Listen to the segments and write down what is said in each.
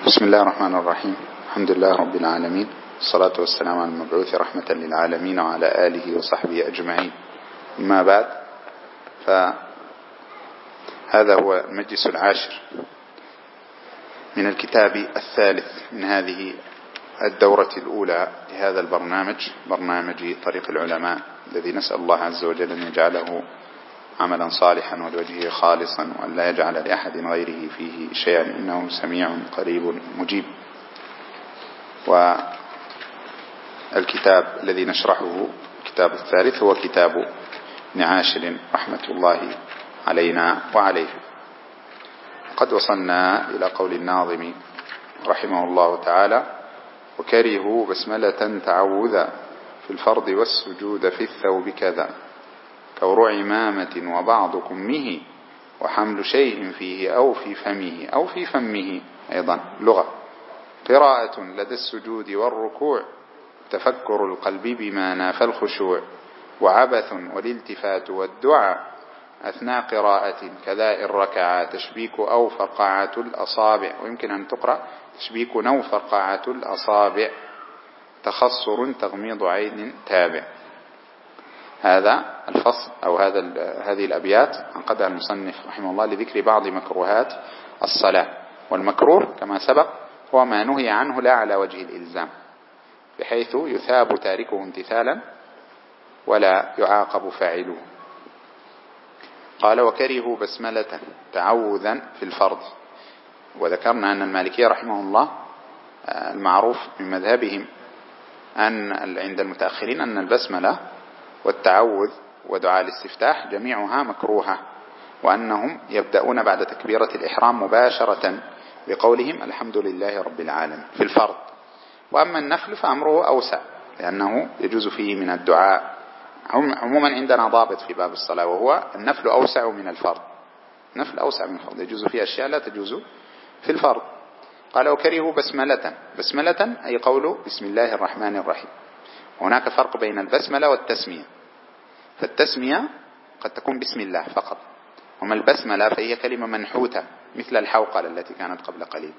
بسم الله الرحمن الرحيم. الحمد لله رب العالمين، الصلاة والسلام على المبعوث رحمة للعالمين وعلى آله وصحبه أجمعين. أما بعد، فهذا هو المجلس العاشر من الكتاب الثالث من هذه الدورة الأولى لهذا البرنامج، برنامج طريق العلماء، الذي نسأل الله عز وجل أن يجعله عملا صالحا ولوجهه خالصا، وأن لا يجعل لأحد غيره فيه شيئا، إنه سميع قريب مجيب. والكتاب الذي نشرحه الكتاب الثالث هو كتاب ابن عاشر رحمة الله علينا وعليه. قد وصلنا إلى قول الناظم رحمه الله تعالى: وكرهوا بسملة تعوذا في الفرض والسجود في الثوب كذا، كورع عمامة وبعض كمه، وحمل شيء فيه أو في فمه، أو في فمه أيضا لغة. قراءة لدى السجود والركوع، تفكر القلب بما نافى الخشوع، وعبث والالتفات والدعاء أثناء قراءة كذا إن ركع، تشبيك أو فرقعة الأصابع، ويمكن أن تقرأ تشبيك أو فرقعة الأصابع، تخصر تغميض عين تابع. هذا الفصل أو هذه الأبيات عقدها المصنف رحمه الله لذكر بعض مكروهات الصلاة. والمكروه كما سبق هو ما نهي عنه لا على وجه الإلزام، بحيث يثاب تاركه امتثالا ولا يعاقب فاعله. قال: وكرهوا بسملة تعوذا في الفرض. وذكرنا أن المالكية رحمه الله المعروف من مذهبهم أن عند المتأخرين أن البسملة والتعوذ ودعاء الاستفتاح جميعها مكروهة، وأنهم يبدأون بعد تكبيرة الإحرام مباشرة بقولهم الحمد لله رب العالمين في الفرض. وأما النفل فأمره أوسع، لأنه يجوز فيه من الدعاء. عموما عندنا ضابط في باب الصلاة، وهو النفل أوسع من الفرض. النفل أوسع من الفرض، يجوز فيه أشياء لا تجوز في الفرض. قال: وكرهوا بسملة. بسملة أي قول بسم الله الرحمن الرحيم. هناك فرق بين البسملة والتسمية. فالتسمية قد تكون بسم الله فقط، وما البسملة فهي كلمة منحوتة مثل الحوقلة التي كانت قبل قليل،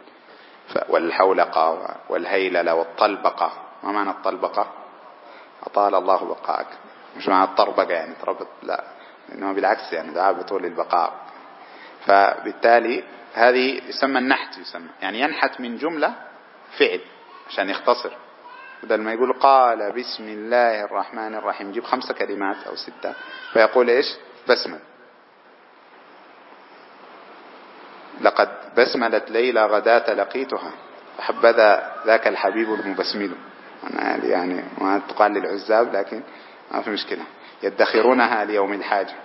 والحولقة والهيللة والطلبقة. ما معنى الطلبقة؟ أطال الله بقاءك، مش معنى الطربقة يعني تربط، لا، إنما بالعكس يعني دعاء بطول البقاء. فبالتالي هذه يسمى النحت، يسمى يعني ينحت من جملة فعل عشان يختصر، بدل ما يقول قال بسم الله الرحمن الرحيم يجيب 5 كلمات أو 6، فيقول إيش؟ بسمل. لقد بسملت ليلى غداة لقيتها، فحبذا ذاك الحبيب المبسمل. يعني ما تقال للعزاب، لكن ما في مشكلة، يدخرونها ليوم الحاجة.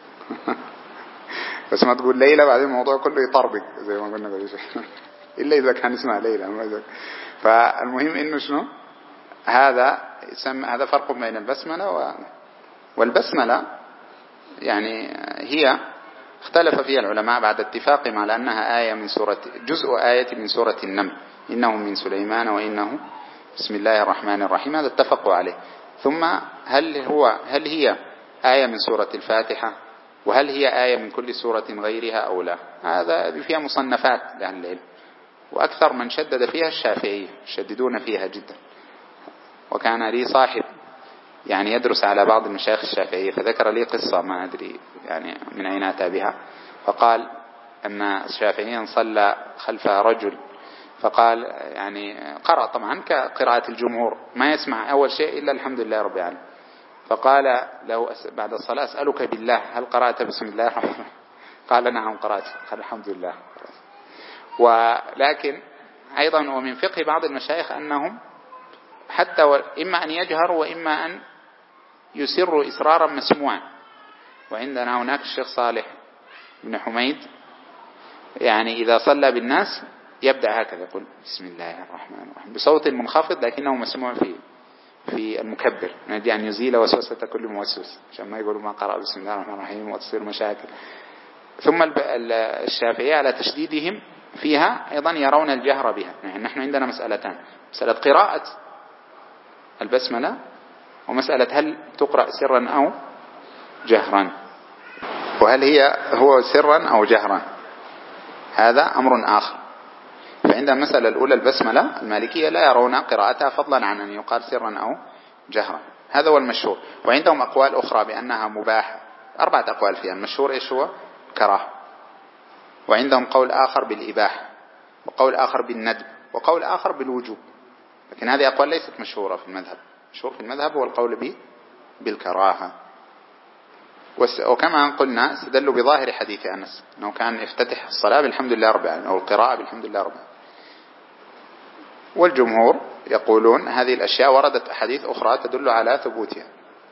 بس ما تقول ليلى بعدين الموضوع كله يطربق زي ما قلنا قبل شوي، إلا إذا كان اسمها ليلى. فالمهم إنه شنو هذا فرق بين البسملة والبسملة. يعني هي اختلف فيها العلماء بعد اتفاقهم على أنها آية من جزء آية من سورة النمل، إنه من سليمان وإنه بسم الله الرحمن الرحيم. هذا اتفقوا عليه. ثم هل هي آية من سورة الفاتحة، وهل هي آية من كل سورة غيرها أو لا؟ هذا فيها مصنفات لأهل العلم، وأكثر من شدد فيها الشافعية، يشددون فيها جدا. وكان لي صاحب يعني يدرس على بعض المشايخ الشافعية، فذكر لي قصة ما أدري يعني من أين أتى بها. فقال أن الشافعيا صلى خلفها رجل، فقال يعني قرأ طبعا كقراءة الجمهور، ما يسمع أول شيء إلا الحمد لله رب العالمين. فقال له بعد الصلاة: أسألك بالله هل قرأت بسم الله الرحمن الرحيم؟ قال: نعم قرأت. قال: الحمد لله. ولكن أيضا ومن فقه بعض المشايخ أنهم حتى إما أن يجهروا وإما أن يسروا إسرارا مسموعا. وعندنا هناك الشيخ صالح بن حميد، يعني إذا صلى بالناس يبدأ هكذا، يقول بسم الله الرحمن الرحيم بصوت منخفض لكنه مسموع في المكبر، يعني أن يزيل وسوسة كل موسوس، عشان ما يقولوا ما قرأ بسم الله الرحمن الرحيم وتصير مشاكل. ثم الشافعية على تشديدهم فيها أيضا يرون الجهر بها. يعني نحن عندنا مسألتان: مسألة قراءة البسملة، ومسألة هل تقرأ سرا أو جهرا، وهل هو سرا أو جهرا، هذا أمر آخر. فعند المسألة الأولى البسملة المالكية لا يرون قراءتها فضلا عن أن يقال سرا أو جهرا، هذا هو المشهور. وعندهم أقوال أخرى بأنها مباحة، 4 أقوال فيها. المشهور إيش هو؟ كراهة. وعندهم قول آخر بالإباحة، وقول آخر بالندب، وقول آخر بالوجوب. لكن هذه أقوال ليست مشهورة في المذهب. مشهور في المذهب هو القول بالكراهة. وكما قلنا استدلوا بظاهر حديث أنس أنه كان يفتتح الصلاة بالحمد لله رب العالمين أو القراءة بالحمد لله رب العالمين. والجمهور يقولون هذه الأشياء وردت أحاديث أخرى تدل على ثبوتها.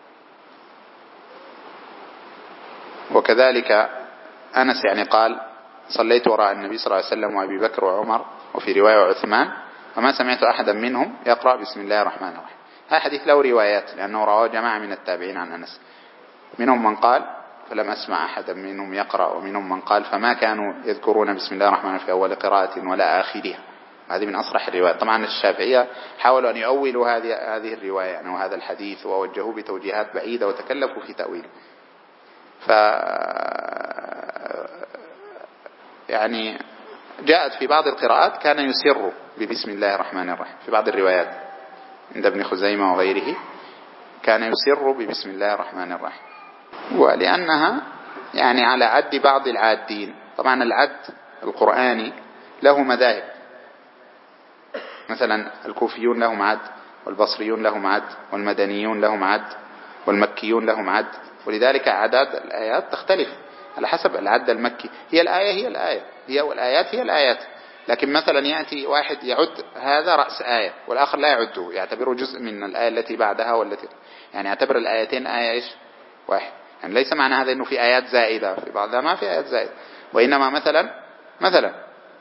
وكذلك أنس يعني قال صليت وراء النبي صلى الله عليه وسلم وأبي بكر وعمر وفي رواية وعثمان وما سمعت أحدا منهم يقرأ بسم الله الرحمن الرحيم. هذا حديث له روايات لأنه رواه جماعة من التابعين عن أنس، منهم من قال فلم أسمع أحدا منهم يقرأ، ومنهم من قال فما كانوا يذكرون بسم الله الرحمن الرحيم في أول قراءة ولا آخرها. هذه من أصرح الروايات. طبعا الشافعية حاولوا أن يؤولوا هذه الرواية يعني وهذا الحديث ووجهوه بتوجيهات بعيدة وتكلفوا في تأويله. يعني جاءت في بعض القراءات كان يسر ببسم الله الرحمن الرحيم، في بعض الروايات عند ابن خزيمة وغيره كان يسر ببسم الله الرحمن الرحيم. ولأنها يعني على عد بعض العادين. طبعا العد القرآني له مذاهب، مثلا الكوفيون لهم عد، والبصريون لهم عد، والمدنيون لهم عد، والمكيون لهم عد. ولذلك أعداد الآيات تختلف على حسب العد المكي. هي الآية والآيات هي الآيات. لكن مثلا يأتي واحد يعد هذا رأس آية والآخر لا يعده، يعتبره جزء من الآية التي بعدها والتي يعني يعتبر الآيتين آية إيش واحد. يعني ليس معنى هذا إنه في آيات زائدة، في بعضها ما في آيات زائدة. وإنما مثلا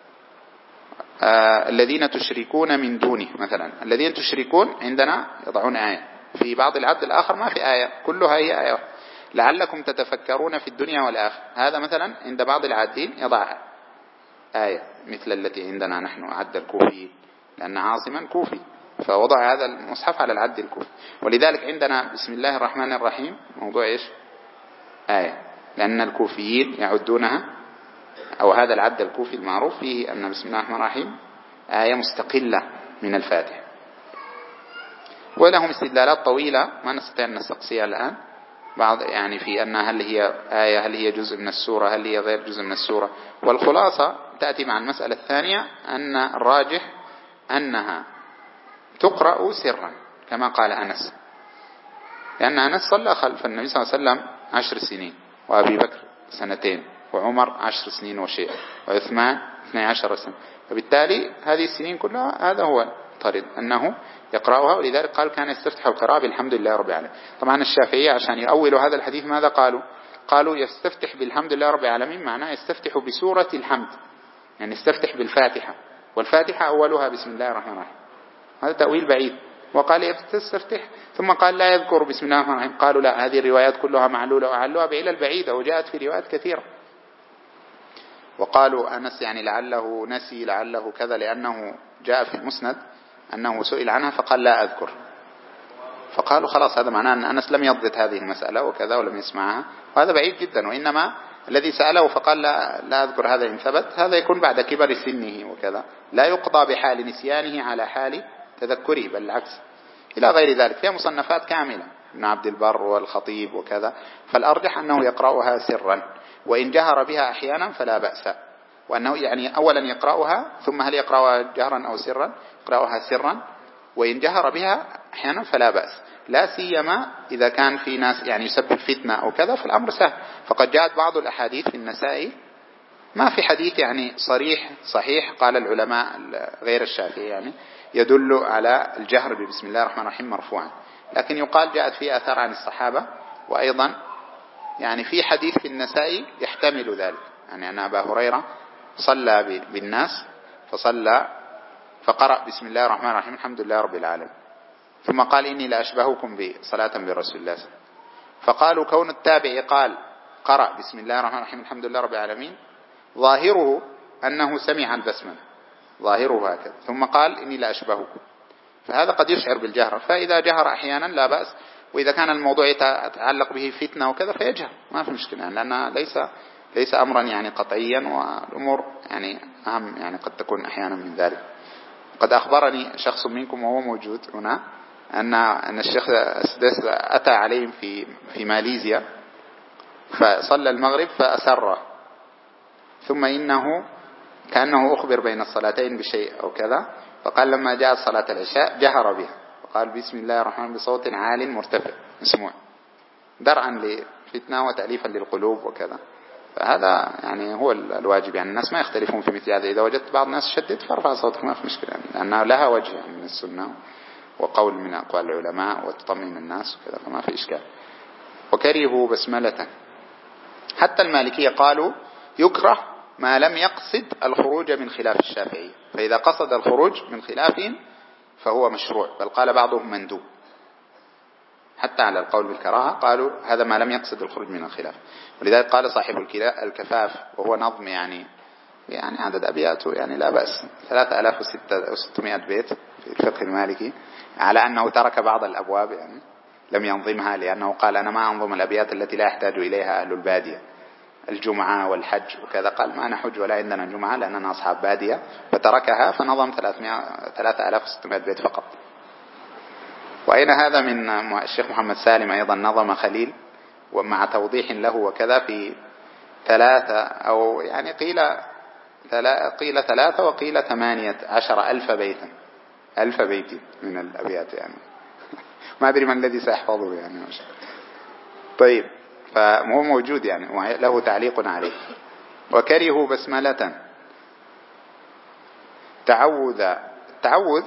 الذين تشركون من دونه، مثلا الذين تشركون عندنا يضعون آية، في بعض العد الآخر ما في آية، كلها هي آية. لعلكم تتفكرون في الدنيا والآخرة، هذا مثلا عند بعض العادين يضعها آية مثل التي عندنا نحن عد الكوفي، لأن عاصما كوفي فوضع هذا المصحف على العد الكوفي. ولذلك عندنا بسم الله الرحمن الرحيم موضوع إيش آية، لأن الكوفيين يعدونها، أو هذا العد الكوفي المعروف فيه أن بسم الله الرحمن الرحيم آية مستقلة من الفاتحة. ولهم استدلالات طويلة ما نستطيع أن نستقصيها الآن، بعض يعني في أن هل هي آية، هل هي جزء من السورة، هل هي غير جزء من السورة. والخلاصة تأتي مع المسألة الثانية أن الراجح أنها تقرأ سرا كما قال أنس، لأن أنس صلى خلف النبي صلى الله عليه وسلم 10 سنين، وأبي بكر 2 وعمر 10 سنين وشيء، وعثمان 12 سنة. فبالتالي هذه السنين كلها هذا هو الطريق أنه يقرأها. ولذلك قال كان يستفتح القراءة بالحمد لله رب العالمين. طبعا الشافعية عشان يؤولوا هذا الحديث ماذا قالوا يستفتح بالحمد لله رب العالمين معناه يستفتح بسورة الحمد، يعني يستفتح بالفاتحة، والفاتحة أولها بسم الله الرحمن الرحيم. هذا تأويل بعيد. وقال يستفتح ثم قال لا يذكر بسم الله الرحمن الرحيم. قالوا لا، هذه الروايات كلها معلولة وعلوها بعلل بعيدة وجاءت في روايات كثيرة. وقالوا أنس يعني لعله نسي لعله كذا، لأنه جاء في المسند أنه سئل عنها فقال لا أذكر، فقالوا خلاص هذا معناه أن أنس لم يضبط هذه المسألة وكذا ولم يسمعها، وهذا بعيد جدا. وإنما الذي سأله فقال لا أذكر هذا إن ثبت، هذا يكون بعد كبر سنه وكذا، لا يقضى بحال نسيانه على حال تذكره، بل العكس إلى غير ذلك. فيها مصنفات كاملة ابن عبد البر والخطيب وكذا. فالأرجح أنه يقرأها سرا، وإن جهر بها أحيانا فلا بأس، وأنه يعني أولا يقرأها ثم هل يقرأها جهرا أو سرا؟ يقرأها سرا، وإن جهر بها أحيانا فلا بأس، لا سيما إذا كان في ناس يعني يسبب فتنة أو كذا، فالأمر سهل. فقد جاءت بعض الأحاديث في النسائي ما في حديث يعني صحيح قال العلماء غير الشافعي يعني يدل على الجهر ببسم الله الرحمن الرحيم مرفوعا، لكن يقال جاءت فيه آثار عن الصحابة. وأيضا يعني في حديث في النسائي يحتمل ذلك، يعني أن أبا هريرة صلى بالناس فقرأ بسم الله الرحمن الرحيم الحمد لله رب العالمين، ثم قال إني لأشبهكم بصلاة برسول الله. فقالوا كون التابع قال قرأ بسم الله الرحمن الرحيم الحمد لله رب العالمين ظاهره أنه سمع البسملة، ظاهره هكذا، ثم قال إني لأشبهكم، فهذا قد يشعر بالجهر. فإذا جهر أحيانا لا بأس، وإذا كان الموضوع يتعلق به فتنة وكذا فيجهر ما في مشكلة، لأن ليس ليس أمرا يعني قطعيا، والأمور يعني أهم يعني قد تكون أحيانا من ذلك. قد أخبرني شخص منكم وهو موجود هنا أن الشيخ السديس أتى عليهم في ماليزيا فصلى المغرب فأسر، ثم إنه كأنه أخبر بين الصلاتين بشيء أو كذا، فقال لما جاءت صلاة العشاء جهر بها وقال بسم الله الرحمن الرحيم بصوت عال مرتفع مسموع، درعا لفتنة وتأليفا للقلوب وكذا. فهذا يعني هو الواجب، يعني الناس ما يختلفون في مثل هذا. إذا وجدت بعض الناس شدد فارفع صوتك ما في مشكلة، يعني لأنها لها وجه يعني من السنة وقول من أقوال العلماء وتطمئن الناس وكذا، فما في إشكال. وكرهوا بسملة، حتى المالكية قالوا يكره ما لم يقصد الخروج من خلاف الشافعي، فإذا قصد الخروج من خلافهم فهو مشروع، بل قال بعضهم مندوب. حتى على القول بالكراهة قالوا هذا ما لم يقصد الخروج من الخلاف. ولذلك قال صاحب الكفاف وهو نظم يعني عدد أبياته يعني لا بأس 3600 بيت في الفقه المالكي، على أنه ترك بعض الأبواب يعني لم ينظمها، لأنه قال أنا ما أنظم الأبيات التي لا يحتاج إليها أهل البادية، الجمعة والحج وكذا. قال ما نحج ولا عندنا جمعة لأننا أصحاب بادية، فتركها فنظم 3600 بيت فقط. وأين هذا من الشيخ محمد سالم أيضا نظم خليل ومع توضيح له وكذا في 3 أو يعني قيل 3 وقيل 18,000 بيتا، 1000 بيت من الأبيات يعني ما أدري من الذي سيحفظه يعني. طيب، فهو موجود يعني وله تعليق عليه. وكرهوا بسملة تعوذ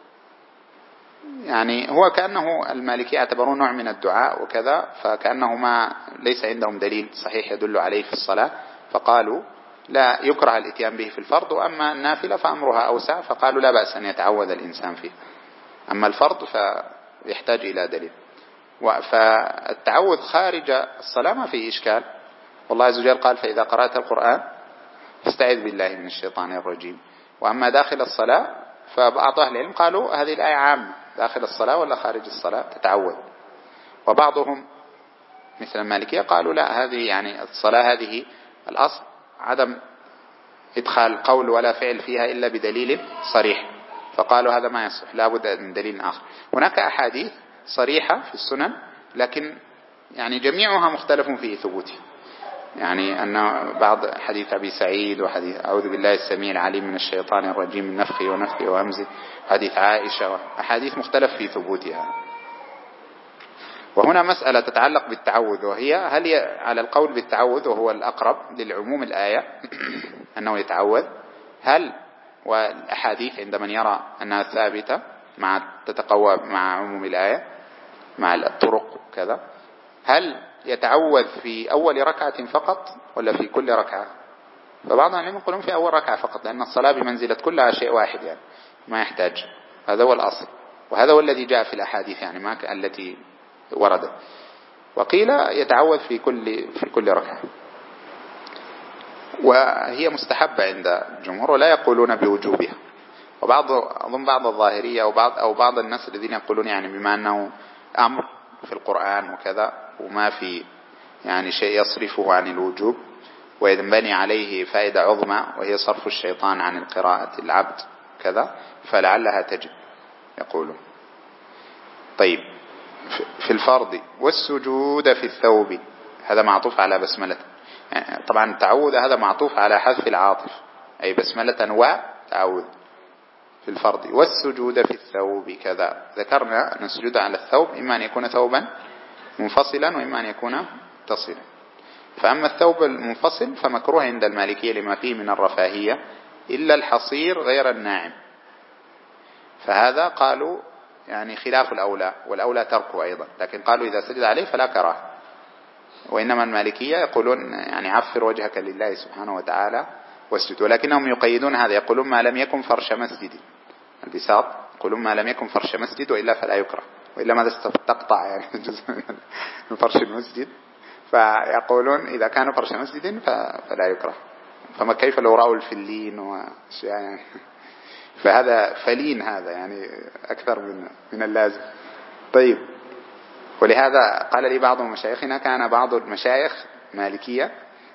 يعني هو كأنه المالكية يعتبرون نوع من الدعاء وكذا، فكأنه ما ليس عندهم دليل صحيح يدل عليه في الصلاة، فقالوا لا يكره الاتيان به في الفرض، وأما النافلة فأمرها أوسع، فقالوا لا بأس أن يتعوذ الإنسان فيه، أما الفرض فيحتاج إلى دليل. فالتعوذ خارج الصلاة ما فيه إشكال، والله عز وجل قال فإذا قرأت القرآن فاستعذ بالله من الشيطان الرجيم. وأما داخل الصلاة فبعض أهل العلم قالوا هذه الآية عامة داخل الصلاة ولا خارج الصلاة تتعوذ، وبعضهم مثل المالكية قالوا لا، هذه يعني الصلاة هذه الأصل عدم إدخال قول ولا فعل فيها إلا بدليل صريح، فقالوا هذا ما يصح، لا بد من دليل آخر. هناك أحاديث صريحة في السنن لكن يعني جميعها مختلف في ثبوته، يعني أن بعض حديث أبي سعيد وحديث أعوذ بالله السميع العليم من الشيطان الرجيم من نفخه ونفخه وهمزه، حديث عائشة، أحاديث مختلف في ثبوتها. وهنا مسألة تتعلق بالتعوذ، وهي هل على القول بالتعوذ وهو الأقرب للعموم الآية أنه يتعوذ، هل والأحاديث عند من يرى أنها ثابتة مع تتقوى مع عموم الآية مع الطرق كذا، هل يتعوذ في أول ركعة فقط ولا في كل ركعة؟ فبعض العلماء يقولون في أول ركعة فقط، لأن الصلاة بمنزلة كلها شيء واحد يعني ما يحتاج، هذا هو الأصل، وهذا هو الذي جاء في الأحاديث يعني ما التي وردت. وقيل يتعوذ في كل ركعة، وهي مستحبة عند الجمهور ولا يقولون بوجوبها. أظن بعض الظاهرية أو بعض الناس الذين يقولون يعني بما أنه أمر في القرآن وكذا وما في يعني شيء يصرفه عن الوجوب وينبني عليه فائدة عظمى وهي صرف الشيطان عن القراءة العبد كذا، فلعلها تجب يقولون. طيب، في الفرض والسجود في الثوب هذا معطوف على بسملة، يعني طبعا التعوذ هذا معطوف على حذف العاطف، أي بسملة وتعوذ في الفرض. والسجود في الثوب كذا، ذكرنا أن السجود على الثوب إما أن يكون ثوبا منفصلا وإما أن يكون متصلا. فأما الثوب المنفصل فمكروه عند المالكية لما فيه من الرفاهية إلا الحصير غير الناعم، فهذا قالوا يعني خلاف الأولى، والأولى تركه أيضا، لكن قالوا إذا سجد عليه فلا كراهة. وإنما المالكية يقولون يعني عفر وجهك لله سبحانه وتعالى واسجد، ولكنهم يقيدون هذا، يقولون ما لم يكن فرش مسجد، البساط يقولون ما لم يكن فرش مسجد وإلا فلا يكره، وإلا ماذا تقطع يعني جزء من فرش المسجد، فيقولون إذا كان فرش مسجد فلا يكره. فما كيف لو رأوا الفلين وأشياء يعني فهذا فلين، هذا يعني أكثر من اللازم. طيب، ولهذا قال لي بعض مشايخنا كان بعض المشايخ مالكية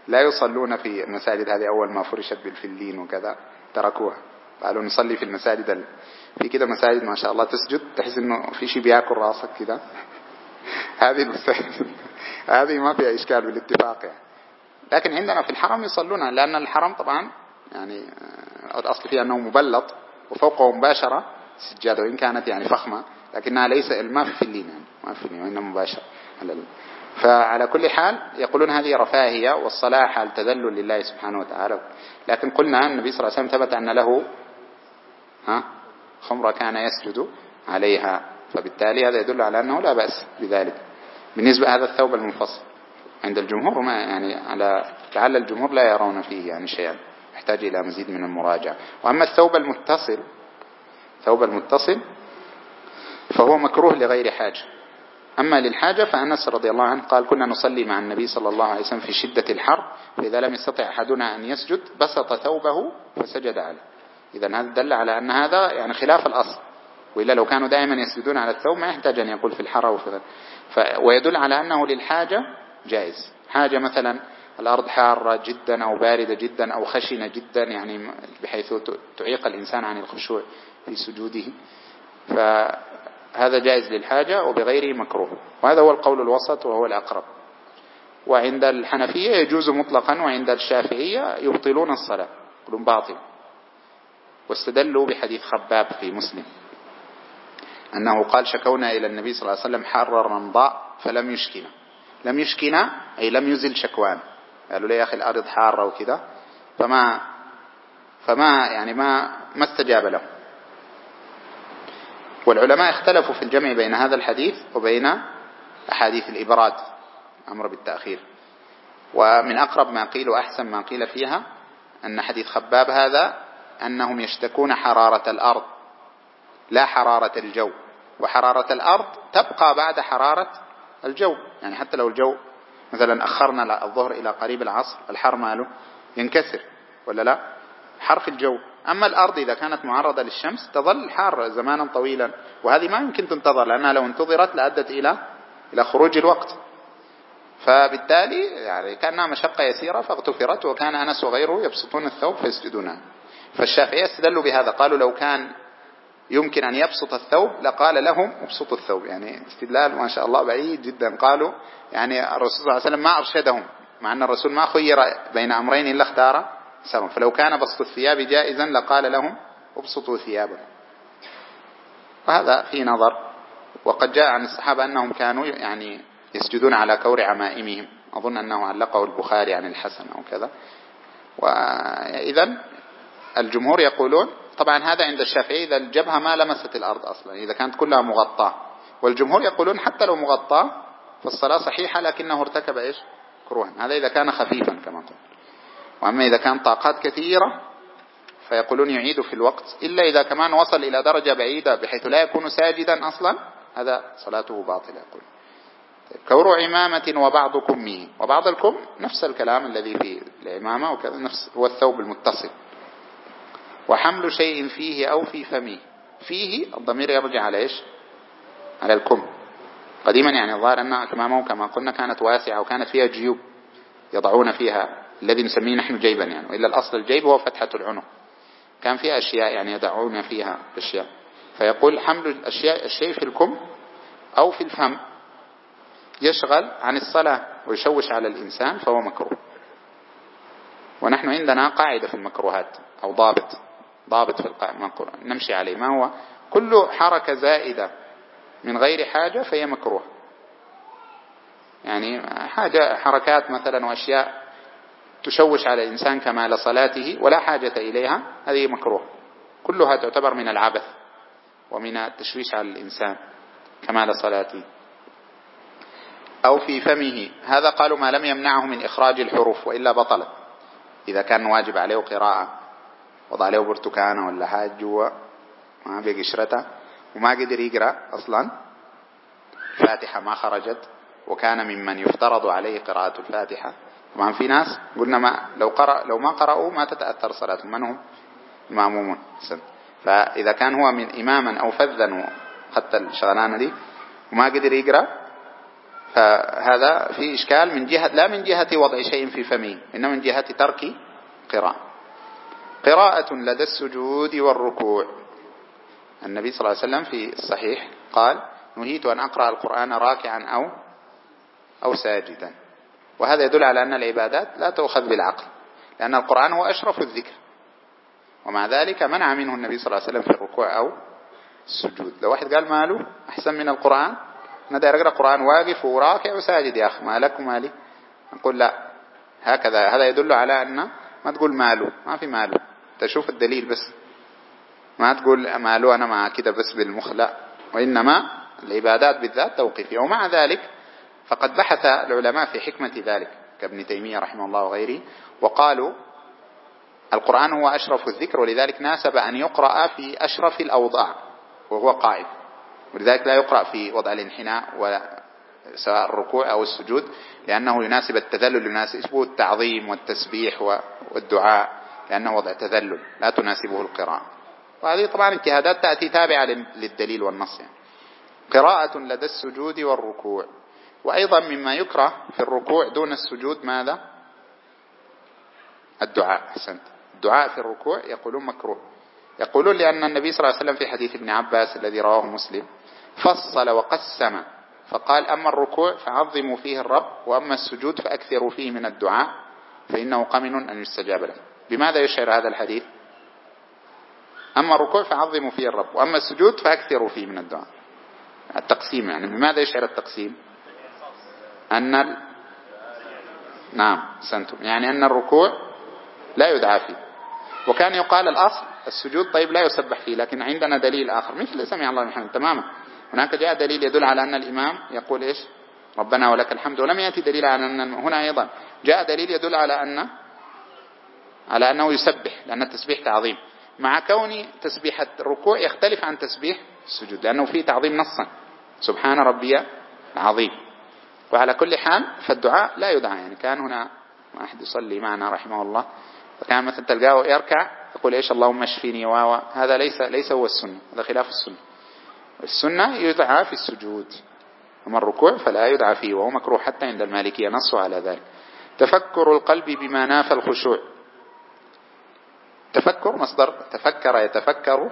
لا يصلون في المساجد هذه أول ما فرشت بالفلين وكذا تركوها، قالوا نصلي في المساجد في كده مساجد ما شاء الله تسجد تحس إنه في شيء بياكل راسك كده. هذه المساجد هذه ما فيها إشكال بالاتفاق يعني. لكن عندنا في الحرم يصلون، لأن الحرم طبعا يعني الأصل فيها أنه مبلط وفوقه مباشرة سجادة، وإن كانت يعني فخمة لكنها ليس ما في فلين يعني ما في فلين وإنما مباشرة. فعلى كل حال يقولون هذه رفاهية، والصلاة حال تذلل لله سبحانه وتعالى. لكن قلنا النبي صلى الله عليه وسلم ثبت أن له خمرة كان يسجد عليها، فبالتالي هذا يدل على أنه لا بأس بذلك. بالنسبة هذا الثوب المنفصل عند الجمهور ما يعني لعل الجمهور لا يرون فيه يعني شيئا، يحتاج إلى مزيد من المراجعة. وأما الثوب المتصل فهو مكروه لغير حاجة. أما للحاجة فأنس رضي الله عنه قال كنا نصلي مع النبي صلى الله عليه وسلم في شدة الحر، فإذا لم يستطع أحدنا أن يسجد بسط ثوبه فسجد عليه. إذا هذا دل على أن هذا يعني خلاف الأصل، وإلا لو كانوا دائما يسجدون على الثوب ما يحتاج أن يقول في الحر وفي ويدل على أنه للحاجة جائز. حاجة مثلا الأرض حارة جدا أو باردة جدا أو خشنة جدا يعني بحيث تعيق الإنسان عن الخشوع في سجوده، فهذا جائز للحاجة وبغيره مكروه، وهذا هو القول الوسط وهو الأقرب. وعند الحنفية يجوز مطلقا، وعند الشافعية يبطلون الصلاة يقولون باطل، واستدلوا بحديث خباب في مسلم أنه قال شكونا إلى النبي صلى الله عليه وسلم حر الرمضاء فلم يشكنا. لم يشكنا أي لم يزل شكوان، قالوا لي يا أخي الأرض حارة وكذا، فما يعني ما استجاب له. والعلماء اختلفوا في الجمع بين هذا الحديث وبين أحاديث الإبراد أمر بالتأخير. ومن أقرب ما قيل وأحسن ما قيل فيها أن حديث خباب هذا أنهم يشتكون حرارة الأرض لا حرارة الجو، وحرارة الأرض تبقى بعد حرارة الجو، يعني حتى لو الجو مثلا أخرنا الظهر إلى قريب العصر الحر ماله ينكسر ولا لا، حر في الجو. أما الأرض إذا كانت معرضة للشمس تظل حار زمانا طويلا، وهذه ما يمكن تنتظر لأنها لو انتظرت لأدت إلى خروج الوقت. فبالتالي يعني كانها مشقة يسيرة فاغتفرت، وكان أنس وغيره يبسطون الثوب فيسجدونها. فالشافعية استدلوا بهذا، قالوا لو كان يمكن أن يبسط الثوب لقال لهم ابسطوا الثوب، يعني استدلال ما شاء الله بعيد جدا. قالوا يعني الرسول صلى الله عليه وسلم ما أرشدهم، مع أن الرسول ما خير بين أمرين إلا اختار سرهم، فلو كان بسط الثياب جائزا لقال لهم ابسطوا ثيابهم. وهذا في نظر. وقد جاء عن الصحابة أنهم كانوا يعني يسجدون على كور عمائمهم، أظن أنه علقه البخاري عن الحسن أو كذا. وإذن الجمهور يقولون طبعا هذا عند الشافعي إذا الجبهة ما لمست الأرض أصلا، إذا كانت كلها مغطاة. والجمهور يقولون حتى لو مغطاة فالصلاة صحيحة لكنه ارتكب كروها، هذا إذا كان خفيفا كما قلت. وأما إذا كان طاقات كثيرة فيقولون يعيد في الوقت، إلا إذا كمان وصل إلى درجة بعيدة بحيث لا يكون ساجدا أصلا هذا صلاته باطلة. يقول كور عمامة وبعضكم ميه، وبعض الكم نفس الكلام الذي في العمامة وكذا، نفس هو الثوب المتصل. وحمل شيء فيه أو في فمه، فيه الضمير يرجع على على الكم. قديما يعني الظاهر أن أكمامه كما قلنا كانت واسعة وكانت فيها جيوب يضعون فيها الذي نسميه نحن جيبا يعني، وإلا الأصل الجيب هو فتحة العنق، كان فيها أشياء يعني يدعون فيها أشياء. فيقول حمل الشيء في الكم أو في الفم يشغل عن الصلاة ويشوش على الإنسان فهو مكروه. ونحن عندنا قاعدة في المكروهات أو ضابط في القاعدة نمشي عليه، ما هو كل حركة زائدة من غير حاجة فهي مكروه. يعني حركات مثلا وأشياء تشوش على الإنسان كمال صلاته ولا حاجة إليها هذه مكروه، كلها تعتبر من العبث ومن التشويش على الإنسان كمال صلاته. أو في فمه، هذا قالوا ما لم يمنعه من إخراج الحروف وإلا بطلت. إذا كان واجب عليه قراءة وضع عليه برتكانة ولا حاجة جوا ما بقشرته وما قدر يقرأ أصلا، الفاتحة ما خرجت وكان ممن يفترض عليه قراءة الفاتحة. طبعا في ناس قلنا لو ما قرأوا ما تتأثر صلاتهم، من هم المأمومون. فإذا كان هو من إماما أو فذا حتى الشغلانة دي وما قدر يقرأ فهذا في إشكال من جهة، لا من جهة وضع شيء في فمه، إنما من جهة ترك قراءة. قراءة لدى السجود والركوع. النبي صلى الله عليه وسلم في الصحيح قال: نهيت أن أقرأ القرآن راكعا أو ساجدا. وهذا يدل على أن العبادات لا تؤخذ بالعقل، لأن القرآن هو أشرف الذكر، ومع ذلك منع منه النبي صلى الله عليه وسلم في الركوع أو السجود. لو واحد قال ماله أحسن من القرآن، أنا داير أقرأ القرآن واقف وراكع وساجد، يا أخي ما لك ومالي؟ نقول لا، هكذا. هذا يدل على أن ما تقول ماله، ما في ماله، تشوف الدليل بس، ما تقول ماله أنا مع كده بس بالمخ، لا، وإنما العبادات بالذات توقيفية. ومع ذلك فقد بحث العلماء في حكمة ذلك كابن تيمية رحمه الله وغيره، وقالوا القرآن هو أشرف الذكر، ولذلك ناسب أن يقرأ في أشرف الأوضاع وهو قائم، ولذلك لا يقرأ في وضع الانحناء سواء الركوع أو السجود، لأنه يناسب التذلل، يناسبه التعظيم والتسبيح والدعاء، لأنه وضع تذلل لا تناسبه القراءة. وهذه طبعا اجتهادات تأتي تابعة للدليل والنص. يعني قراءة لدى السجود والركوع. وأيضا مما يكره في الركوع دون السجود ماذا؟ الدعاء. أحسنت. الدعاء في الركوع يقولون مكروه، يقولون لأن النبي صلى الله عليه وسلم في حديث ابن عباس الذي رواه مسلم فصل وقسم، فقال: أما الركوع فعظموا فيه الرب، وأما السجود فأكثروا فيه من الدعاء، فإنه قمن أن يستجاب له. بماذا يشعر هذا الحديث؟ أما الركوع فعظموا فيه الرب، وأما السجود فأكثروا فيه من الدعاء. التقسيم يعني بماذا يشعر التقسيم؟ نعم سنتم، يعني أن الركوع لا يدعى فيه، وكان يقال الأصل السجود طيب لا يسبح فيه، لكن عندنا دليل آخر مثل سمع الله لمن حمده تماما. هناك جاء دليل يدل على أن الإمام يقول إيش؟ ربنا ولك الحمد، ولم يأتي دليل على أن هنا أيضا جاء دليل يدل على أنه يسبح، لأن التسبيح تعظيم، مع كون تسبيح الركوع يختلف عن تسبيح السجود، لأنه فيه تعظيم نصا، سبحان ربي العظيم. وعلى كل حال فالدعاء لا يدعى. يعني كان هنا واحد يصلي معنا رحمه الله، فكان مثلا تلقاه يركع يقول إيش؟ اللهم اشفيني هذا ليس هو السنة، هذا خلاف السنة. السنة يدعى في السجود، أما الركوع فلا يدعى فيه، وهو مكروه حتى عند المالكية نصوا على ذلك. تفكر القلب بما نافى الخشوع. تفكر مصدر تفكر يتفكر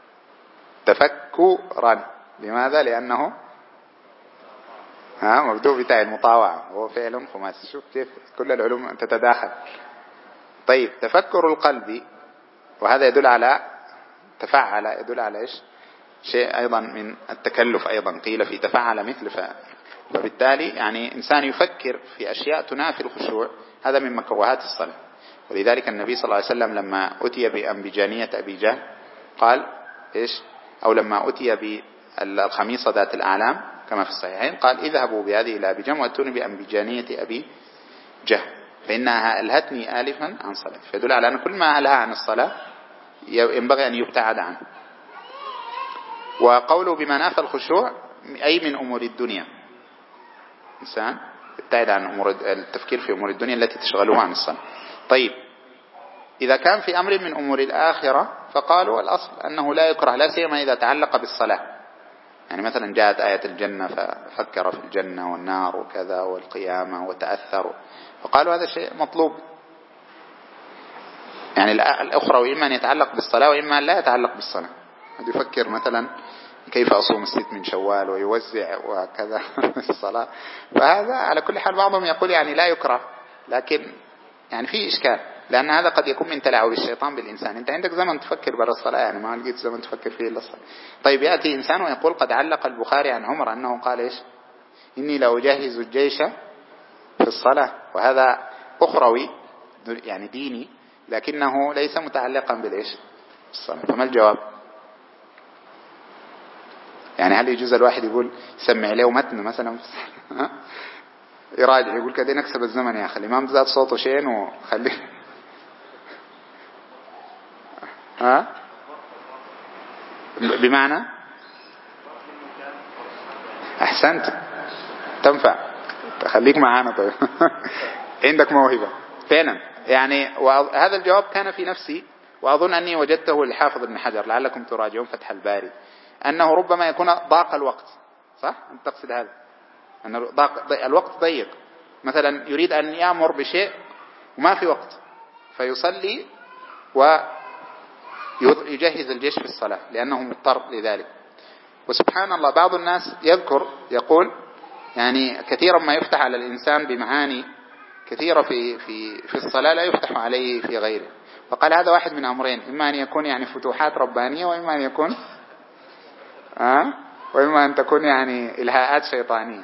تفكرا. لماذا؟ لأنه مبدوء بتاع المطاوعة، هو فعل خماسي. شوف كيف كل العلوم تتداخل. طيب تفكر القلب، وهذا يدل على تفعل، يدل على إيش؟ شيء أيضا من التكلف، أيضا قيل في تفعل مثل فبالتالي يعني إنسان يفكر في أشياء تنافي الخشوع، هذا من مكروهات الصلاة. ولذلك النبي صلى الله عليه وسلم لما أتي بأنبجانية أبي جهل قال إيش؟ أو لما أتي بالخميصة ذات الأعلام كما في الصحيحين قال: اذهبوا بهذه إلى أبي جهل وأتوني بأنبجانية أبي جهل فإنها ألهتني آلفا عن صلاة. فيدل على أن كل ما ألهى عن الصلاة ينبغي أن يبتعد عنه. وقوله بما نافى الخشوع أي من أمور الدنيا، إنسان يبتعد عن التفكير في أمور الدنيا التي تشغله عن الصلاة. طيب إذا كان في أمر من أمور الآخرة فقالوا الأصل أنه لا يكره، لا سيما إذا تعلق بالصلاة. يعني مثلا جاءت آية الجنة ففكر في الجنة والنار وكذا والقيامة وتأثر، فقالوا هذا شيء مطلوب. يعني الأخرى إما أن يتعلق بالصلاة وإما أن لا يتعلق بالصلاة. يفكر مثلا كيف أصوم 6 من شوال ويوزع وكذا في الصلاة. فهذا على كل حال بعضهم يقول يعني لا يكره، لكن يعني في إشكال، لأن هذا قد يكون من تلاعب الشيطان بالإنسان. أنت عندك زمن تفكر برا الصلاة، يعني ما لقيت زمن تفكر فيه إلا الصلاة. طيب يأتي إنسان ويقول قد علق البخاري عن عمر أنه قال إيش؟ إني لأجهز الجيش في الصلاة، وهذا أخروي يعني ديني، لكنه ليس متعلقا بالإيش؟ الصلاة. فما الجواب؟ يعني هل يجوز الواحد يقول سمع له متن مثلا يراجع يقول كده نكسب الزمن يا أخي، الإمام زاد صوته شين وخليه بمعنى أحسنت تنفع، خليك معانا. طيب عندك موهبة فعلا. يعني وهذا الجواب كان في نفسي، وأظن أني وجدته للحافظ ابن حجر، لعلكم تراجعون فتح الباري، أنه ربما يكون ضاق الوقت. صح؟ أنت تقصد هذا؟ أن الوقت ضيق، مثلا يريد أن يأمر بشيء وما في وقت فيصلي ويجهز الجيش في الصلاة لأنه مضطر لذلك. وسبحان الله بعض الناس يقول يعني كثيرا ما يفتح على الإنسان بمعاني كثيرة في الصلاة لا يفتح عليه في غيره، فقال هذا واحد من أمرين، إما أن يكون يعني فتوحات ربانية، وإما أن يكون وإما أن تكون يعني إلهاءات شيطانية،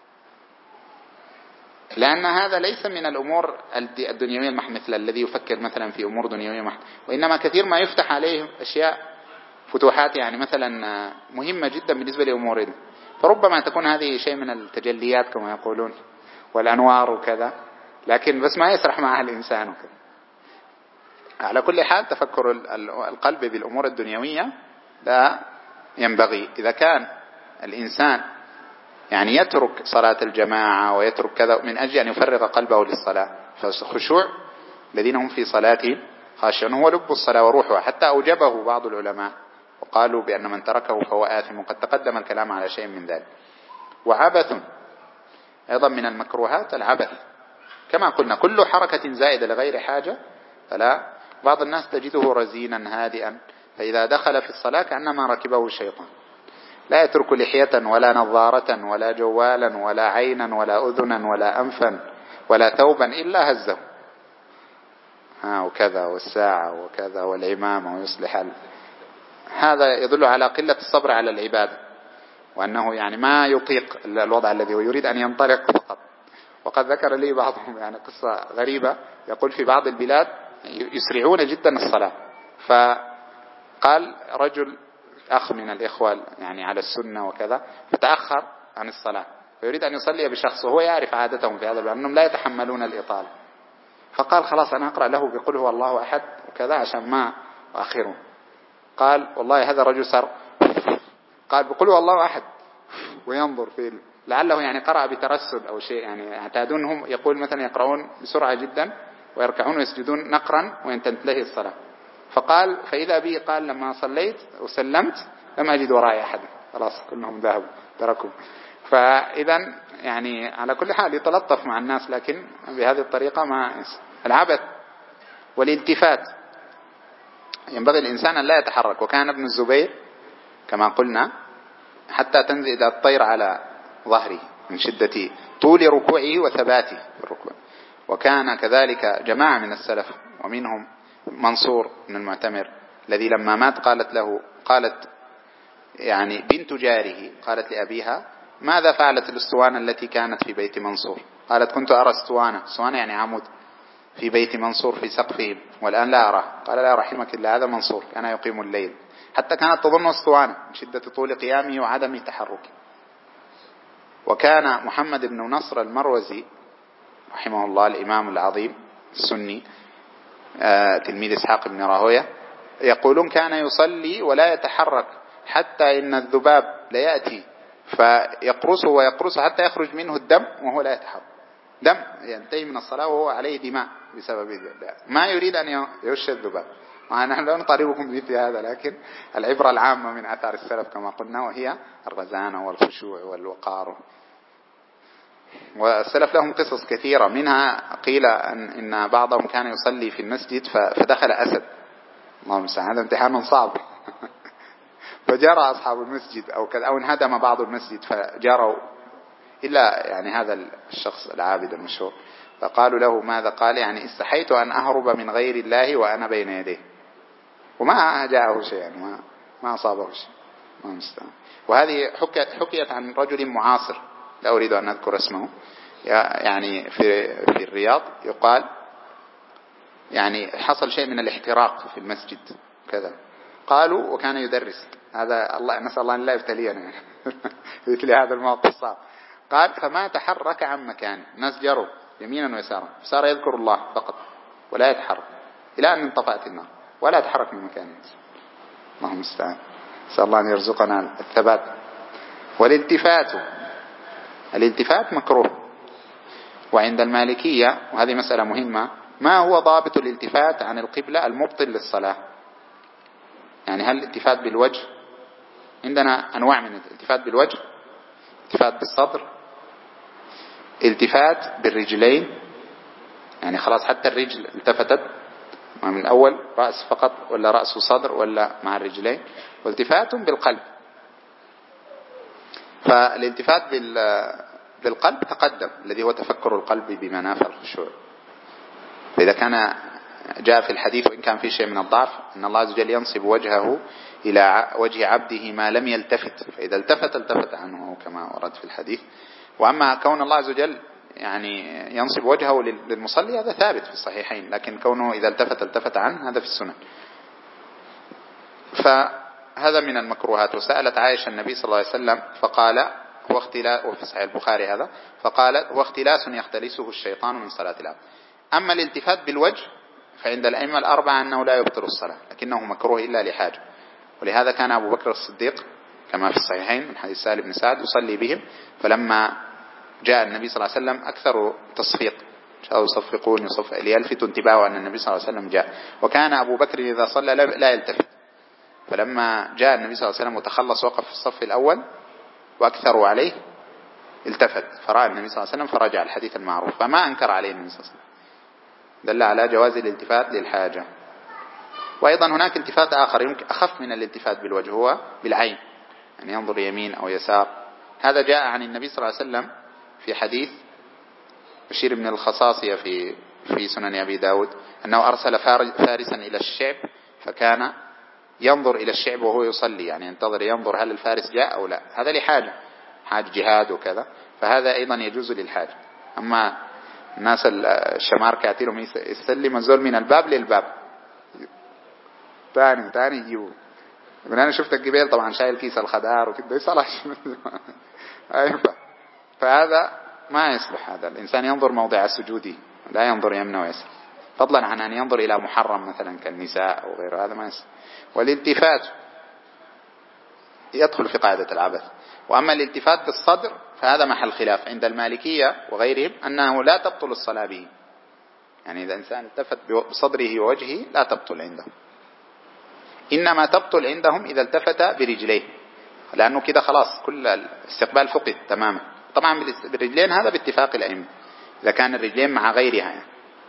لأن هذا ليس من الأمور الدنيوية المحضة مثل الذي يفكر مثلا في أمور دنيوية محضة، وإنما كثير ما يفتح عليه أشياء فتوحات يعني مثلا مهمة جدا بالنسبة لأمورنا، فربما تكون هذه شيء من التجليات كما يقولون والأنوار وكذا، لكن بس ما يسرح معها الإنسان وكذا. على كل حال تفكر القلب بالأمور الدنيوية لا ينبغي. إذا كان الإنسان يعني يترك صلاة الجماعة ويترك كذا من أجل أن يفرغ قلبه للصلاة، فالخشوع الذين هم في صلاتهم خاشعون هو لب الصلاة وروحها، حتى أوجبه بعض العلماء وقالوا بأن من تركه فهو آثم، وقد تقدم الكلام على شيء من ذلك. وعبث أيضا من المكروهات العبث، كما قلنا كل حركة زائدة لغير حاجة فلا. بعض الناس تجده رزينا هادئا، فإذا دخل في الصلاة كأنما ركبه الشيطان، لا يترك لحية ولا نظارة ولا جوالا ولا عينا ولا أذنا ولا أنفا ولا ثوبا إلا هزه وكذا والساعة وكذا والعمامة ويصلح هذا يدل على قلة الصبر على العبادة، وأنه يعني ما يطيق الوضع الذي هو يريد أن ينطلق فقط. وقد ذكر لي بعضهم يعني قصة غريبة، يقول في بعض البلاد يسرعون جدا الصلاة، فقال رجل أخ من الإخوة يعني على السنة وكذا فتأخر عن الصلاة ويريد أن يصلي بشخص، وهو يعرف عادتهم في هذا البلد أنهم لا يتحملون الإطالة، فقال خلاص أنا أقرأ له بقول هو الله أحد وكذا عشان ما أخره. قال والله هذا رجل سر، قال بقول هو الله أحد وينظر في لعله يعني قرأ بترسل أو شيء، يعني اعتادونهم يقول مثلا يقرؤون بسرعة جدا ويركعون ويسجدون نقرا وينتهي الصلاة. فقال فإذا به قال لما صليت وسلمت لم أجد وراي أحد، خلاص كلهم ذهبوا تركوا. فإذا يعني على كل حال يتلطف مع الناس، لكن بهذه الطريقة ما العبث والالتفات. ينبغي الإنسان أن لا يتحرك، وكان ابن الزبير كما قلنا حتى تنزل الطير على ظهره من شدة طول ركوعه وثباته في الركوع. وكان كذلك جماعة من السلف ومنهم منصور بن المعتمر الذي لما مات قالت يعني بنت جاره قالت لأبيها ماذا فعلت الأسطوانة التي كانت في بيت منصور؟ قالت كنت أرى أسطوانة يعني عمود في بيت منصور في سقفهم والآن لا أراه. قال لا رحمك الله هذا منصور كان يقيم الليل، حتى كانت تظن أسطوانة من شدة طول قيامه وعدم تحركه. وكان محمد بن نصر المروزي رحمه الله الإمام العظيم السني تلميذ إسحاق بن راهويه يقولون كان يصلي ولا يتحرك حتى إن الذباب ليأتي فيقرصه ويقرصه حتى يخرج منه الدم وهو لا يتحرك، دم ينتهي من الصلاة وهو عليه دماء بسبب ذلك، ما يريد أن يرش الذباب. نحن لا نطالبكم بمثل هذا، لكن العبرة العامة من أثار السلف كما قلنا وهي الرزانة والخشوع والوقار. والسلف لهم قصص كثيرة، منها قيل إن بعضهم كان يصلي في المسجد فدخل أسد، اللهم المستعان هذا امتحان صعب فجرى أصحاب المسجد أو كذا أو انهدم بعض المسجد فجروا إلا يعني هذا الشخص العابد المشهور، فقالوا له ماذا؟ قال يعني استحيت أن أهرب من غير الله وأنا بين يديه، وما جاءه شيء يعني ما أصابه شيء، ما مستعان. وهذه حكيت عن رجل معاصر لا أريد أن أذكر اسمه، يعني في الرياض يقال يعني حصل شيء من الاحتراق في المسجد كذا، قالوا وكان يدرس هذا الله نسأل الله أن لا يبتلينا مثل هذا الموقف صعب. قال فما تحرك عن مكانه، الناس جروا يمينا ويسارا صار يذكر الله فقط ولا يتحرك إلى أن انطفأت النار ولا يتحرك من مكانه. اللهم استعان، نسأل الله أن يرزقنا الثبات. الالتفات مكروه، وعند المالكية وهذه مسألة مهمة ما هو ضابط الالتفات عن القبلة المبطل للصلاة؟ يعني هل الالتفات بالوجه؟ عندنا أنواع من الالتفات بالوجه، الالتفات بالصدر، التفات بالرجلين، يعني خلاص حتى الرجل التفتت من الأول، رأس فقط ولا رأس وصدر ولا مع الرجلين، والتفات بالقلب. فالالتفات بالقلب تقدم، الذي هو تفكر القلب بمنافع الخشوع. فإذا كان جاء في الحديث وإن كان في شيء من الضعف أن الله عز وجل ينصب وجهه إلى وجه عبده ما لم يلتفت، فإذا التفت عنه كما ورد في الحديث. وأما كون الله عز وجل يعني ينصب وجهه للمصلي هذا ثابت في الصحيحين، لكن كونه إذا التفت عنه هذا في السنن. فهذا من المكروهات. وسألت عائشة النبي صلى الله عليه وسلم فقال هو اختلاس، وفي صحيح البخاري هذا، فقالت هو اختلاس يختلسه الشيطان من صلاة العبد. أما الالتفات بالوجه فعند الأئمة الأربعة أنه لا يبطل الصلاة، لكنه مكروه إلا لحاجة. ولهذا كان أبو بكر الصديق كما في الصحيحين من حديث سهل بن سعد يصلي بهم، فلما جاء النبي صلى الله عليه وسلم أكثر تصفيق، يصفقون ليلفتوا انتباهه أن النبي صلى الله عليه وسلم جاء. وكان أبو بكر إذا صلى لا يلتفت، فلما جاء النبي صلى الله عليه وسلم وتخلص وقف في الصف الأول وأكثروا عليه التفت فرأى النبي صلى الله عليه وسلم فرجع، الحديث المعروف. فما أنكر عليه النبي صلى الله عليه وسلم، دل على جواز الالتفات للحاجة. وأيضا هناك التفات آخر يمكن أخف من الالتفات بالوجه، هو بالعين، يعني ينظر يمين أو يسار. هذا جاء عن النبي صلى الله عليه وسلم في حديث بشير بن الخصاصية في سنن أبي داود أنه أرسل فارسا إلى الشعب فكان ينظر إلى الشعب وهو يصلي، يعني ينتظر ينظر هل الفارس جاء أو لا، هذا لحاجة، حاجة جهاد وكذا، فهذا أيضا يجوز للحاجة. أما الناس الشمار كاتلهم يسلم الزول من الباب للباب تاني يجيبه. أنا شفت الجبال طبعا شايل كيس الخضار وكده يصلح فهذا ما يصلح. هذا الإنسان ينظر موضع السجود، لا ينظر يمنى ويسار، فضلا عن أن ينظر إلى محرم مثلا كالنساء أو غيره، هذا ما يصلح. والالتفات يدخل في قاعدة العبث. وأما الالتفات بالصدر فهذا محل خلاف عند المالكية وغيرهم أنه لا تبطل الصلاة به، يعني إذا إنسان التفت بصدره ووجهه لا تبطل عندهم، إنما تبطل عندهم إذا التفت برجليه، لأنه كده خلاص كل الاستقبال فقد تماما. طبعا بالرجلين هذا باتفاق الأئمة إذا كان الرجلين مع غيرها يعني.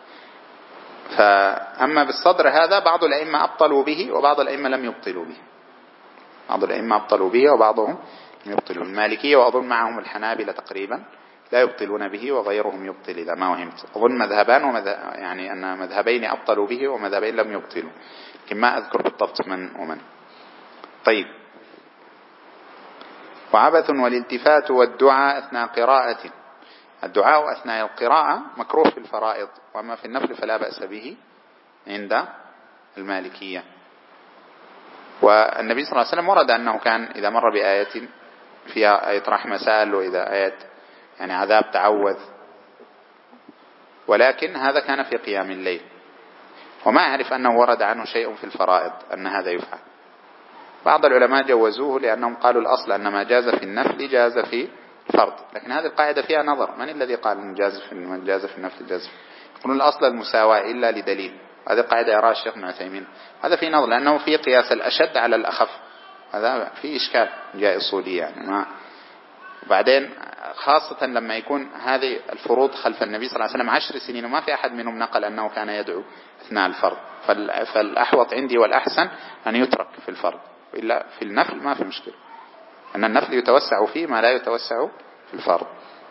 فأما بالصدر هذا بعض الأئمة أبطلوا به وبعض الأئمة لم يبطلوا به، بعض الأئمة أبطلوا به وبعضهم يبطلون. المالكية وأظن معهم الحنابلة تقريبا لا يبطلون به وغيرهم يبطل إذا ما وهمت. أظن مذهبان يعني أن مذهبين أبطلوا به ومذهبين لم يبطلوا، لكن ما أذكر بالضبط من ومن. طيب. وعبث والالتفات والدعاء أثناء قراءة. الدعاء أثناء القراءة مكروه في الفرائض، وأما في النفل فلا بأس به عند المالكية. والنبي صلى الله عليه وسلم ورد أنه كان إذا مر بآية فيها آية رحمة سأل، وإذا آية يعني عذاب تعوذ، ولكن هذا كان في قيام الليل، وما أعرف أنه ورد عنه شيء في الفرائض أن هذا يفعل. بعض العلماء جوزوه لأنهم قالوا الأصل أن ما جاز في النفل جاز في الفرض، لكن هذه القاعدة فيها نظر، من الذي قال من جاز في النفل جاز؟ يقولون الأصل المساواة إلا لدليل، هذه قاعدة يراها الشيخ ابن عثيمين. هذا في نظر لأنه في قياس الأشد على الأخف، هذا في إشكال جاء أصولي يعني ما. وبعدين خاصة لما يكون هذه الفروض خلف النبي صلى الله عليه وسلم 10 سنين وما في أحد منهم نقل أنه كان يدعو أثناء الفرض، فالأحوط عندي والأحسن أن يترك في الفرض، إلا في النفل ما في مشكلة، أن النفل يتوسع فيه ما لا يتوسع في الفرض.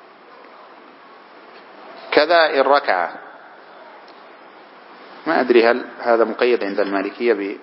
كذا الركعة، ما أدري هل هذا مقيد عند المالكية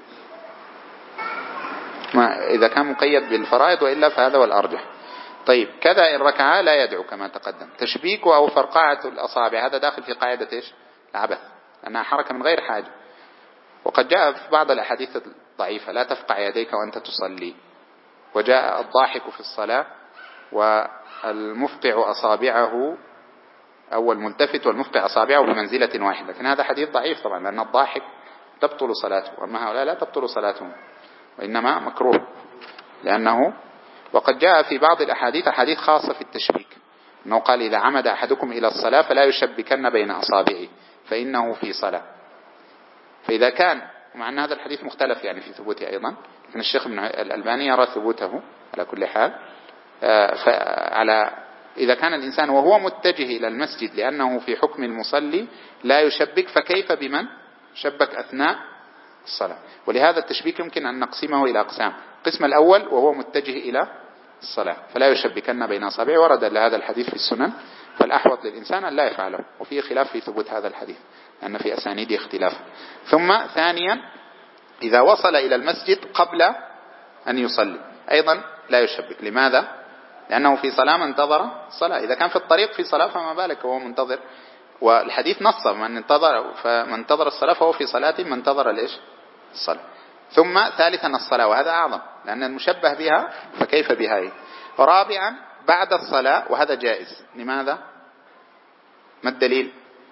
إذا كان مقيد بالفرائض وإلا فهذا والأرجح. طيب. كذا الركعة لا يدعو كما تقدم. تشبيكه أو فرقعة الأصابع هذا داخل في قاعدة إيش؟ العبث، لأنها حركة من غير حاجة. وقد جاء في بعض الأحاديث الضعيفة لا تفقع يديك وأنت تصلي، وجاء الضاحك في الصلاة والمفقع أصابعه أو الملتفت والمفقع أصابعه بمنزلة واحدة، لكن هذا حديث ضعيف طبعا، لأن الضاحك تبطل صلاته، أما هؤلاء لا تبطل صلاتهم وإنما مكروه لأنه. وقد جاء في بعض الأحاديث أحاديث خاصة في التشبيك، أنه قال إذا عمد أحدكم إلى الصلاة فلا يشبكن بين أصابعه فإنه في صلاة. فإذا كان، مع أن هذا الحديث مختلف يعني في ثبوته أيضا، لكن الشيخ ابن الألباني يرى ثبوته على كل حال على إذا كان الإنسان وهو متجه إلى المسجد لأنه في حكم المصلي لا يشبك، فكيف بمن شبك أثناء الصلاة؟ ولهذا التشبيك يمكن أن نقسمه إلى أقسام. القسم الأول وهو متجه إلى الصلاة فلا يشبكن بين أصابعه، ورد لهذا الحديث في السنن، فالأحوط للإنسان أن لا يفعله، وفيه خلاف في ثبوت هذا الحديث لأن في أسانيده اختلاف. ثم ثانيا إذا وصل إلى المسجد قبل أن يصلي أيضا لا يشبك. لماذا؟ لأنه في صلاة من انتظر الصلاة. إذا كان في الطريق في صلاة فما بالك وهو منتظر، والحديث نص من انتظر الصلاة فهو في صلاة من انتظر الصلاة. ثم ثالثا الصلاة، وهذا أعظم لأن المشبه بها فكيف بها. رابعا بعد الصلاة، وهذا جائز. لماذا؟ ما الدليل؟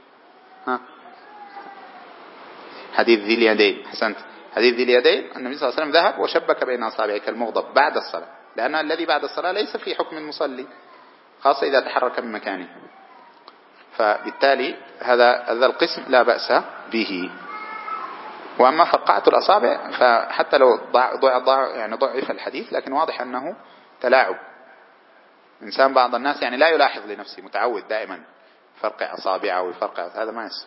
حديث ذي اليدين. حسنت. حديث ذي اليدين النبي صلى الله عليه وسلم ذهب وشبك بين أصابعه كالمغضب بعد الصلاة، لأن الذي بعد الصلاة ليس في حكم المصلي، خاصة إذا تحرك من مكانه. فبالتالي هذا القسم لا بأس به. وأما فقعة الأصابع فحتى لو ضعف الحديث، لكن واضح أنه تلاعب. إنسان بعض الناس لا يلاحظ لنفسه، متعود دائما فرقع أصابعه ويفرقع، هذا ما يصير.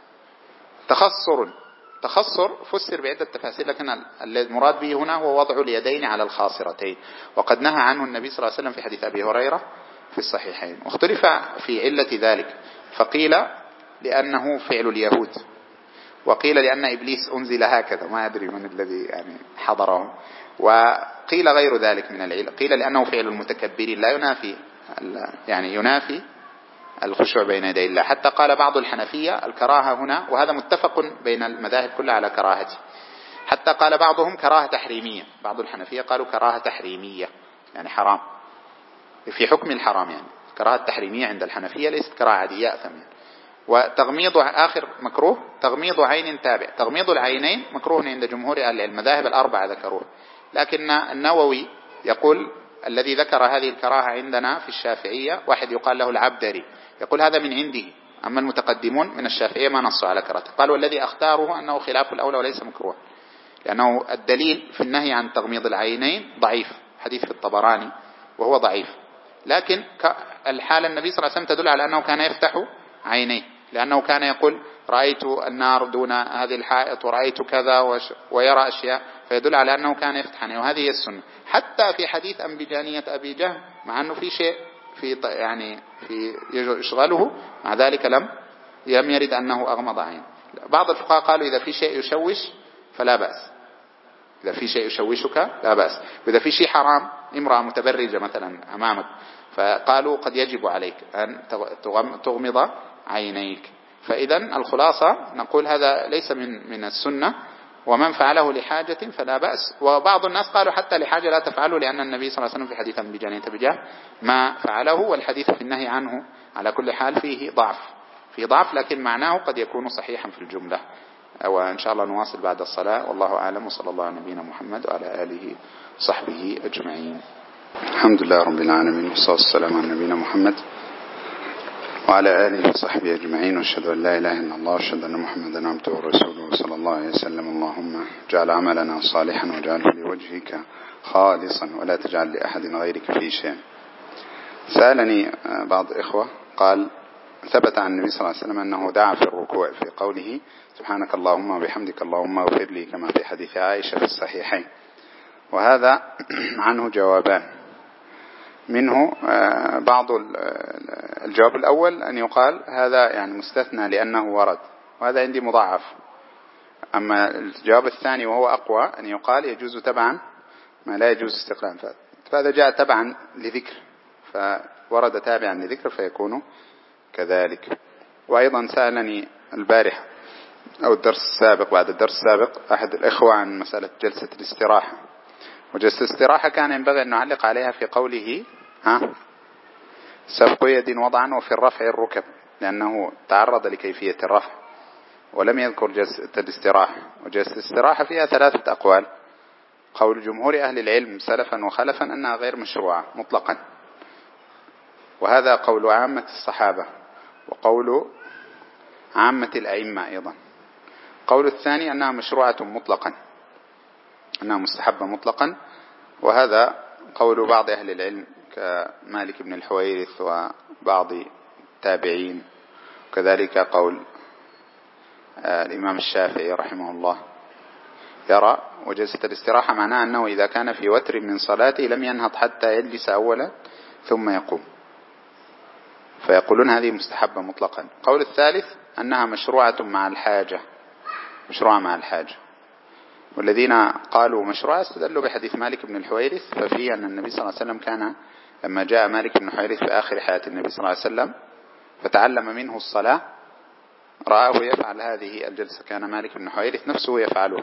تخصر فسر بعدة تفاسير، لكن المراد به هنا هو وضع اليدين على الخاصرتين، وقد نهى عنه النبي صلى الله عليه وسلم في حديث أبي هريرة في الصحيحين. واختلف في علة ذلك، فقيل لأنه فعل اليهود، وقيل لأن إبليس أنزل هكذا، ما أدري من الذي حضره، وقيل غير ذلك من العلة. قيل لأنه فعل المتكبرين لا ينافي ينافي الخشوع بين يدي الله. حتى قال بعض الحنفية الكراهة هنا، وهذا متفق بين المذاهب كلها على كراهته، حتى قال بعضهم كراهة تحريمية. بعض الحنفية قالوا كراهة تحريمية حرام في حكم الحرام، كراهة تحريمية عند الحنفية ليست كراهة عادية أثم. وتغميض آخر مكروه، تغميض عين تابع. تغميض العينين مكروه عند جمهور المذاهب الأربعة ذكروه، لكن النووي يقول الذي ذكر هذه الكراهة عندنا في الشافعية واحد يقال له العبدري، يقول هذا من عنده، أما المتقدمون من الشافعية ما نصوا على كراهته. قال والذي أختاره أنه خلاف الأولى وليس مكروه، لأنه الدليل في النهي عن تغميض العينين ضعيف، حديث في الطبراني وهو ضعيف، لكن الحالة النبي صلى الله عليه وسلم تدل على أنه كان يفتح عينيه، لأنه كان يقول رأيت النار دون هذه الحائط ورأيت كذا ويرى أشياء، فيدل على أنه كان يفتح عينيه، وهذه هي السنة. حتى في حديث أنبجانية أبي جهل مع أنه في شيء في يشغله، مع ذلك لم يرد أنه أغمض عين. بعض الفقهاء قالوا إذا في شيء يشوش فلا بأس، إذا في شيء يشوشك لا بأس. وإذا في شيء حرام، امرأة متبرجة مثلا أمامك، فقالوا قد يجب عليك أن تغمض عينيك. فإذا الخلاصة نقول هذا ليس من السنة، ومن فعله لحاجة فلا بأس. وبعض الناس قالوا حتى لحاجة لا تفعله، لأن النبي صلى الله عليه وسلم في حديث أنبجانية أبي جهل ما فعله، والحديث في النهي عنه على كل حال فيه ضعف، لكن معناه قد يكون صحيحا في الجملة. وإن شاء الله نواصل بعد الصلاة، والله أعلم، وصلى الله على نبينا محمد وعلى آله وصحبه أجمعين. الحمد لله رب العالمين، والصلاة والسلام على نبينا محمد وعلى آله وصحبه أجمعين، وأشهد أن لا إله إلا الله وأشهد أن محمدا عبده ورسوله صلى الله عليه وسلم. اللهم اجعل عملنا صالحا واجعله لوجهك خالصا ولا تجعل لأحد غيرك فيه شيئا. سألني بعض إخوة قال ثبت عن النبي صلى الله عليه وسلم أنه دعا في الركوع في قوله سبحانك اللهم وبحمدك اللهم اغفر لي، كما في حديث عائشة في الصحيحين. وهذا عنه جوابان، منه بعض الجواب الأول أن يقال هذا مستثنى لأنه ورد، وهذا عندي مضاعف. أما الجواب الثاني وهو أقوى أن يقال يجوز تبعا ما لا يجوز استقلالا، فهذا جاء تبعا لذكر، فورد تابعا لذكر فيكون كذلك. وأيضا سألني البارحة أو الدرس السابق بعد الدرس السابق أحد الإخوة عن مسألة جلسة الاستراحة، وجلسة الاستراحة كان ينبغي أن نعلق عليها في قوله سبق يد وضعا وفي الرفع الركب، لأنه تعرض لكيفية الرفع ولم يذكر جلسة الاستراحة. وجلسة الاستراحة فيها 3 أقوال، قول جمهور أهل العلم سلفا وخلفا أنها غير مشروعة مطلقا، وهذا قول عامة الصحابة وقول عامة الأئمة أيضا. قول الثاني أنها مشروعة مطلقا، أنها مستحبة مطلقا، وهذا قول بعض أهل العلم كمالك بن الحويرث وبعض التابعين، وكذلك قول الإمام الشافعي رحمه الله يرى وجلسة الاستراحة معناه أنه إذا كان في وتر من صلاته لم ينهض حتى يجلس أولا ثم يقوم، فيقولون هذه مستحبة مطلقا. قول الثالث أنها مشروعة مع الحاجة، مشروعة مع الحاجة. والذين قالوا مشروعة استدلوا بحديث مالك بن الحويرث، ففيه أن النبي صلى الله عليه وسلم كان لما جاء مالك بن الحويرث في آخر حياة النبي صلى الله عليه وسلم فتعلم منه الصلاة، رآه يفعل هذه الجلسة، كان مالك بن الحويرث نفسه يفعله،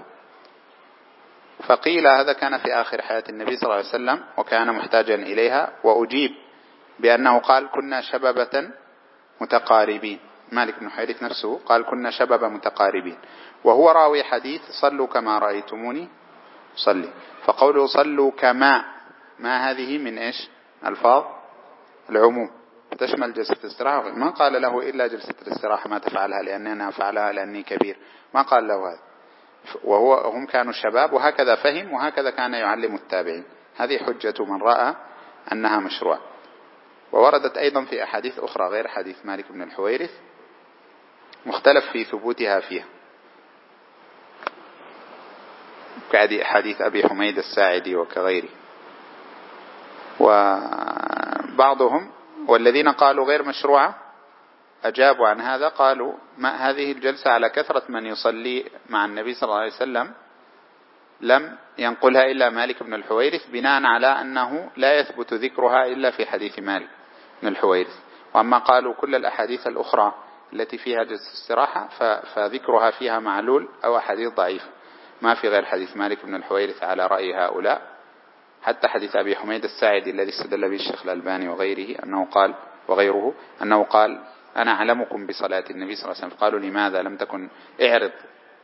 فقيل هذا كان في آخر حياة النبي صلى الله عليه وسلم وكان محتاجا إليها، وأجيب بأنه قال كنا شبابة متقاربين. مالك بن الحويرث نفسه قال كنا شبابة متقاربين، وهو راوي حديث صلوا كما رأيتموني صلي، فقوله صلوا كما، ما هذه من إيش؟ ألفاظ العموم تشمل جلسة الاستراحة. ما قال له إلا جلسة الاستراحة ما تفعلها لأني أنا أفعلها لأني كبير، ما قال له هذا، هم كانوا شباب وهكذا فهم وهكذا كان يعلم التابعين. هذه حجة من رأى أنها مشروع. ووردت أيضا في أحاديث أخرى غير حديث مالك بن الحويرث مختلف في ثبوتها فيها، كحديث أبي حميد الساعدي وكغيره. وبعضهم والذين قالوا غير مشروعة أجابوا عن هذا، قالوا ما هذه الجلسة على كثرة من يصلي مع النبي صلى الله عليه وسلم لم ينقلها إلا مالك بن الحويرث، بناء على أنه لا يثبت ذكرها إلا في حديث مالك بن الحويرث. وأما قالوا كل الأحاديث الأخرى التي فيها جلسة استراحة فذكرها فيها معلول أو أحاديث ضعيفة، ما في غير حديث مالك بن الحويرث على رأي هؤلاء. حتى حديث أبي حميد الساعدي الذي استدل به الشيخ الألباني وغيره أنه قال أنا أعلمكم بصلاة النبي صلى الله عليه وسلم، قالوا لماذا لم تكن اعرض،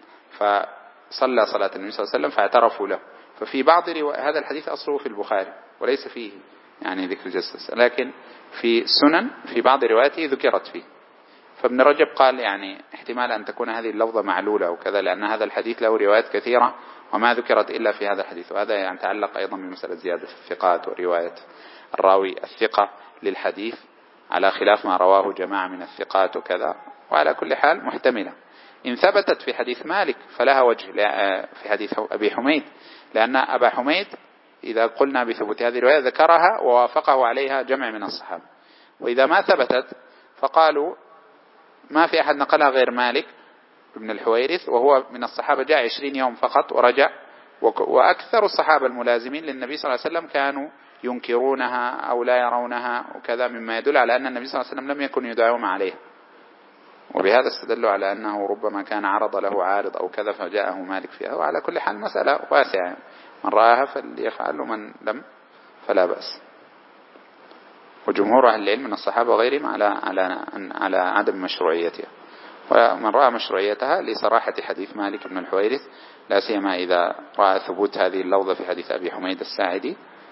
فصلى صلاة النبي صلى الله عليه وسلم فاعترفوا له. ففي بعض هذا الحديث أصله في البخاري وليس فيه يعني ذكر الجلسة، لكن في السنن في بعض رواياته ذكرت فيه. فابن رجب قال يعني احتمال أن تكون هذه اللفظة معلولة وكذا، لأن هذا الحديث له روايات كثيرة وما ذكرت إلا في هذا الحديث. وهذا يعني يتعلق أيضا بمسألة زيادة الثقات ورواية الراوي الثقة للحديث على خلاف ما رواه جماعة من الثقات وكذا. وعلى كل حال محتملة إن ثبتت في حديث مالك فلها وجه في حديث أبي حميد، لأن أبا حميد إذا قلنا بثبوت هذه الرواية ذكرها ووافقه عليها جمع من الصحابة. وإذا ما ثبتت فقالوا ما في أحد نقلها غير مالك بن الحويرث، وهو من الصحابة جاء 20 يوم فقط ورجع. وأكثر الصحابة الملازمين للنبي صلى الله عليه وسلم كانوا ينكرونها أو لا يرونها وكذا، مما يدل على أن النبي صلى الله عليه وسلم لم يكن يداوم عليها. وبهذا استدلوا على أنه ربما كان عرض له عارض أو كذا فجاءه مالك فيها. وعلى كل حال مسألة واسعة، من رآها فليفعل ومن لم فلا بأس. وجمهور أهل العلم من الصحابة وغيرهم على عدم مشروعيتها، ومن رأى مشروعيتها لصراحة حديث مالك بن الحويرث، لا سيما إذا رأى ثبوت هذه اللفظة في حديث أبي حميد الساعدي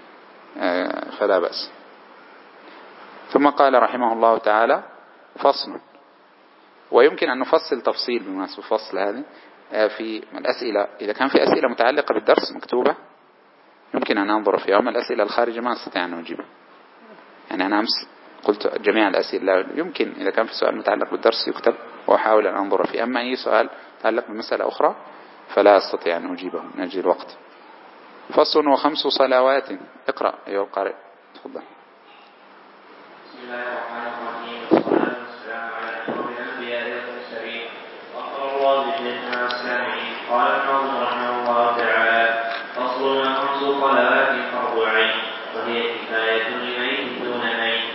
فلا بأس. ثم قال رحمه الله تعالى فصل. ويمكن أن نفصل تفصيل بمناسبة فصل هذه في الأسئلة، إذا كان في أسئلة متعلقة بالدرس مكتوبة يمكن أن أنظر فيها، وما الأسئلة الخارجة ما أستطيع أن أجيبها. يعني أنا أمس قلت جميع الأسئلة، يمكن إذا كان في سؤال متعلق بالدرس يكتب وأحاول أن أنظر فيه، أما أي سؤال متعلق بمسألة أخرى فلا أستطيع أن أجيبه من أجل الوقت. فصل. 5 صلوات. اقرأ أيها القارئ، تفضل. بسم الله الرحمن الرحيم، والصلاة والسلام على أشرف الأنبياء والمرسلين وأفضل الله جميع السامعين. قال الناظم رحمه الله تعالى: فصل. 5 صلوات فرض عين، وهي كفاية لمن دون عين.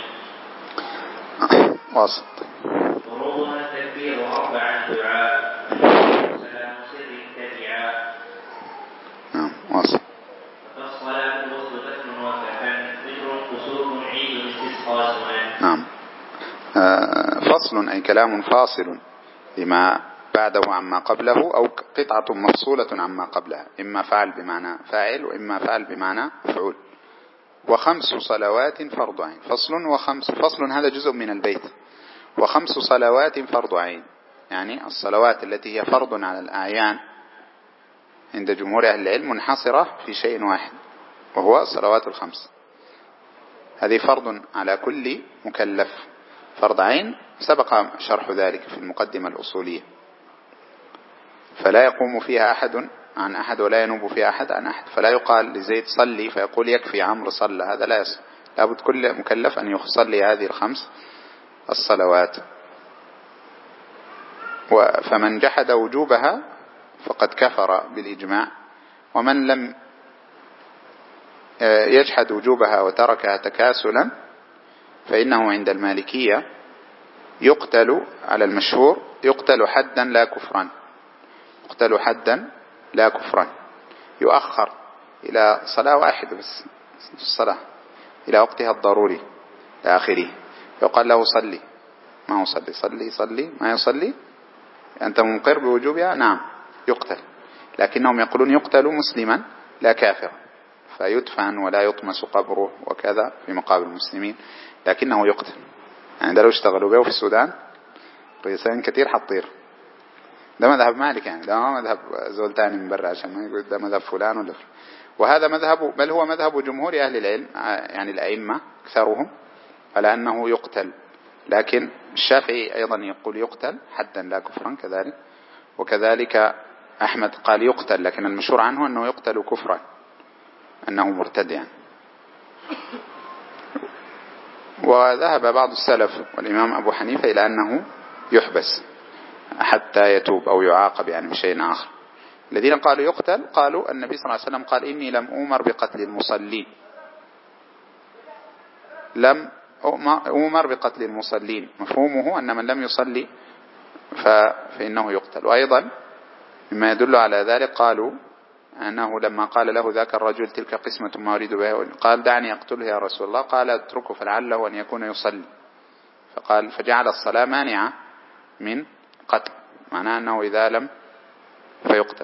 واصل. فروضها التكبير 4 دعاء، وسلام سر تبعا. واصل. فالصلاة الوسط دفن وكفن، ذكر كسوف عيد استسقاء سنن. نعم. فصل أي كلام فاصل لما بعده عما قبله، أو قطعة مفصولة عما قبلها، إما فعل بمعنى فاعل وإما فعل بمعنى مفعول. 5 صلوات فرض عين. فصل هذا جزء من البيت. 5 صلوات فرض عين، يعني الصلوات التي هي فرض على الأعيان عند جمهور أهل العلم منحصرة في شيء واحد، وهو الصلوات 5. هذه فرض على كل مكلف، فرض عين، سبق شرح ذلك في المقدمة الأصولية. فلا يقوم فيها أحد عن أحد ولا ينوب فيها أحد عن أحد. فلا يقال لزيد صلي فيقول يكفي عمرو صلى، هذا لا يصح. لابد كل مكلف أن يصلي هذه الخمس الصلوات. فمن جحد وجوبها فقد كفر بالإجماع، ومن لم يجحد وجوبها وتركها تكاسلا فإنه عند المالكية يقتل على المشهور، يقتل حدا لا كفرا، يقتل حدا لا كفرا، يؤخر إلى صلاة واحدة بس، الصلاة إلى وقتها الضروري لآخره، يقال له صلي، ما هو صلي ما يصلي، أنت منقر بوجوبها، نعم يقتل. لكنهم يقولون يقتل مسلما لا كافر، فيدفن ولا يطمس قبره وكذا في مقابل المسلمين، لكنه يقتل. يعني ده لو اشتغلوا به في السودان رئيسين كتير حطير. ده مذهب مالك، يعني ده ما مذهب زول تاني من برا عشان ما يقول ده مذهب فلان ولا فلان. وهذا مذهب، بل هو مذهب جمهور أهل العلم، يعني الأئمة أكثرهم على أنه يقتل. لكن الشافعي أيضا يقول يقتل حدا لا كفرا كذلك، وكذلك أحمد قال يقتل، لكن المشهور عنه أنه يقتل كفرا، أنه مرتد يعني. وذهب بعض السلف والإمام أبو حنيفة إلى أنه يحبس حتى يتوب أو يعاقب يعني بشيء آخر. الذين قالوا يقتل قالوا النبي صلى الله عليه وسلم قال إني لم أؤمر بقتل المصلين، لم أؤمر بقتل المصلين، مفهومه أن من لم يصلي فإنه يقتل. وأيضا مما يدل على ذلك قالوا أنه لما قال له ذاك الرجل تلك قسمة ما أريد بها، قال دعني أقتله يا رسول الله، قال اتركه فلعله أن يكون يصلي، فقال فجعل الصلاة مانعة من قتل، معناه أنه إذا لم فيقتل.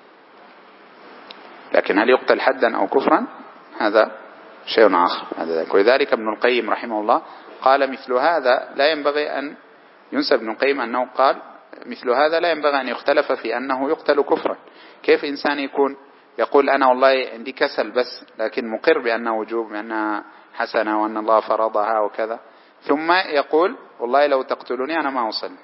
لكن هل يقتل حدا أو كفرا هذا شيء آخر. ولذلك ابن القيم رحمه الله قال مثل هذا لا ينبغي أن ينسب ابن القيم أنه قال مثل هذا لا ينبغي أن يختلف في أنه يقتل كفرا. كيف إنسان يكون يقول أنا والله عندي كسل بس، لكن مقر بأنه وجوب، بأنها حسنة وأن الله فرضها وكذا، ثم يقول والله لو تقتلوني أنا ما أصلي.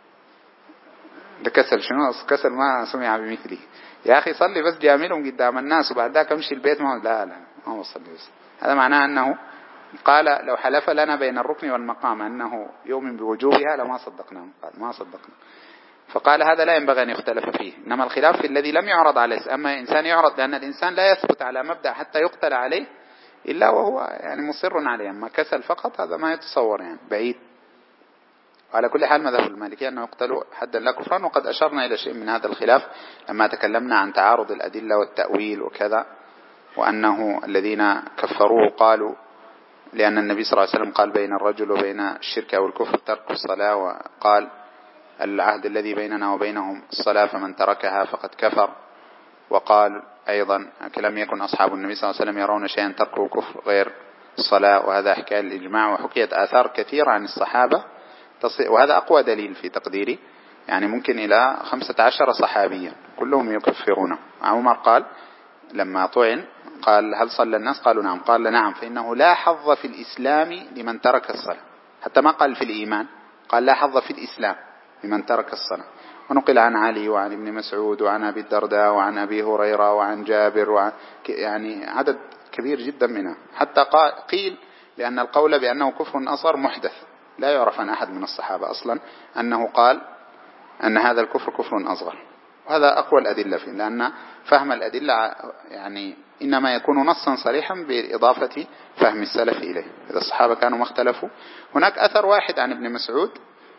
ده كسل، شنو كسل ما سمع بمثله. يا أخي صلي بس جاملهم قدام الناس وبعد ذاك امشي البيت، ما أصلي بس. هذا معناه أنه قال لو حلف لنا بين الركن والمقام أنه يؤمن بوجوبها لما صدقناه، قال ما صدقنا. فقال هذا لا ينبغي أن يختلف فيه، إنما الخلاف في الذي لم يعرض عليه. أما إنسان يعرض، لأن الإنسان لا يثبت على مبدأ حتى يقتل عليه إلا وهو يعني مصر عليه، أما كسل فقط هذا ما يتصور، يعني بعيد. وعلى كل حال مذهب المالكية أنه يقتل حدا لا كفرا، وقد أشرنا إلى شيء من هذا الخلاف لما تكلمنا عن تعارض الأدلة والتأويل وكذا، وأنه الذين كفروه قالوا لأن النبي صلى الله عليه وسلم قال بين الرجل وبين الشرك أو الكفر ترك الصلاة، وقال العهد الذي بيننا وبينهم الصلاة فمن تركها فقد كفر. وقال أيضا لم يكن أصحاب النبي صلى الله عليه وسلم يرون شيئا تركه كفر غير الصلاة، وهذا حكاية الإجماع، وحكيت آثار كثيرة عن الصحابة، وهذا أقوى دليل في تقديري، يعني ممكن إلى 15 صحابيا كلهم يكفرونه. عمر قال لما طعن قال هل صلى الناس؟ قالوا نعم، قال نعم فإنه لا حظ في الإسلام لمن ترك الصلاة، حتى ما قال في الإيمان، قال لا حظ في الإسلام لمن ترك الصلاة. ونقل عن علي وعن ابن مسعود وعن أبي الدرداء وعن أبي هريرة وعن جابر يعني عدد كبير جدا منها، حتى قيل لأن القول بأنه كفر أصغر محدث، لا يعرف عن أحد من الصحابة أصلا أنه قال أن هذا الكفر كفر أصغر. وهذا أقوى الأدلة فيه، لأن فهم الأدلة يعني إنما يكون نصا صريحا بإضافة فهم السلف إليه، إذا الصحابة كانوا ما اختلفوا. هناك أثر واحد عن ابن مسعود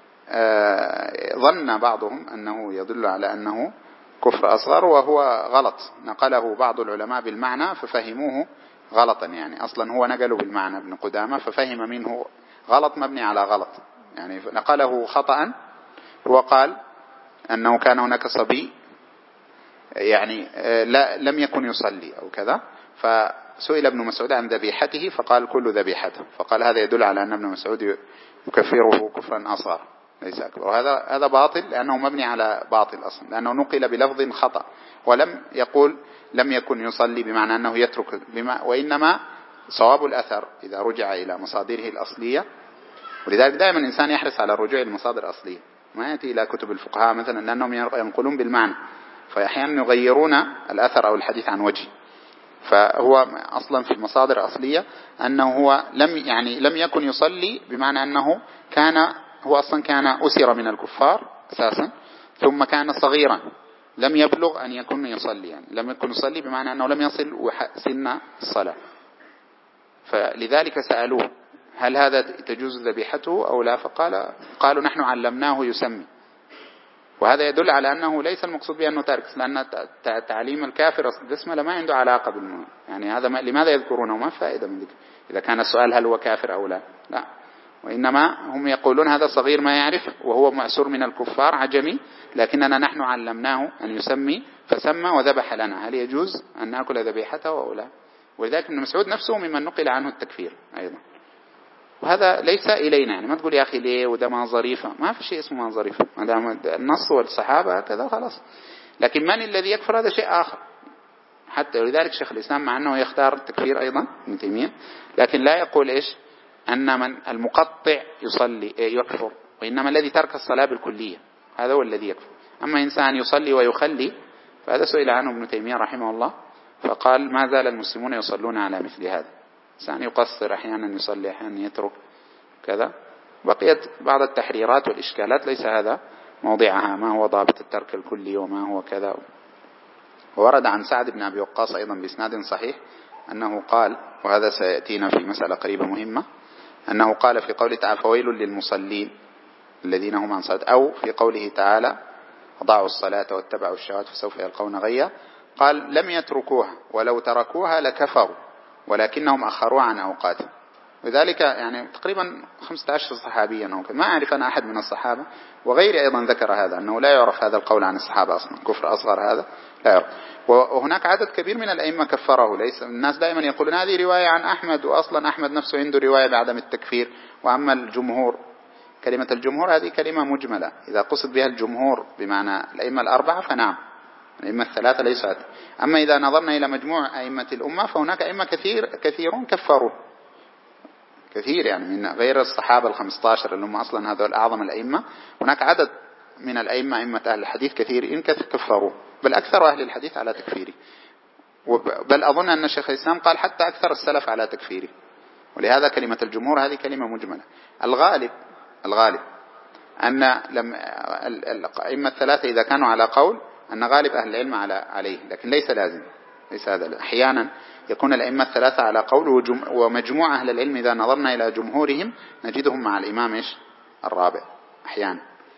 ظن بعضهم أنه يدل على أنه كفر أصغر، وهو غلط، نقله بعض العلماء بالمعنى ففهموه غلطا، يعني أصلا هو نقله بالمعنى ابن قدامة ففهم منه غلط مبني على غلط، يعني نقله خطأ. هو قال أنه كان هناك صبي يعني لم يكن يصلي أو كذا، فسئل ابن مسعود عن ذبيحته فقال كل ذبيحته، فقال هذا يدل على أن ابن مسعود يكفره كفرا أصغر ليس أكبر. وهذا باطل لأنه مبني على باطل أصلا، لأنه نقل بلفظ خطأ، ولم يقول لم يكن يصلي بمعنى أنه يترك وإنما صواب الأثر إذا رجع إلى مصادره الأصلية، ولذلك دائما الإنسان يحرص على الرجوع إلى المصادر الأصلية، ما يأتي إلى كتب الفقهاء مثلا لأنهم ينقلون بالمعنى، فأحيانا يغيرون الأثر أو الحديث عن وجه. فهو أصلا في المصادر الأصلية أنه هو لم يكن يصلي، بمعنى أنه هو أصلا كان أسر من الكفار أساسا، ثم كان صغيرا لم يبلغ أن يكون يصلي، يعني لم يكن يصلي بمعنى أنه لم يصل سن الصلاة. فلذلك سألوه هل هذا تجوز ذبيحته أو لا، قالوا نحن علمناه يسمي. وهذا يدل على أنه ليس المقصود بأنه تارك، لأن تعليم الكافر البسملة ما عنده علاقة يعني هذا لماذا يذكرونه؟ ما فائدة من ذلك إذا كان السؤال هل هو كافر أو لا. لا، وإنما هم يقولون هذا صغير ما يعرف وهو معسور من الكفار عجمي، لكننا نحن علمناه أن يسمي فسمى وذبح لنا، هل يجوز أن نأكل ذبيحته أو لا؟ ولذلك ابن مسعود نفسه ممن نقل عنه التكفير أيضا. وهذا ليس إلينا، يعني ما تقول يا أخي ليه وده ما ظريفة، ما في شيء اسمه ما ظريفة، ما دام النص والصحابة هكذا خلاص. لكن من الذي يكفر هذا شيء آخر. حتى ولذلك شيخ الإسلام مع أنه يختار التكفير أيضا ابن تيمية، لكن لا يقول إيش أن من المقطع يصلي يكفر، وإنما الذي ترك الصلاة بالكلية هذا هو الذي يكفر. أما إنسان يصلي ويخلي فهذا سئل عنه ابن تيمية رحمه الله فقال ما زال المسلمون يصلون على مثل هذا، إنسان يقصر أحيانا يصلي أحيانا يترك كذا. بقيت بعض التحريرات والإشكالات ليس هذا موضعها، ما هو ضابط الترك الكلي وما هو كذا. ورد عن سعد بن أبي وقاص أيضا بإسناد صحيح أنه قال، وهذا سيأتينا في مسألة قريبة مهمة، أنه قال في قوله تعالى فويل للمصلين الذين هم عن صلاة، أو في قوله تعالى ضاعوا الصلاة واتبعوا الشهوات فسوف يلقون غيا، قال لم يتركوها ولو تركوها لكفروا ولكنهم أخروا عن أوقاتهم. وذلك يعني تقريبا 15 صحابيا أو كذا، ما أعرف أنا أحد من الصحابة وغيري أيضا ذكر هذا، أنه لا يعرف هذا القول عن الصحابة أصلا، كفر أصغر هذا لا يعرف. وهناك عدد كبير من الأئمة كفره، ليس الناس دائما يقولون هذه رواية عن أحمد، وأصلا أحمد نفسه عنده رواية بعدم التكفير. وأما الجمهور، كلمة الجمهور هذه كلمة مجملة، إذا قصد بها الجمهور بمعنى الأئمة الأربعة فنعم، الأئمة الثلاثة ليست. أما إذا نظرنا إلى مجموع أئمة الأمة فهناك أئمة كثيرون كفروا كثير، يعني من غير الصحابة 15 اللي هم أصلا هذول أعظم الأئمة، هناك عدد من الأئمة أئمة أهل الحديث كثيرين كفروا، بل أكثر أهل الحديث على تكفيره، بل أظن أن الشيخ الإسلام قال حتى أكثر السلف على تكفيره. ولهذا كلمة الجمهور هذه كلمة مجملة. الغالب أن الأئمة الثلاثة إذا كانوا على قول أن غالب أهل العلم عليه، لكن ليس لازم، ليس هذا. أحيانا يكون الأئمة الثلاثة على قول ومجموع أهل العلم إذا نظرنا إلى جمهورهم نجدهم مع الإمام الرابع أحيانا.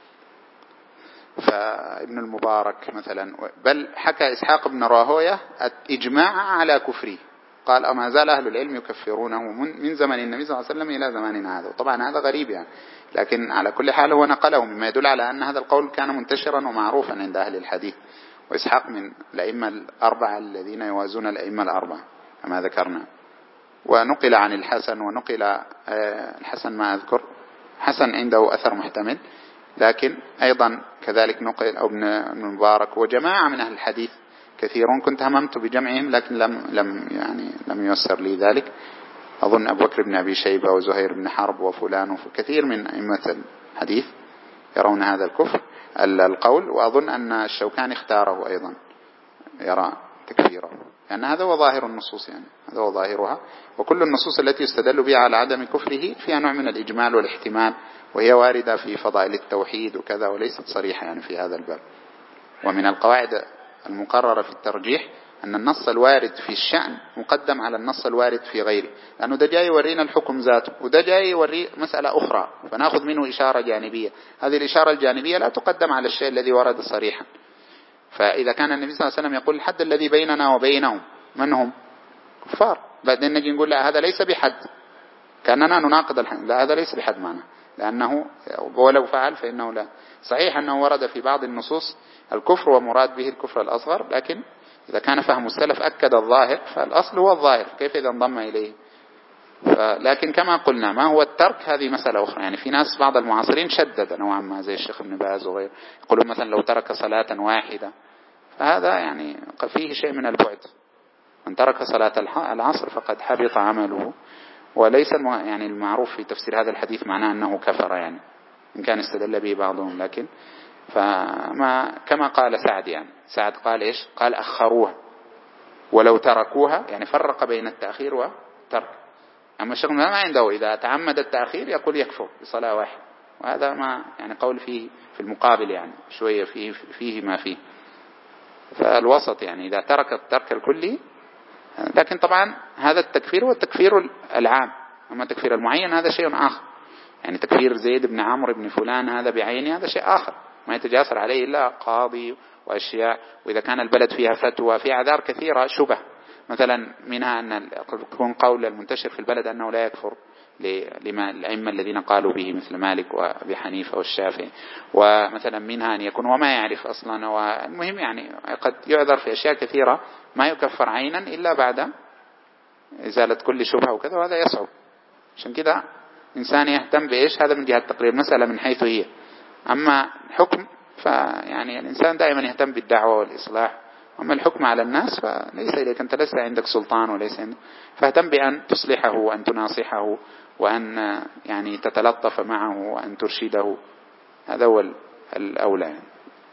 فابن المبارك مثلا، بل حكى إسحاق بن راهوية إجماع على كفره، قال أما زال أهل العلم يكفرونه من زمن النبي صلى الله عليه وسلم إلى زماننا هذا. طبعا هذا غريب يعني، لكن على كل حال هو نقله مما يدل على أن هذا القول كان منتشرا ومعروفا عند أهل الحديث. وإسحاق من الأئمة الأربعة الذين يوازون الأئمة الأربعة كما ذكرنا. ونقل عن الحسن، ونقل الحسن ما أذكر، حسن عنده أثر محتمل، لكن أيضا كذلك نقل ابن المبارك وجماعة من أهل الحديث كثيرون، كنت هممت بجمعهم لكن لم ييسر لي ذلك. أظن أبو بكر بن أبي شيبة وزهير بن حرب وفلان وكثير من أئمة الحديث يرون هذا القول، وأظن أن الشوكاني اختاره أيضا يرى تكفيره، لأن هذا هو ظاهر النصوص، يعني هذا هو ظاهرها. وكل النصوص التي يستدل بها على عدم كفره فيها نوع من الإجمال والاحتمال، وهي واردة في فضائل التوحيد وكذا، وليست صريحة يعني في هذا الباب. ومن القواعد المقررة في الترجيح أن النص الوارد في الشأن مقدم على النص الوارد في غيره، لأنه ده جاي يورينا الحكم ذاته، وده جاي يوري مسألة أخرى فنأخذ منه إشارة جانبية. هذه الإشارة الجانبية لا تقدم على الشيء الذي ورد صريحا. فإذا كان النبي صلى الله عليه وسلم يقول الحد الذي بيننا وبينهم من هم؟ كفار، بعدين نجي نقول لا هذا ليس بحد، كأننا نناقض الحد، لا هذا ليس بحد معنا، لأنه ولو فعل فإنه لا. صحيح أنه ورد في بعض النصوص الكفر ومراد به الكفر الأصغر، لكن إذا كان فهم السلف أكد الظاهر فالأصل هو الظاهر، كيف إذا انضم إليه؟ لكن كما قلنا ما هو الترك هذه مسألة أخرى. يعني في ناس بعض المعاصرين شدد نوعا ما زي الشيخ ابن باز وغيره، يقولون مثلا لو ترك صلاة واحدة، فهذا يعني فيه شيء من البعد. من ترك صلاة العصر فقد حبط عمله. وليس يعني المعروف في تفسير هذا الحديث معناه أنه كفر، يعني إن كان استدل به بعضهم، لكن فما كما قال سعد، يعني سعد قال إيش؟ قال أخروها ولو تركوها، يعني فرق بين التأخير والترك. أما الشيخ ما عنده إذا تعمد التأخير يقول يكفر بصلاة واحدة، وهذا ما يعني قول فيه في المقابل، يعني شوية فيه ما فيه. فالوسط يعني إذا ترك الترك الكلي، لكن طبعا هذا التكفير هو التكفير العام، أما التكفير المعين هذا شيء آخر. يعني تكفير زيد بن عمرو بن فلان هذا بعينه هذا شيء آخر، ما يتجاسر عليه إلا قاضي وأشياء. وإذا كان البلد فيها فتوى في أعذار كثيرة شبه، مثلا منها أن يكون قول المنتشر في البلد أنه لا يكفر لما الأئمة الذين قالوا به مثل مالك وأبي حنيفة والشافعي، ومثلا منها أن يكون وما يعرف أصلا. والمهم يعني قد يعذر في أشياء كثيرة ما يكفر عينا إلا بعد إزالة كل شبهة وكذا، وهذا يصعب. عشان كده إنسان يهتم بإيش؟ هذا من جهة تقرير مسألة من حيث هي. أما الحكم فيعني الإنسان دائما يهتم بالدعوة والإصلاح، أما الحكم على الناس فليس إليك، أنت ليس عندك سلطان وليس عندك، فاهتم بأن تصلحه وأن تناصحه وأن يعني تتلطف معه وأن ترشده، هذا هو الأولى يعني.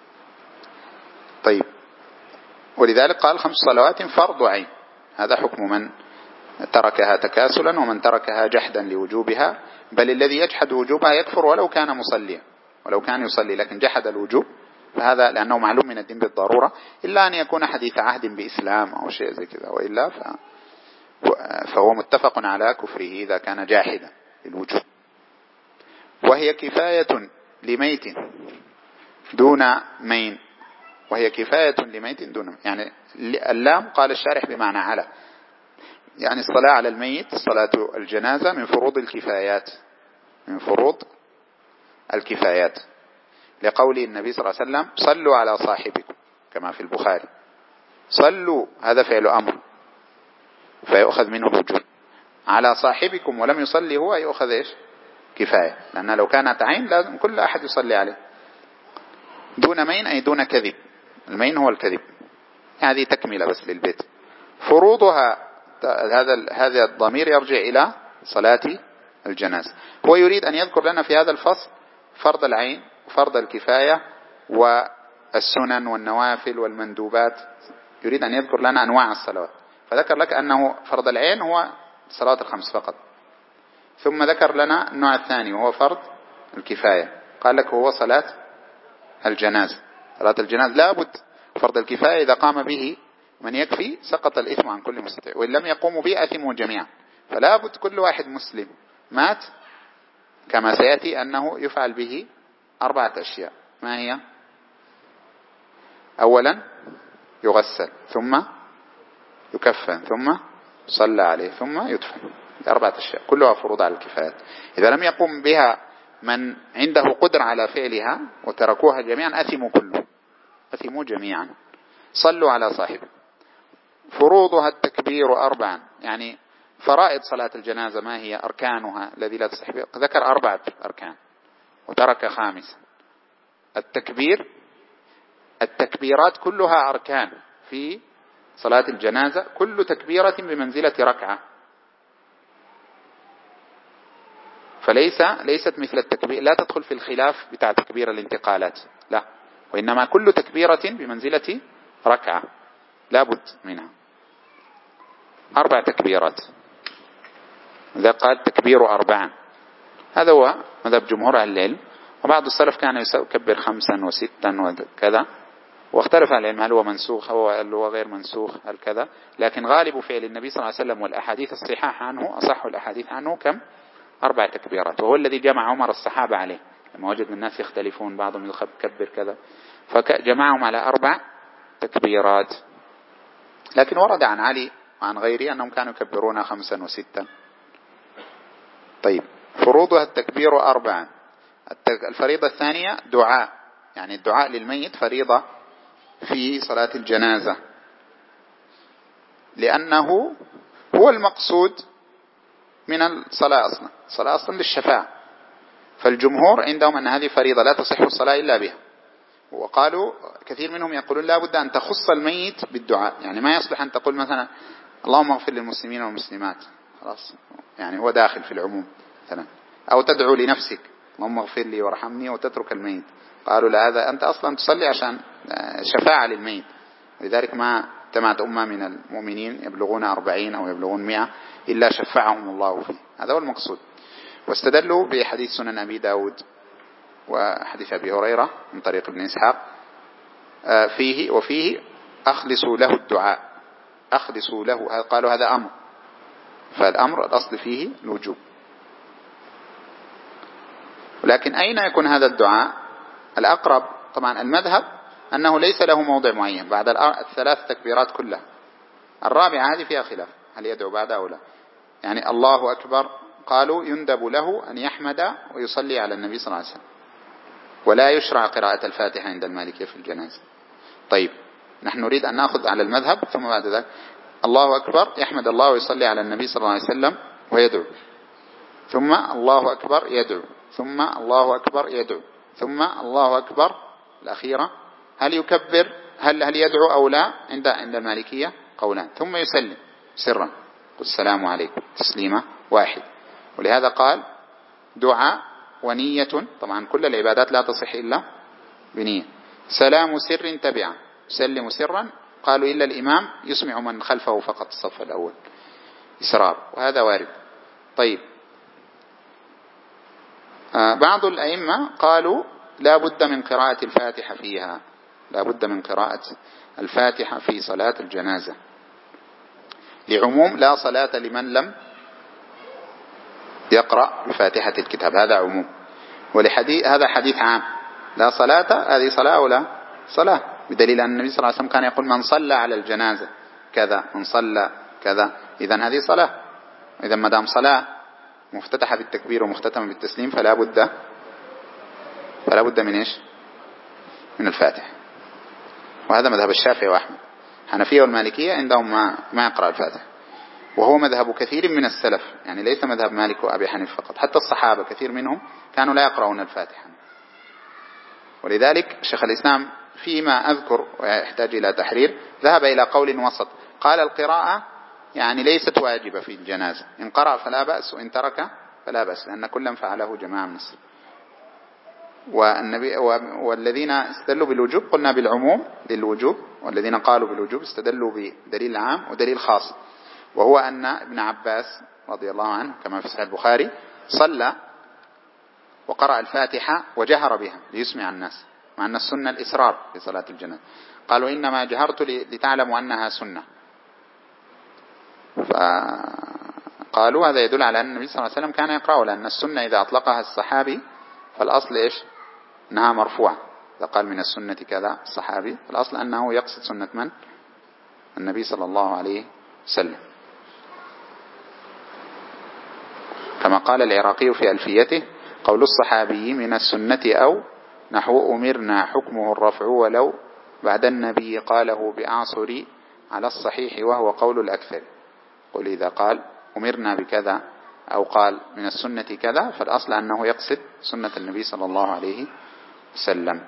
طيب، ولذلك قال 5 صلوات فرض عين، هذا حكم من تركها تكاسلا ومن تركها جحدا لوجوبها، بل الذي يجحد وجوبها يكفر ولو كان مصليا، ولو كان يصلي لكن جحد الوجوب، فهذا لأنه معلوم من الدين بالضرورة، إلا أن يكون حديث عهد بإسلام أو شيء زي كذا، وإلا فهو متفق على كفره إذا كان جاحدا للوجوب. وهي كفاية لميت دون مين، وهي كفاية لميت دون مين، يعني اللام قال الشارح بمعنى على، يعني الصلاة على الميت صلاة الجنازة من فروض الكفايات، من فروض الكفايات، لقول النبي صلى الله عليه وسلم صلوا على صاحبكم كما في البخاري. صلوا هذا فعل أمر فيؤخذ منه الوجوب، على صاحبكم ولم يصلي هو يؤخذ إيش؟ كفاية، لأن لو كانت عين لازم كل أحد يصلي عليه. دون مين أي دون كذب، المين هو الكذب، هذه تكملة بس للبيت. فروضها هذا الضمير يرجع إلى صلاة الجنازة. هو يريد أن يذكر لنا في هذا الفصل فرض العين وفرض الكفاية والسنن والنوافل والمندوبات، يريد أن يذكر لنا أنواع الصلوات، فذكر لك أنه فرض العين هو صلاة ال5 فقط، ثم ذكر لنا النوع الثاني وهو فرض الكفاية، قال لك هو صلاة الجنازة. صلاة الجنازة لابد فرض الكفاية إذا قام به من يكفي سقط الإثم عن كل مستطيع، وإن لم يقوموا به أثموا جميعا، فلابد كل واحد مسلم مات كما سيأتي أنه يفعل به 4 أشياء. ما هي؟ أولا يغسل، ثم يكفن، ثم صلى عليه، ثم يدفن. 4 أشياء كلها فروض على الكفايات، إذا لم يقوم بها من عنده قدر على فعلها وتركوها جميعا أثموا جميعا. صلوا على صاحبه. فروضها التكبير 4، يعني فرائض صلاة الجنازة ما هي؟ أركانها الذي لا تصح به، ذكر 4 أركان وترك 5. التكبيرات كلها أركان في صلاة الجنازة، كل تكبيرة بمنزلة ركعة، ليست مثل التكبير، لا تدخل في الخلاف بتاع تكبير الانتقالات، لا، وإنما كل تكبيرة بمنزلة ركعة لابد منها. 4 تكبيرات، إذا قال تكبير 4، هذا هو مذهب جمهور أهل العلم. وبعض السلف كان يكبر 5 و6 وكذا، واختلف العلم هل هو منسوخ أو هل هو غير منسوخ هل كذا، لكن غالب فعل النبي صلى الله عليه وسلم والأحاديث الصحيحة عنه، أصح الأحاديث عنه كم؟ 4 تكبيرات، وهو الذي جمع عمر الصحابة عليه لما وجد من الناس يختلفون، بعضهم يكبر كذا فجمعهم على 4 تكبيرات. لكن ورد عن علي وعن غيره أنهم كانوا يكبرون 5 و6. طيب، فروضها التكبير 4. الفريضة الثانية دعاء، يعني الدعاء للميت فريضة في صلاة الجنازة، لأنه هو المقصود من الصلاة أصلا، الصلاة أصلا للشفاعة، فالجمهور عندهم أن هذه فريضة لا تصح الصلاة إلا بها. وقالوا كثير منهم يقولون لا بد أن تخص الميت بالدعاء، يعني ما يصلح أن تقول مثلا اللهم اغفر للمسلمين والمسلمات، خلاص يعني هو داخل في العموم مثلا. أو تدعو لنفسك اللهم اغفر لي وارحمني وتترك الميت، قالوا لا، هذا أنت أصلا تصلي عشان شفاعة للميت. لذلك ما اجتمعت أمة من المؤمنين يبلغون 40 أو يبلغون 100 إلا شفعهم الله فيه، هذا هو المقصود. واستدلوا بحديث سنن أبي داود وحديث أبي هريرة من طريق ابن إسحاق وفيه أخلصوا له الدعاء، أخلصوا له، قالوا هذا أمر، فالأمر الأصل فيه الوجوب. ولكن أين يكون هذا الدعاء؟ الأقرب طبعا المذهب أنه ليس له موضع معين بعد الثلاث تكبيرات كلها. الرابعة هذه فيها خلاف هل يدعو بعدها أو لا. يعني الله أكبر قالوا يندب له أن يحمد ويصلي على النبي صلى الله عليه وسلم، ولا يشرع قراءة الفاتحة عند المالكية في الجنازة. طيب نحن نريد أن نأخذ على المذهب، ثم بعد ذلك الله أكبر يحمد الله ويصلي على النبي صلى الله عليه وسلم ويدعو، ثم الله أكبر يدعو، ثم الله أكبر يدعو، ثم الله أكبر الأخيرة. هل يكبر هل يدعو أو لا؟ عند المالكية قولان. ثم يسلم سرا، قل السلام عليكم، تسليمة واحد. ولهذا قال دعاء ونية، طبعا كل العبادات لا تصح إلا بنية. سلام سر تبعا، سلم سرا، قالوا إلا الإمام يسمع من خلفه فقط الصف الأول إسرار، وهذا وارد. طيب بعض الأئمة قالوا لا بد من قراءة الفاتحة فيها، لا بد من قراءة الفاتحة في صلاة الجنازة، لعموم لا صلاة لمن لم يقرأ بفاتحة الكتاب، هذا عموم. هذا حديث عام، لا صلاة، هذه صلاة أو لا صلاة، بدليل أن النبي صلى الله عليه وسلم كان يقول من صلى على الجنازة كذا، من صلى كذا، إذن هذه صلاة. إذن ما دام صلاة مفتتحة بالتكبير ومختتمة بالتسليم فلا بد من إيش؟ من الفاتحة. وهذا مذهب الشافعي وأحمد. الحنفية والمالكية عندهم ما يقرأ الفاتحة، وهو مذهب كثير من السلف، يعني ليس مذهب مالك وأبي حنيفة فقط، حتى الصحابة كثير منهم كانوا لا يقرؤون الفاتحة. ولذلك شيخ الإسلام فيما أذكر ويحتاج إلى تحرير ذهب إلى قول وسط، قال القراءة يعني ليست واجبة في الجنازة، إن قرأ فلا بأس وإن ترك فلا بأس، لأن كلا فعله جماعة من السلف. والذين استدلوا بالوجوب قلنا بالعموم للوجوب، والذين قالوا بالوجوب استدلوا بدليل عام ودليل خاص، وهو أن ابن عباس رضي الله عنه كما في صحيح البخاري صلى وقرأ الفاتحة وجهر بها ليسمع الناس، مع أن السنة الإسرار في صلاة الجنازة. قالوا إنما جهرت لتعلموا أنها سنة، فقالوا هذا يدل على أن النبي صلى الله عليه وسلم كان يقرأ، لأن السنة إذا أطلقها الصحابي فالأصل إيش؟ أنها مرفوعة. إذا قال من السنة كذا الصحابي فالأصل أنه يقصد سنة من؟ النبي صلى الله عليه وسلم، كما قال العراقي في ألفيته قول الصحابي من السنة أو نحو أمرنا حكمه الرفع ولو بعد النبي قاله بأعصر على الصحيح وهو قول الأكثر. قل إذا قال أمرنا بكذا أو قال من السنة كذا فالأصل أنه يقصد سنة النبي صلى الله عليه وسلم.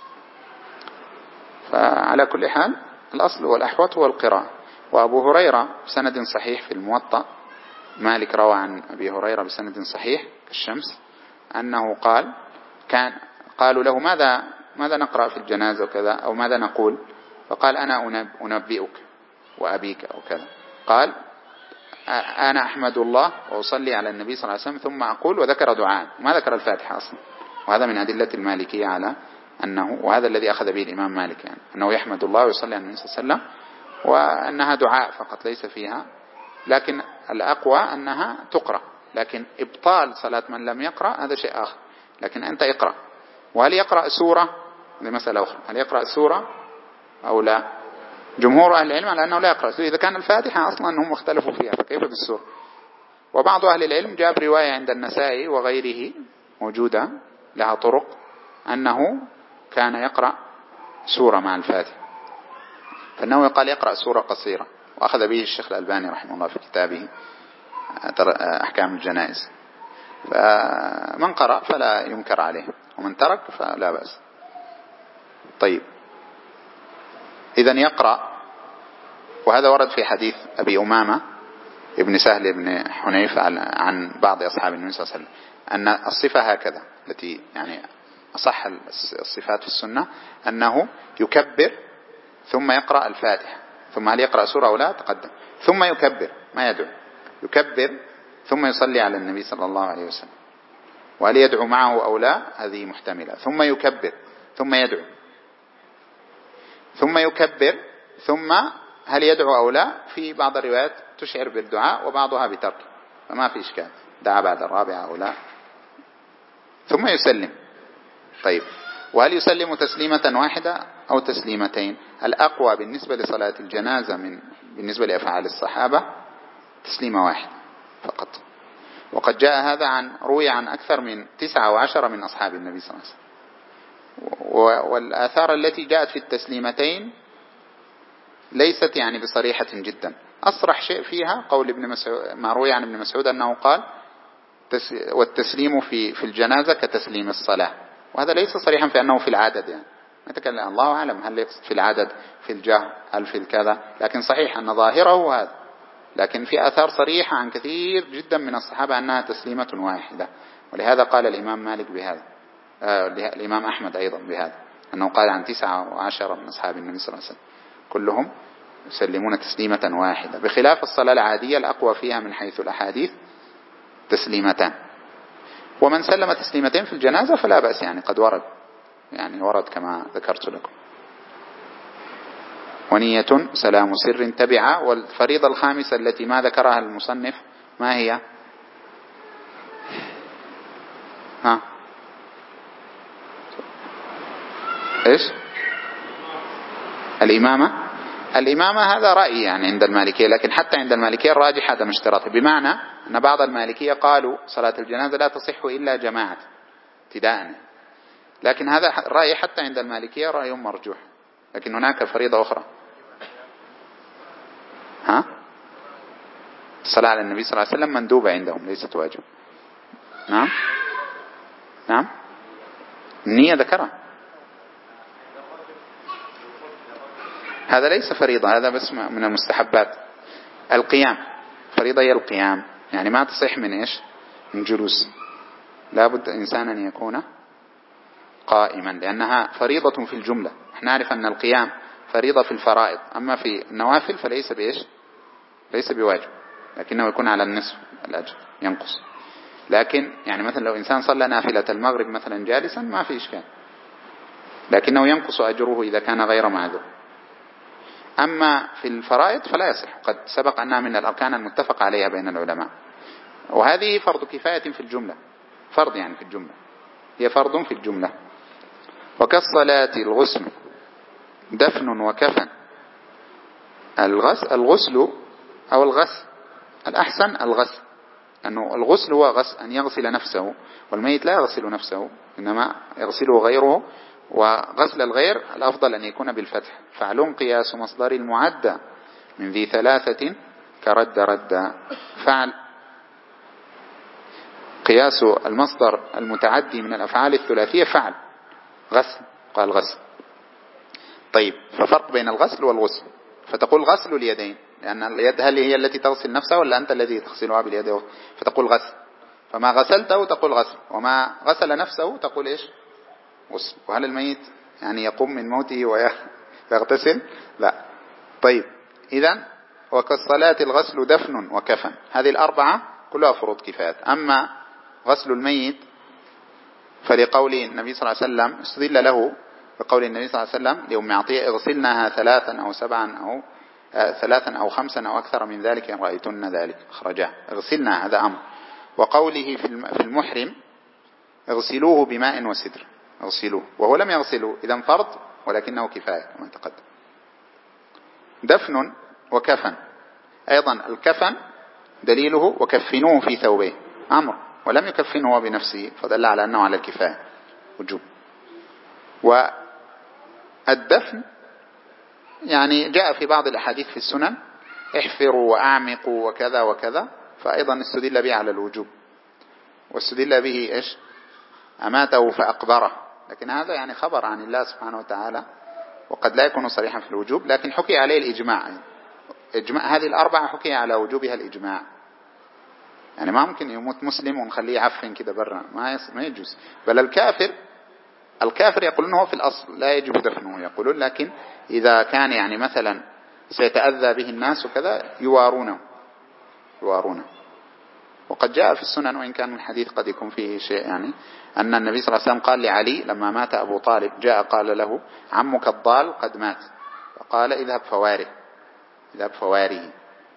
فعلى كل حال الأصل والأحوط هو القراءة. وأبو هريرة بسند صحيح في الموطأ، مالك روى عن أبي هريرة بسند صحيح كالشمس أنه قالوا له ماذا نقرأ في الجنازة وكذا، أو ماذا نقول؟ فقال أنا أنبئك وأبيك أو كذا. قال أنا أحمد الله وأصلي على النبي صلى الله عليه وسلم ثم أقول، وذكر دعاء ما ذكر الفاتحة أصلا. وهذا من أدلة المالكية على أنه، وهذا الذي أخذ به الإمام مالك، يعني أنه يحمد الله ويصلي على النبي صلى الله عليه وسلم، وأنها دعاء فقط ليس فيها، لكن الأقوى أنها تقرأ. لكن إبطال صلاة من لم يقرأ هذا شيء آخر، لكن أنت اقرأ. وهل يقرأ سورة؟ هذه مسألة أخرى، هل يقرأ سورة أو لا؟ جمهور أهل العلم على أنه لا يقرأ سورة، إذا كان الفاتحة أصلا هم اختلفوا فيها فكيف بالسورة؟ وبعض أهل العلم جاب رواية عند النسائي وغيره موجودة لها طرق أنه كان يقرأ سورة مع الفاتحة، فإنه قال يقرأ سورة قصيرة، وأخذ به الشيخ الألباني رحمه الله في كتابه أحكام الجنائز. فمن قرأ فلا ينكر عليه، ومن ترك فلا بأس. طيب إذن يقرأ، وهذا ورد في حديث أبي أمامة ابن سهل بن حنيف عن بعض أصحاب النبي صلى الله عليه وسلم أن الصفة هكذا، التي يعني أصح الصفات في السنة، أنه يكبر ثم يقرأ الفاتحة، ثم هل يقرأ سورة أو لا تقدم، ثم يكبر ما يدعو، يكبر ثم يصلي على النبي صلى الله عليه وسلم، وهل يدعو معه أو لا هذه محتملة، ثم يكبر ثم يدعو، ثم يكبر ثم هل يدعو أو لا، في بعض الروايات تشعر بالدعاء وبعضها بترك، فما في إشكال، دعا بعد الرابعة أو لا، ثم يسلم. طيب، وهل يسلم تسليمة واحدة أو تسليمتين؟ الأقوى بالنسبة لصلاة الجنازة بالنسبة لأفعال الصحابة تسليمة واحدة فقط، وقد جاء هذا روي عن أكثر من 9 أو 10 من أصحاب النبي صلى الله عليه وسلم. والآثار التي جاءت في التسليمتين ليست يعني بصريحة جدا. أصرح شيء فيها قول ابن مسعود، ما روي عن ابن مسعود أنه قال والتسليم في الجنازة كتسليم الصلاة، وهذا ليس صريحا في أنه في العدد، يعني ما تكلم الله أعلم هل يقصد في العدد، في الجهر، هل في الكذا، لكن صحيح أن ظاهره هذا. لكن في آثار صريحة عن كثير جدا من الصحابة أنها تسليمة واحدة، ولهذا قال الإمام مالك بهذا، الإمام أحمد أيضا بهذا، أنه قال عن 9 أو 10 من أصحاب النبي صلى الله عليه وسلم كلهم يسلمون تسليمة واحدة، بخلاف الصلاة العادية الأقوى فيها من حيث الأحاديث تسليمتان. ومن سلم تسليمتين في الجنازة فلا بأس، يعني قد ورد كما ذكرت لكم. ونية سلام سر تبعا. والفريضة الخامسة التي ما ذكرها المصنف ما هي؟ إيش؟ الإمامة هذا رأي يعني عند المالكية، لكن حتى عند المالكية الراجح عدم اشتراطه، بمعنى أن بعض المالكية قالوا صلاة الجنازة لا تصح إلا جماعة ابتداء، لكن هذا الرأي حتى عند المالكية رأي مرجوح. لكن هناك فريضة أخرى، الصلاة على النبي صلى الله عليه وسلم مندوبة عندهم ليست واجب. نعم النية ذكرها، هذا ليس فريضة، هذا بس من المستحبات. القيام فريضة، هي القيام، يعني ما تصح من إيش؟ من جلوس، لابد إنسان أن يكون قائما، لأنها فريضة في الجملة. احنا نعرف أن القيام فريضة في الفرائض، أما في النوافل فليس بإيش؟ ليس بواجب، لكنه يكون على النصف الأجر ينقص. لكن يعني مثلا لو إنسان صلى نافلة المغرب مثلا جالسا ما في إشكال، لكنه ينقص أجره إذا كان غير معذور. أما في الفرائض فلا يصح، قد سبق أنها من الأركان المتفق عليها بين العلماء، وهذه فرض كفاية في الجملة، فرض يعني في الجملة، هي فرض في الجملة. وكالصلاة الغسل دفن وكفن. الغسل أو الغسل الأحسن الغسل، أنه الغسل هو غسل أن يغسل نفسه، والميت لا يغسل نفسه إنما يغسله غيره، وغسل الغير الأفضل أن يكون بالفتح. فعل قياس مصدر المعدى من ذي 3 كرد رد. فعل قياس المصدر المتعدي من الأفعال الثلاثية فعل، غسل قال غسل. طيب، ففرق بين الغسل والغسل، فتقول غسل اليدين، لأن اليد هل هي التي تغسل نفسها ولا أنت الذي تغسلها باليد؟ فتقول غسل، فما غسلته تقول غسل، وما غسل نفسه تقول إيش؟ غسل. وهل الميت يعني يقوم من موته ويغتسل؟ لا. طيب، إذن وكالصلاة الغسل دفن وكفن، هذه الأربعة كلها فروض كفاية. أما غسل الميت فلقول النبي صلى الله عليه وسلم استدل له بقول النبي صلى الله عليه وسلم لأم عطية اغسلناها 3 أو 7 أو 3 أو 5 أو أكثر من ذلك إن رأيتن ذلك، أخرجاه، اغسلنا هذا أمر. وقوله في المحرم اغسلوه بماء وسدر، اغسلوه، وهو لم يغسلوه، إذن فرض ولكنه كفاية كما تقدم. دفن وكفن أيضا، الكفن دليله وكفنوه في ثوبه أمر، ولم يكفنه بنفسه، فدل على أنه على الكفاية وجوب. والدفن يعني جاء في بعض الأحاديث في السنن احفروا وأعمقوا وكذا وكذا، فأيضا استدل به على الوجوب، واستدل به إيش؟ أماته فأقبره، لكن هذا يعني خبر عن الله سبحانه وتعالى، وقد لا يكون صريحا في الوجوب، لكن حكي عليه الإجماع. إجماع هذه الأربعة حكي على وجوبها الإجماع، يعني ما ممكن يموت مسلم ونخليه يعفن كده برا، ما يجوز. بل الكافر يقولون هو في الأصل لا يجب دفنه يقولون، لكن إذا كان يعني مثلا سيتأذى به الناس وكذا يوارونه. وقد جاء في السنن، وإن كان الحديث قد يكون فيه شيء، يعني أن النبي صلى الله عليه وسلم قال لعلي لما مات أبو طالب، جاء قال له عمك الضال قد مات، فقال اذهب فواره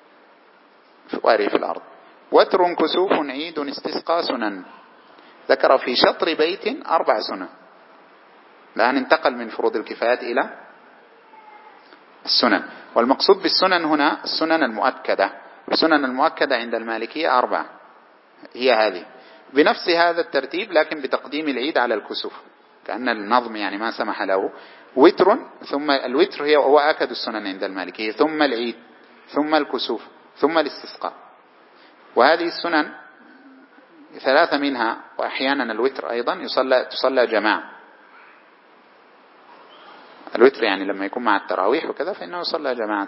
في الأرض. وتر كسوف عيد استسقى سنن، ذكر في شطر بيت 4 سنن، الآن انتقل من فروض الكفايات إلى السنن. والمقصود بالسنن هنا السنن المؤكدة، السنن المؤكدة عند المالكية 4 هي هذه بنفس هذا الترتيب، لكن بتقديم العيد على الكسوف، كأن النظم يعني ما سمح له. وتر، ثم الوتر هو آكد السنن عند المالكية، ثم العيد، ثم الكسوف، ثم الاستسقاء. وهذه السنن 3 منها، وأحيانا الوتر أيضا تصلى جماعة. الوتر يعني لما يكون مع التراويح وكذا فإنه يصلى جماعة.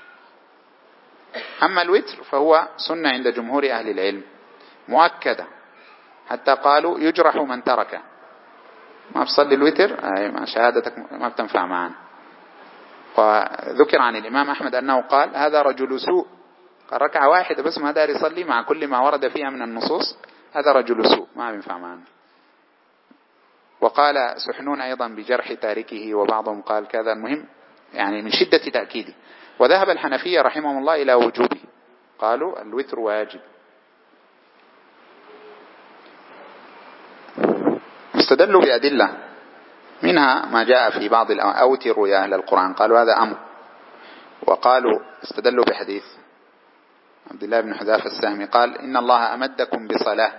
أما الوتر فهو سنة عند جمهور أهل العلم مؤكدة، حتى قالوا يجرح من تركه، ما بصلي الوتر مع شهادتك ما بتنفع معنا. وذكر عن الإمام أحمد أنه قال هذا رجل سوء، قال ركعة واحدة بس ما دار يصلي مع كل ما ورد فيها من النصوص، هذا رجل سوء ما ينفع معنا. وقال سحنون أيضا بجرح تاركه، وبعضهم قال كذا، المهم يعني من شدة تأكيده. وذهب الحنفية رحمهم الله إلى وجوبه، قالوا الوتر واجب. استدلوا بأدلة، منها ما جاء في بعض أوتروا يا أهل القرآن، قالوا هذا أمر. وقالوا استدلوا بحديث عبد الله بن حذافة السهمي قال إن الله أمدكم بصلاة،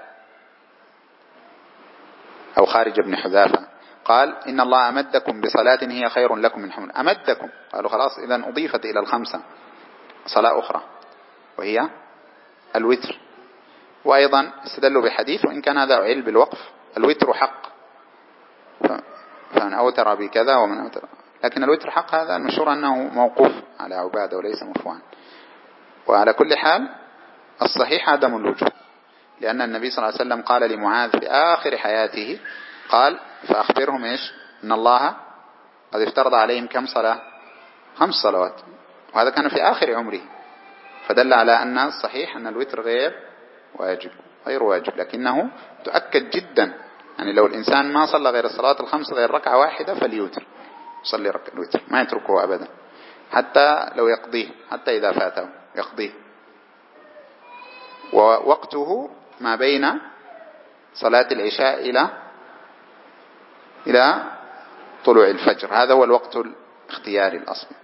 أو خارج ابن حذافة قال إن الله أمدكم بصلاة هي خير لكم من حمر. أمدكم، قالوا خلاص إذن أضيفت إلى ال5 صلاة أخرى وهي الوتر. وأيضا استدلوا بحديث، وإن كان هذا علم بالوقف، الوتر حق فمن أوتر بكذا ومن أوتر، لكن الوتر حق هذا المشهور أنه موقوف على عبادة وليس مرفوعا. وعلى كل حال الصحيح عدم الوجوب، لأن النبي صلى الله عليه وسلم قال لمعاذ في آخر حياته، قال فأخبرهم إيش إن الله قد افترض عليهم كم صلاة؟ 5 صلوات، وهذا كان في آخر عمره، فدل على أن الصحيح أن الوتر غير واجب، لكنه تؤكد جدا. يعني لو الإنسان ما صلى غير الصلاة ال5 غير ركعة واحدة فليوتر، يصلي الوتر ما يتركه أبدا، حتى لو يقضيه، حتى إذا فاته يقضيه. ووقته ما بين صلاة العشاء إلى طلوع الفجر، هذا هو الوقت الاختياري الأصلي.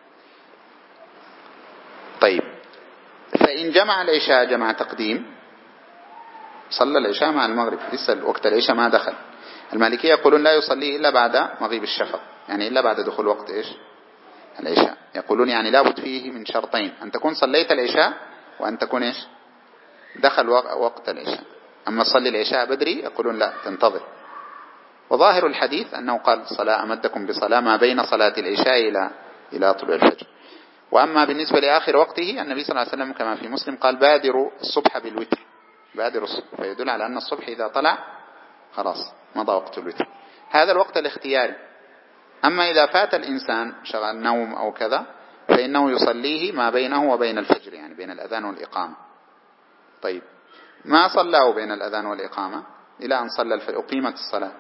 طيب، فإن جمع العشاء جمع تقديم، صلى العشاء مع المغرب، لسه وقت العشاء ما دخل. المالكية يقولون لا يصلي إلا بعد مغيب الشفق، يعني إلا بعد دخول وقت إيش العشاء. يقولون يعني لابد فيه من شرطين، أن تكون صليت العشاء، وأن تكون إيش دخل وقت العشاء. أما صلي العشاء بدري يقولون لا، تنتظر. وظاهر الحديث أنه قال صلاة أمدكم بصلاة ما بين صلاة العشاء إلى طلوع الفجر. وأما بالنسبة لآخر وقته، النبي صلى الله عليه وسلم كما في مسلم قال بادروا الصبح بالوتر، بادروا الصبح، فيدل على أن الصبح إذا طلع خلاص مضى وقت الوتر، هذا الوقت الاختياري. أما إذا فات الإنسان شغل نوم أو كذا فإنه يصليه ما بينه وبين الفجر، يعني بين الأذان والإقامة. طيب، ما صلاه بين الأذان والإقامة إلى أن صلى الفجر، أقيمت الصلاة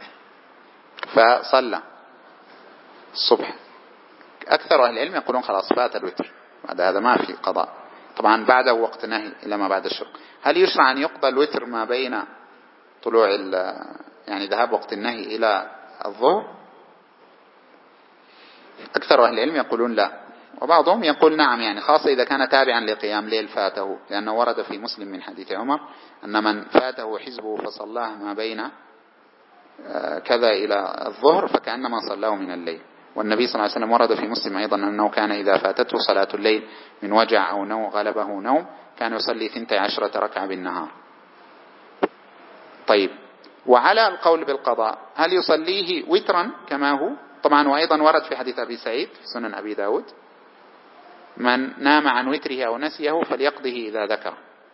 فصلى الصبح، أكثر أهل العلم يقولون خلاص فات الوتر، بعد هذا ما في قضاء. طبعا بعده وقت نهي إلى ما بعد الشرق. هل يشرع أن يقضى الوتر ما بين طلوع يعني ذهاب وقت النهي إلى الظهر؟ أكثر أهل العلم يقولون لا، وبعضهم يقول نعم، يعني خاصة إذا كان تابعا لقيام ليل فاته، لأنه ورد في مسلم من حديث عمر أن من فاته حزبه فصلاه ما بين كذا إلى الظهر فكأنما صلاه من الليل. والنبي صلى الله عليه وسلم ورد في مسلم أيضا أنه كان إذا فاتته صلاة الليل من وجع أو نوم غلبه نوم كان يصلي 12 ركعة بالنهار. طيب، وعلى القول بالقضاء هل يصليه وترا كما هو؟ طبعا وأيضا ورد في حديث أبي سعيد في سنن أبي داود من نام عن وتره أو نسيه فليقضه إذا ذكر.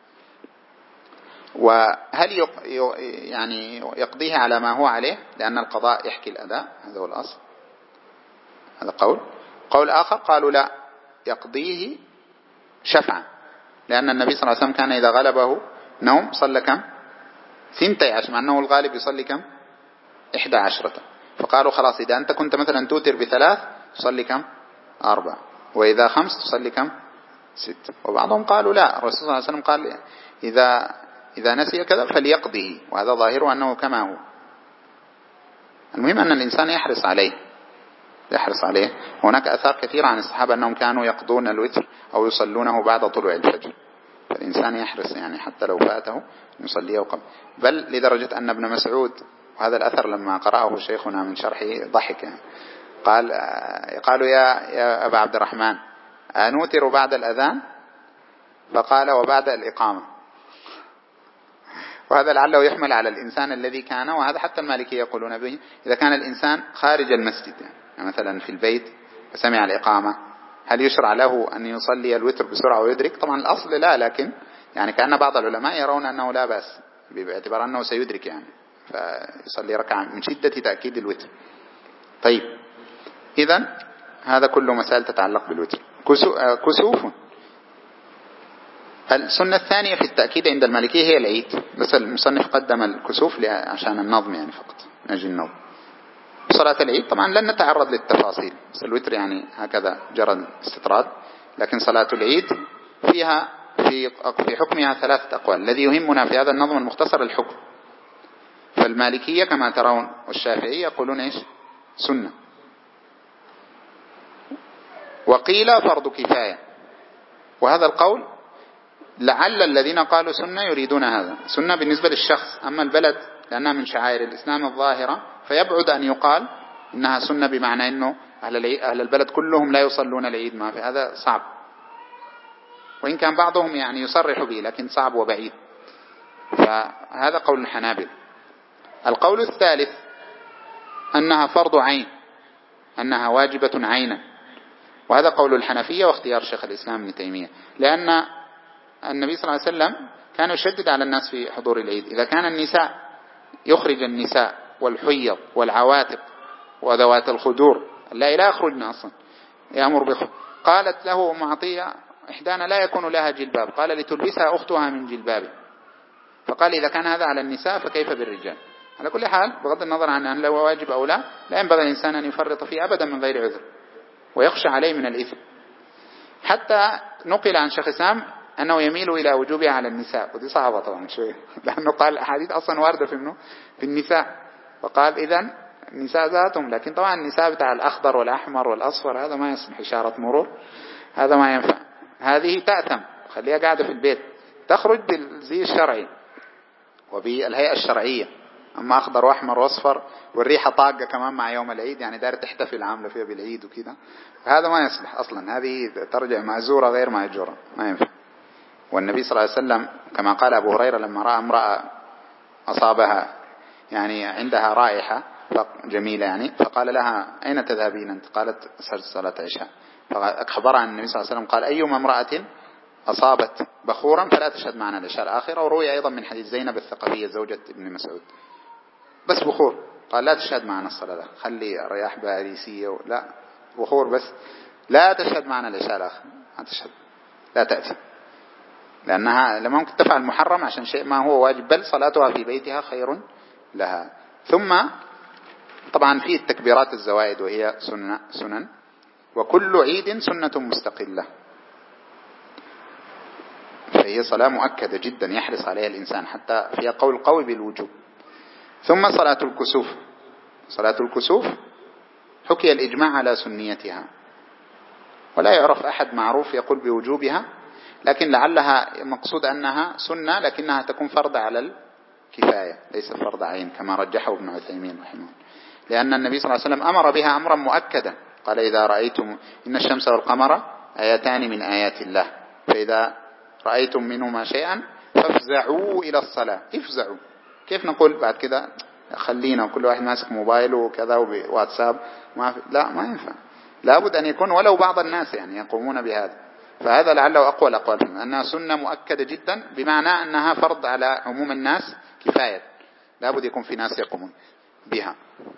وهل يعني يقضيه على ما هو عليه، لأن القضاء يحكي الأداء، هذا هو الأصل، هذا قول آخر قالوا لا، يقضيه شفعا، لأن النبي صلى الله عليه وسلم كان إذا غلبه نوم صلى كم 12، مع أنه الغالب يصلي كم 11، فقالوا خلاص إذا أنت كنت مثلا توتر ب3 تصلي كم 4، وإذا 5 تصلي كم 6. وبعضهم قالوا لا، الرسول صلى الله عليه وسلم قال إذا نسي كذا فليقضه، وهذا ظاهره أنه كما هو. المهم أن الإنسان يحرص عليه. هناك أثار كثيرة عن الصحابة أنهم كانوا يقضون الوتر أو يصلونه بعد طلوع الفجر، فالإنسان يحرص يعني حتى لو فاته يصليه قبل. بل لدرجة أن ابن مسعود، وهذا الأثر لما قرأه شيخنا من شرحه ضحك يعني، قالوا يا أبا عبد الرحمن أنوتر بعد الأذان؟ فقال وبعد الإقامة. وهذا لعله يحمل على الإنسان الذي كان، وهذا حتى المالكية يقولون به، إذا كان الإنسان خارج المسجد يعني مثلا في البيت فسمع الإقامة، هل يشرع له أن يصلي الوتر بسرعة ويدرك؟ طبعا الأصل لا، لكن يعني كأن بعض العلماء يرون أنه لا بأس باعتبار أنه سيدرك يعني، فيصلي ركعة من شدة تأكيد الوتر. طيب إذن هذا كله مسائل تتعلق بالوتر. كسوف. السنة الثانية في التأكيد عند المالكية هي العيد، بس المصنف قدم الكسوف عشان النظم يعني فقط، نجي النظم. صلاة العيد طبعا لن نتعرض للتفاصيل، بس الوتر يعني هكذا جرى الاستطراد. لكن صلاة العيد فيها في حكمها 3 أقوال. الذي يهمنا في هذا النظم المختصر الحكم. فالمالكية كما ترون والشافعية يقولون إيش؟ سنة. وقيل فرض كفاية، وهذا القول لعل الذين قالوا سنة يريدون هذا سنة بالنسبة للشخص، أما البلد لأنها من شعائر الإسلام الظاهرة فيبعد أن يقال إنها سنة بمعنى أنه أهل البلد كلهم لا يصلون العيد، ما في هذا صعب، وإن كان بعضهم يعني يصرح به لكن صعب وبعيد. فهذا قول الحنابلة. القول الثالث أنها فرض عين، أنها واجبة عينا، وهذا قول الحنفية واختيار شيخ الإسلام ابن تيمية، لأن النبي صلى الله عليه وسلم كان يشدد على الناس في حضور العيد. إذا كان النساء يخرج النساء والحيض والعواتق وذوات الخدور لا يخرجن أصلا، يأمر بخروج. قالت له معطية إحدانا لا يكون لها جلباب، قال لتلبسها أختها من جلبابه. فقال إذا كان هذا على النساء فكيف بالرجال؟ على كل حال بغض النظر عن أن له واجب أو لا ينبغي الإنسان أن يفرط فيه أبدا من غير عذر، ويخشى عليه من الإثم. حتى نقل عن شيخ الإسلام أنه يميل إلى وجوبها على النساء، ودي صعبة طبعا شوية، لأنه قال الأحاديث أصلا واردة في النساء، فقال إذن النساء ذاتهم، لكن طبعا النساء بتاع الأخضر والأحمر والأصفر هذا ما يسمح، إشارة مرور هذا ما ينفع، هذه تأثم، خليها قاعدة في البيت، تخرج بالزي الشرعي وبالهيئة الشرعية. أما أخضر وأحمر وأصفر والريحة طاقة كمان مع يوم العيد يعني دار تحتفل عاملة فيها بالعيد وكذا، هذا ما يصلح أصلا، هذه ترجع معزورة غير مأجورة، ما ينفع. والنبي صلى الله عليه وسلم كما قال أبو هريرة لما رأى امرأة أصابها يعني عندها رائحة جميلة يعني، فقال لها أين تذهبين أنت؟ قالت صلاة عشاء. فأخبرها النبي صلى الله عليه وسلم قال أيما امرأة أصابت بخورا فلا تشهد معنا العشاء الآخرة. وروي أيضا من حديث زينب الثقفية زوجة ابن مسعود بس بخور، قال لا تشهد معنا الصلاة، خلي رياح باريسية لا، بخور بس، لا تشهد معنا العشاء الآخر، ما تشهد، لا تأتي، لأنها لما ممكن تفعل محرم عشان شيء ما هو واجب، بل صلاتها في بيتها خير لها. ثم طبعا فيه التكبيرات الزوائد وهي سنن، وكل عيد سنة مستقلة، فهي صلاة مؤكدة جدا يحرص عليها الإنسان حتى فيها قول قوي بالوجوب. ثم صلاة الكسوف. صلاة الكسوف حكي الإجماع على سنيتها، ولا يعرف أحد معروف يقول بوجوبها، لكن لعلها مقصود أنها سنة لكنها تكون فرض على الكفاية ليس فرض عين كما رجحه ابن عثيمين رحمه الله، لأن النبي صلى الله عليه وسلم أمر بها أمرا مؤكدا، قال إذا رأيتم إن الشمس والقمر آيتان من آيات الله فإذا رأيتم منهما شيئا فافزعوا إلى الصلاة. افزعوا، كيف نقول بعد كده خلينا وكل واحد ماسك موبايله وكذا وواتساب؟ لا، ما ينفع، لابد أن يكون ولو بعض الناس يعني يقومون بهذا. فهذا لعله أقوى الأقوال أنها سنة مؤكدة جدا، بمعنى أنها فرض على عموم الناس كفاية، لا بد يكون في ناس يقومون بها.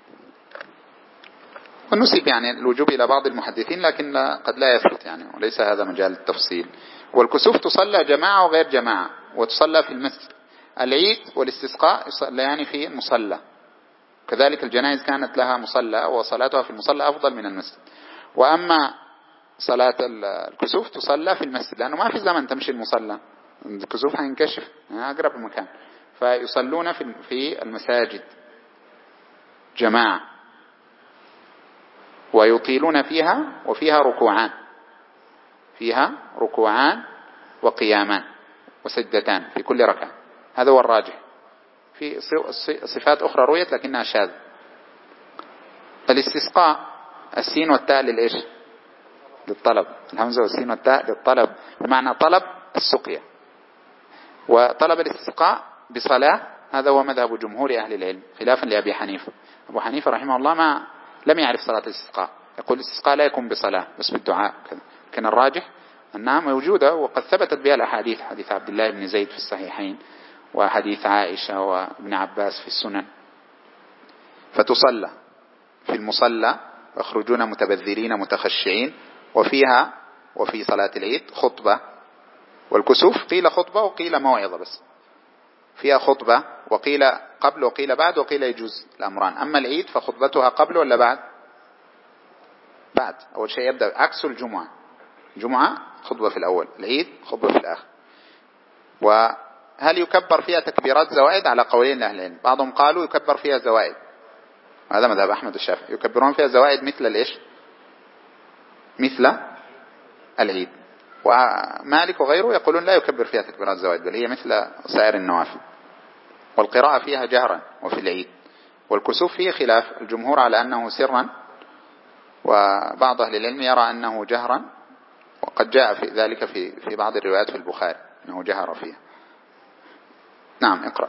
ونسب يعني الوجوب إلى بعض المحدثين، لكن قد لا يثبت يعني، وليس هذا مجال التفصيل. والكسوف تصلى جماعة وغير جماعة، وتصلى في المسجد. العيد والاستسقاء يصلى يعني في المصلى، كذلك الجنائز كانت لها مصلى وصلاتها في المصلى أفضل من المسجد. وأما صلاة الكسوف تصلى في المسجد، لأنه ما في زمن تمشي المصلى، الكسوف هينكشف أقرب المكان، فيصلون في المساجد جماعة، ويطيلون فيها، وفيها ركوعان، فيها ركوعان وقيامان وسجدتان في كل ركعة، هذا هو الراجح. في صفات أخرى رويت لكنها شاذ. الاستسقاء السين والتاء للإيش؟ للطلب، الهمزة والسين والتاء للطلب، بمعنى طلب السقيا. وطلب الاستسقاء بصلاة، هذا هو مذهب جمهور أهل العلم، خلافا لأبي حنيفة. أبو حنيفة رحمه الله لم يعرف صلاة الاستسقاء، يقول الاستسقاء لا يكون بصلاة بس بالدعاء كذا. لكن الراجح أنها موجودة، وقد ثبتت بها الأحاديث، حديث عبد الله بن زيد في الصحيحين، وحديث عائشة وابن عباس في السنن. فتصلى في المصلى، يخرجون متبذرين متخشعين، وفيها وفي صلاة العيد خطبة. والكسوف قيل خطبة وقيل موعظة، بس فيها خطبة، وقيل قبل وقيل بعد، وقيل يجوز الأمران. أما العيد فخطبتها قبل ولا بعد؟ بعد. أول شيء يبدأ عكس الجمعة، جمعة خطبة في الأول، العيد خطبة في الآخر. وهل يكبر فيها تكبيرات زوائد؟ على قولين لأهل العلم، بعضهم قالوا يكبر فيها زوائد، هذا مذهب أحمد الشافعي، يكبرون فيها زوائد مثل الإيش؟ مثل العيد. ومالك وغيره يقولون لا يكبر فيها تكبيرات زوائد، بل هي مثل سائر النوافل. والقراءة فيها جهرا وفي العيد. والكسوف فيه خلاف، الجمهور على أنه سرا، وبعض أهل العلم يرى أنه جهرا، وقد جاء في ذلك في بعض الروايات في البخاري أنه جهر فيها. نعم اقرأ.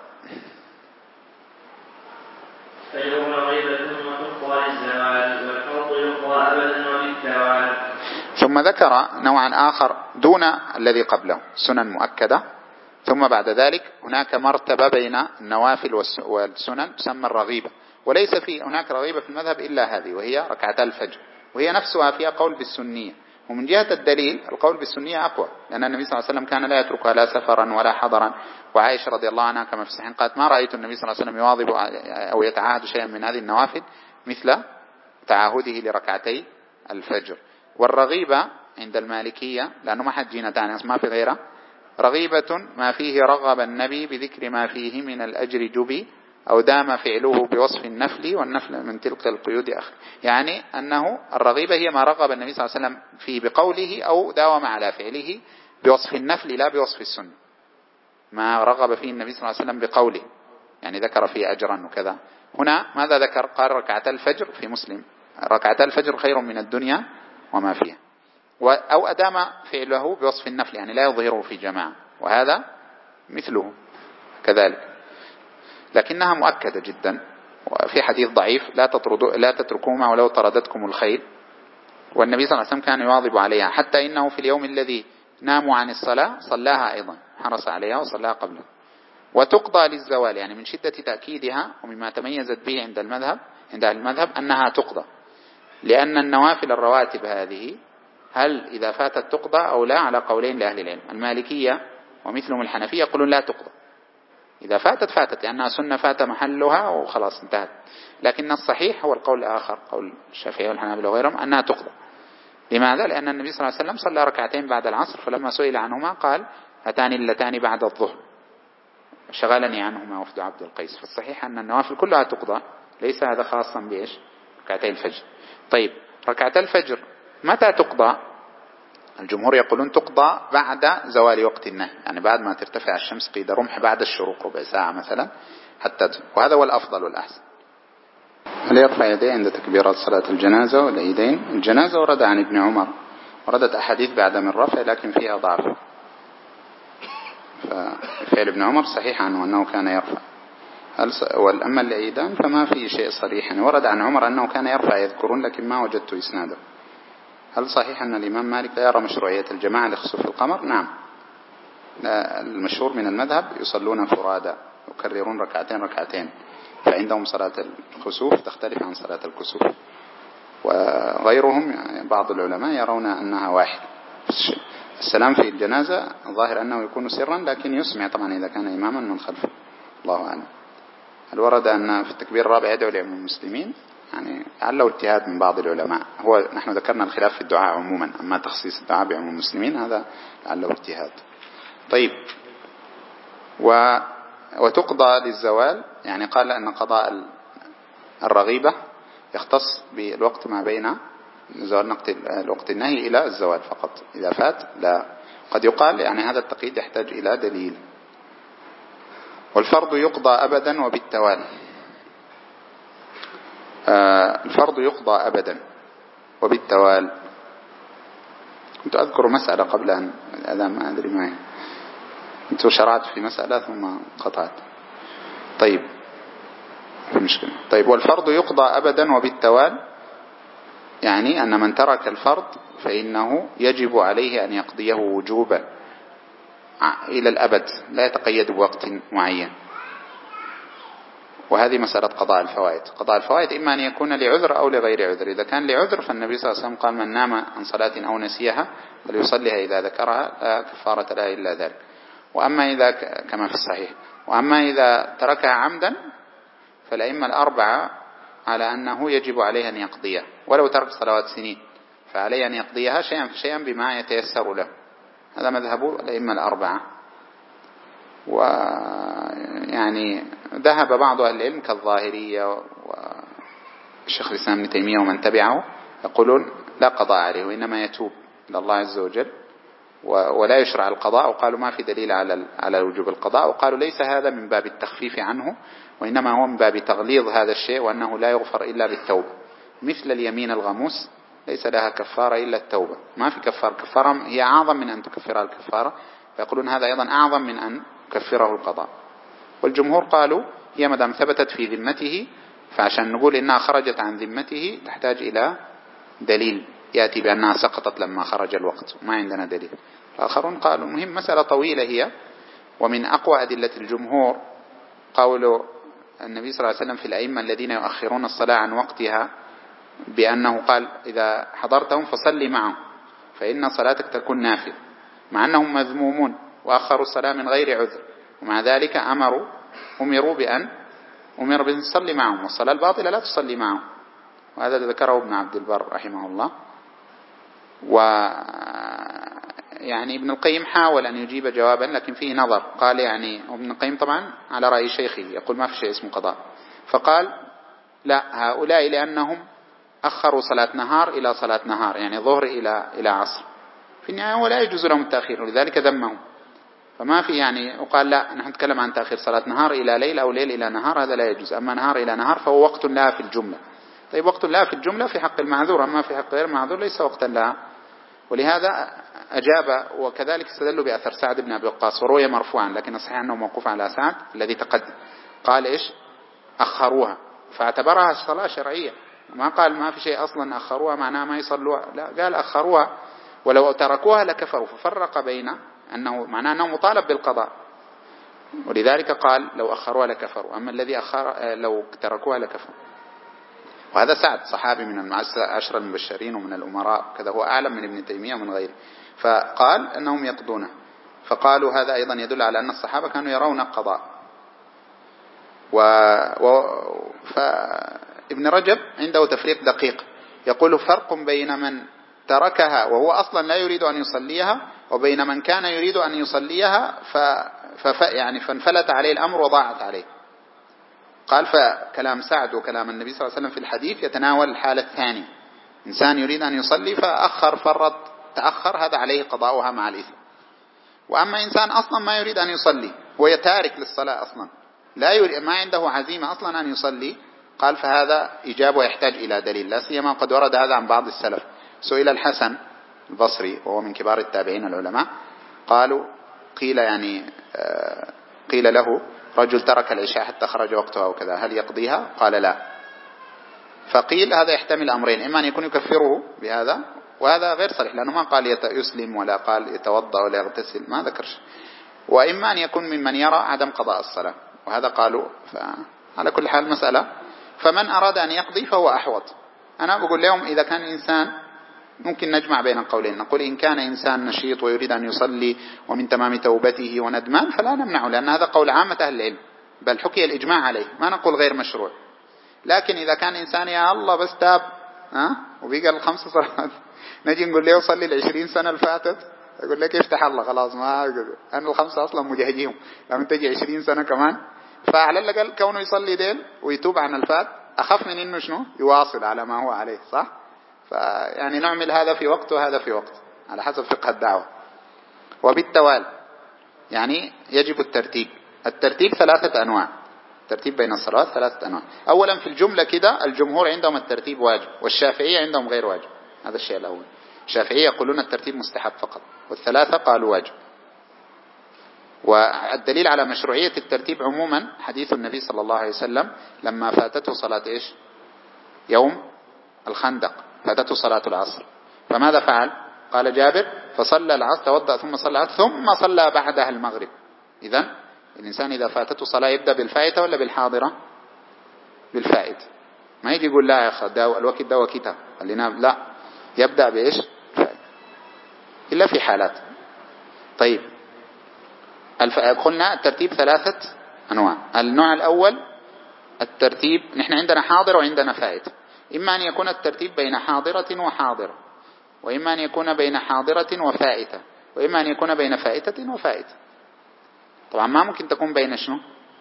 فيوم غيبة وتقوى للزوال، والحوض يقوى أبدا وبالتوال. ثم ذكر نوعا آخر دون الذي قبله، سنن مؤكدة. ثم بعد ذلك هناك مرتبة بين النوافل والسنن تسمى الرغيبة، وليس هناك رغيبة في المذهب إلا هذه، وهي ركعتا الفجر، وهي نفسها فيها قول بالسنية. ومن جهة الدليل القول بالسنية أقوى، لأن النبي صلى الله عليه وسلم كان لا يتركها لا سفرا ولا حضرا. وعائشة رضي الله عنها كما في الصحيحين قالت ما رأيت النبي صلى الله عليه وسلم يواظب أو يتعاهد شيئا من هذه النوافل مثل تعاهده لركعتي الفجر. والرغيبة عند المالكية، لأنه ما حد جينا تاني ما في غيره، رغيبة ما فيه رغب النبي بذكر ما فيه من الأجر جبي، أو دام فعله بوصف النفل، والنفل من تلك القيود يعني أنه الرغيبة هي ما رغب النبي صلى الله عليه وسلم فيه بقوله، أو داوم على فعله بوصف النفل لا بوصف السنة. ما رغب فيه النبي صلى الله عليه وسلم بقوله يعني ذكر فيه أجرا وكذا. هنا ماذا ذكر؟ قال ركعتا الفجر في مسلم، ركعتا الفجر خير من الدنيا وما فيها. أو أدام فعله بوصف النفل يعني لا يظهره في جماعة، وهذا مثله كذلك، لكنها مؤكدة جدا. وفي حديث ضعيف لا تتركوهما ولو طردتكم الخيل، والنبي صلى الله عليه وسلم كان يواظب عليها، حتى إنه في اليوم الذي ناموا عن الصلاة صلاها أيضا، حرص عليها وصلاها قبله. وتقضى للزوال يعني من شدة تأكيدها، ومما تميزت به عند أهل المذهب أنها تقضى، لأن النوافل الرواتب هذه هل إذا فاتت تقضى أو لا على قولين لأهل العلم. المالكية ومثلهم الحنفية يقولون لا تقضى، إذا فاتت لأنها سنة فات محلها وخلاص انتهت. لكن الصحيح هو القول الآخر، قول الشافعي والحنابلة وغيرهم، أنها تقضى. لماذا؟ لأن النبي صلى الله عليه وسلم صلى ركعتين بعد العصر، فلما سئل عنهما قال هاتان اللتان بعد الظهر شغلني عنهما وفد عبد القيس. فالصحيح أن النوافل كلها تقضى، ليس هذا خاصا بإيش؟ ركعتي الفجر. طيب ركعتي الفجر متى تقضى؟ الجمهور يقولون تقضى بعد زوال وقت النهي، يعني بعد ما ترتفع الشمس قيد رمح، بعد الشروق ربع ساعة مثلا حتى وهذا هو الأفضل والأحسن. هل يرفع يديه عند تكبيرات صلاة الجنازة والعيدين؟ الجنازة ورد عن ابن عمر، وردت أحاديث بعدم الرفع لكن فيها ضعف، ففعل ابن عمر صحيح عنه أنه كان يرفع. أما العيدان فما في شيء صريح، يعني ورد عن عمر أنه كان يرفع يذكرون، لكن ما وجدت إسناده. هل صحيح أن الإمام مالك لا يرى مشروعية الجماعة لخسوف القمر؟ نعم، المشهور من المذهب يصلون فرادى يكررون ركعتين، فعندهم صلاة الخسوف تختلف عن صلاة الكسوف. وغيرهم يعني بعض العلماء يرون أنها واحد. السلام في الجنازة الظاهر أنه يكون سرا، لكن يسمع طبعا إذا كان إماما من خلفه، الله أعلم. هل ورد أن في التكبير الرابع يدعو لعموم المسلمين؟ يعني لعله اجتهاد من بعض العلماء. نحن ذكرنا الخلاف في الدعاء عموما، أما تخصيص الدعاء بعموم المسلمين هذا لعله اجتهاد. طيب، وتقضى للزوال، يعني قال أن قضاء الرغيبة يختص بالوقت ما بين زوال الوقت النهي إلى الزوال فقط، إذا فات لا. قد يقال يعني هذا التقييد يحتاج إلى دليل. والفرض يقضى أبدا وبالتوالي. الفرض يقضى أبدا وبالتوالي. كنت أذكر مسألة قبل أن الأذان، ما أدري ما هي، كنت شرعت في مسألة ثم قطعت. طيب، في مشكلة. طيب، والفرض يقضى أبدا وبالتوالي، يعني أن من ترك الفرض فإنه يجب عليه أن يقضيه وجوبا إلى الأبد، لا يتقيد بوقت معين. وهذه مسألة قضاء الفوائد. قضاء الفوائد إما أن يكون لعذر أو لغير عذر. إذا كان لعذر فالنبي صلى الله عليه وسلم قال: من نام عن صلاة أو نسيها فليصليها إذا ذكرها، لا كفارة لها إلا ذلك. وأما إذا كما في الصحيح، وأما إذا تركها عمدا فالأئمة الأربعة على أنه يجب عليه أن يقضيها، ولو ترك صلوات سنين فعليه أن يقضيها شيئا فشيئا بما يتيسر له. هذا مذهب الأئمة الأربعة. ويعني ذهب بعض أهل العلم كالظاهرية والشيخ الإسلام ابن تيمية ومن تبعه يقولون لا قضاء عليه، وإنما يتوب إلى الله عز وجل ولا يشرع القضاء. وقالوا ما في دليل على وجوب القضاء، وقالوا ليس هذا من باب التخفيف عنه، وإنما هو من باب تغليظ هذا الشيء، وأنه لا يغفر إلا بالتوبة، مثل اليمين الغموس ليس لها كفارة إلا التوبة. ما في كفارة هي أعظم من أن تكفرها الكفارة، فيقولون هذا أيضا أعظم من أن يكفره القضاء. والجمهور قالوا هي مدام ثبتت في ذمته، فعشان نقول إنها خرجت عن ذمته تحتاج إلى دليل يأتي بأنها سقطت لما خرج الوقت، ما عندنا دليل. الآخرون قالوا مهم، مسألة طويلة هي، ومن أقوى أدلة الجمهور قول النبي صلى الله عليه وسلم في الأئمة الذين يؤخرون الصلاة عن وقتها بأنه قال: إذا حضرتهم فصلي معهم فإن صلاتك تكون نافلة، مع أنهم مذمومون وأخروا الصلاة من غير عذر، ومع ذلك أمروا بأن تصلي معهم، والصلاة الباطلة لا تصلي معهم. وهذا ذكره ابن عبد البر رحمه الله. ويعني ابن القيم حاول أن يجيب جوابا لكن فيه نظر. قال يعني ابن القيم طبعا على رأي شيخه يقول ما في شيء اسمه قضاء، فقال لا، هؤلاء لأنهم أخروا صلاة نهار إلى صلاة نهار، يعني ظهر إلى عصر، في النهاية ولا يجوز لهم التأخير، ولذلك ذمهم. فما في يعني، وقال لا، نحن نتكلم عن تأخير صلاة نهار إلى ليل أو ليل إلى نهار، هذا لا يجوز. أما نهار إلى نهار فهو وقت لها في الجملة. طيب، وقت لها في الجملة في حق المعذور، أما في حق غير المعذور ليس وقتا لها. ولهذا أجاب، وكذلك استدلوا بأثر سعد بن أبي وقاص، وروي مرفوعا لكن الصحيح أنه موقوف على سعد الذي تقدم. قال إيش؟ أخروها، فاعتبرها صلاة شرعية، ما قال ما في شيء أصلا أخروها معناها ما يصلوها، لا، قال أخروها ولو تركوها لكفروا، ففرق بين أنه معناه أنه مطالب بالقضاء، ولذلك قال لو أخروها لكفروا، أما الذي لو تركوها لكفروا. وهذا سعد صحابي من العشرة المبشرين ومن الأمراء كذا، هو أعلم من ابن تيمية ومن غيره، فقال أنهم يقضونه. فقالوا هذا أيضا يدل على أن الصحابة كانوا يرون القضاء. فابن رجب عنده تفريق دقيق، يقول فرق بين من تركها وهو أصلا لا يريد أن يصليها، وبين من كان يريد أن يصليها يعني فانفلت عليه الأمر وضاعت عليه. قال فكلام سعد وكلام النبي صلى الله عليه وسلم في الحديث يتناول الحالة الثانية، إنسان يريد أن يصلي فأخر فرط تأخر، هذا عليه قضاؤها مع الإثم. وأما إنسان أصلا ما يريد أن يصلي، هو يتارك للصلاة أصلا، لا يريد، ما عنده عزيمة أصلا أن يصلي، قال فهذا إجابة يحتاج إلى دليل، لا سيما قد ورد هذا عن بعض السلف. سئل الحسن البصري وهو من كبار التابعين العلماء، قيل له رجل ترك العشاء حتى خرج وقتها وكذا، هل يقضيها؟ قال لا. فقيل هذا يحتمل أمرين، إما أن يكون يكفره بهذا وهذا غير صريح لأنه ما قال يسلم ولا قال يتوضأ ولا يغتسل، ما ذكرش. وإما أن يكون ممن يرى عدم قضاء الصلاة، وهذا قالوا. على كل حال مسألة، فمن أراد أن يقضي فهو أحوط. أنا بقول لهم إذا كان إنسان، ممكن نجمع بين القولين، نقول إن كان إنسان نشيط ويريد أن يصلي ومن تمام توبته وندمان فلا نمنعه، لأن هذا قول عامة أهل العلم، بل حكي الإجماع عليه، ما نقول غير مشروع. لكن إذا كان إنسان يا الله بس تاب وبيقى ال5 صلوات نجي نقول له صلي 20 سنة الفاتت، يقول لك افتح الله خلاص، ما أنا ال5 أصلا مجهجيهم، لما تجي 20 سنة كمان. فعلى الأقل كونه يصلي ديل ويتوب عن الفات أخف من إنه شنو يواصل على ما هو عليه، صح؟ فيعني نعمل هذا في وقت وهذا في وقت على حسب فقه الدعوة. وبالتوالي يعني يجب الترتيب 3 أنواع، الترتيب بين الصلوات 3 أنواع. أولا في الجملة كده الجمهور عندهم الترتيب واجب، والشافعية عندهم غير واجب. هذا الشيء الأول. الشافعية يقولون الترتيب مستحب فقط، والثلاثة قالوا واجب. والدليل على مشروعية الترتيب عموما حديث النبي صلى الله عليه وسلم لما فاتته صلاة إيش؟ يوم الخندق، فاتته صلاة العصر، فماذا فعل؟ قال جابر فصلى العصر، توضأ ثم صلى العصر ثم صلى بعدها المغرب. إذن الإنسان إذا فاتته صلاة يبدأ بالفائتة ولا بالحاضرة؟ بالفائتة. ما يجي يقول لا يا أخي الوقت ده وقتها خلينا، لا، يبدأ بإيش؟ الفائتة إلا في حالات. طيب قلنا الترتيب 3 أنواع. النوع الأول الترتيب، نحن عندنا حاضر وعندنا فائتة. إما أن يكون الترتيب بين حاضرة وحاضرة، وإما أن يكون بين حاضرة وفائتة، وإما أن يكون بين فائتة وفائتة. طبعا ما ممكن تكون بين شنو؟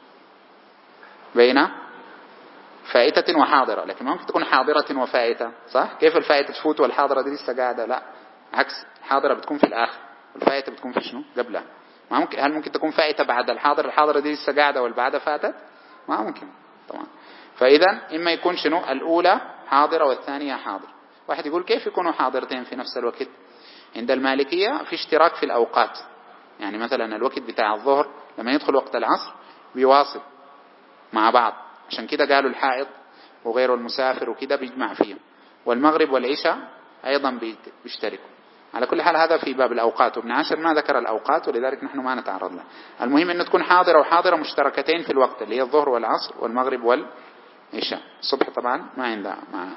بين فائتة وحاضرة، لكن ما ممكن تكون حاضرة وفائتة، صح؟ كيف الفائتة تفوت والحاضرة دي لسه قاعدة؟ لا، عكس، الحاضرة بتكون في الآخر والفائتة بتكون في شنو؟ قبلها. ما ممكن. هل ممكن تكون فائتة بعد الحاضرة دي لسه قاعدة والبعدها فاتت؟ ما ممكن طبعا. فإذا إما يكون شنو؟ الأولى حاضرة والثانية حاضر. واحد يقول كيف يكونوا حاضرتين في نفس الوقت؟ عند المالكية في اشتراك في الأوقات، يعني مثلا الوقت بتاع الظهر لما يدخل وقت العصر بيواصل مع بعض، عشان كده قالوا الحائض وغيره المسافر وكده بيجمع فيهم، والمغرب والعشاء أيضا بيشتركوا. على كل حال هذا في باب الأوقات، وابن عاشر ما ذكر الأوقات ولذلك نحن ما نتعرض له. المهم أنه تكون حاضرة وحاضرة مشتركتين في الوقت، اللي هي الظهر والعصر والمغرب والعشاء. الصبح طبعا ما عندها معنا.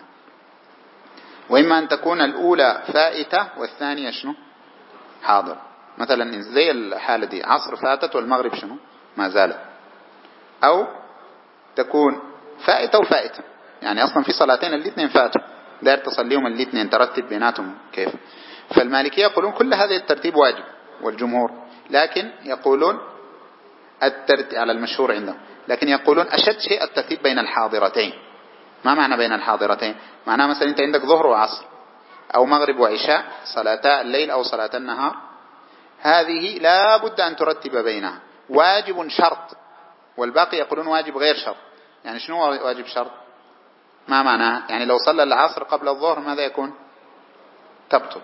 وإما أن تكون الأولى فائتة والثانية شنو؟ حاضر. مثلا زي الحالة دي عصر فاتت والمغرب شنو؟ ما زالت. أو تكون فائتة وفائتة، يعني أصلا في صلاتين الاثنين فاتوا، داير تصليهم الاثنين ترتب بيناتهم كيف. فالمالكية يقولون كل هذا الترتيب واجب، والجمهور لكن يقولون الترتيب على المشهور عندهم، لكن يقولون أشد شيء الترتيب بين الحاضرتين. ما معنى بين الحاضرتين؟ معناه مثلا أنت عندك ظهر وعصر أو مغرب وعشاء، صلاتا الليل أو صلاة النهار، هذه لا بد أن ترتب بينها، واجب شرط، والباقي يقولون واجب غير شرط. يعني شنو واجب شرط؟ ما معناه؟ يعني لو صلى العصر قبل الظهر ماذا يكون؟ تبطل.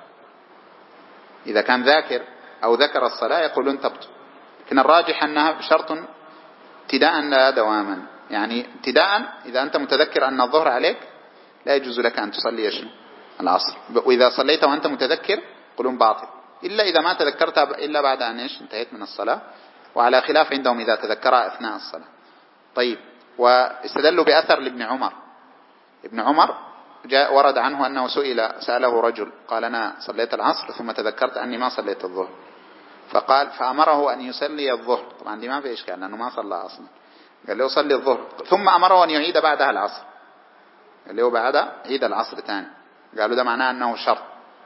إذا كان ذاكر أو ذكر الصلاة يقولون تبطل، لكن الراجح أنها شرط ابتداء لا دواما. يعني ابتداء إذا أنت متذكر أن الظهر عليك لا يجوز لك أن تصلي شنو؟ العصر. وإذا صليت وأنت متذكر يقولون باطل، إلا إذا ما تذكرتها إلا بعد أن انتهيت من الصلاة، وعلى خلاف عندهم إذا تذكرها أثناء الصلاة. طيب، واستدلوا بأثر لابن عمر. ابن عمر ورد عنه أنه سأله رجل قال أنا صليت العصر ثم تذكرت أني ما صليت الظهر، فقال فأمره أن يصلي الظهر. طبعا دي ما في إشكال لأنه ما صلى أصلا، قال له صلي الظهر، ثم أمره أن يعيد بعدها العصر، قال له بعد عيد العصر تاني. قالوا ده معناه أنه شرط.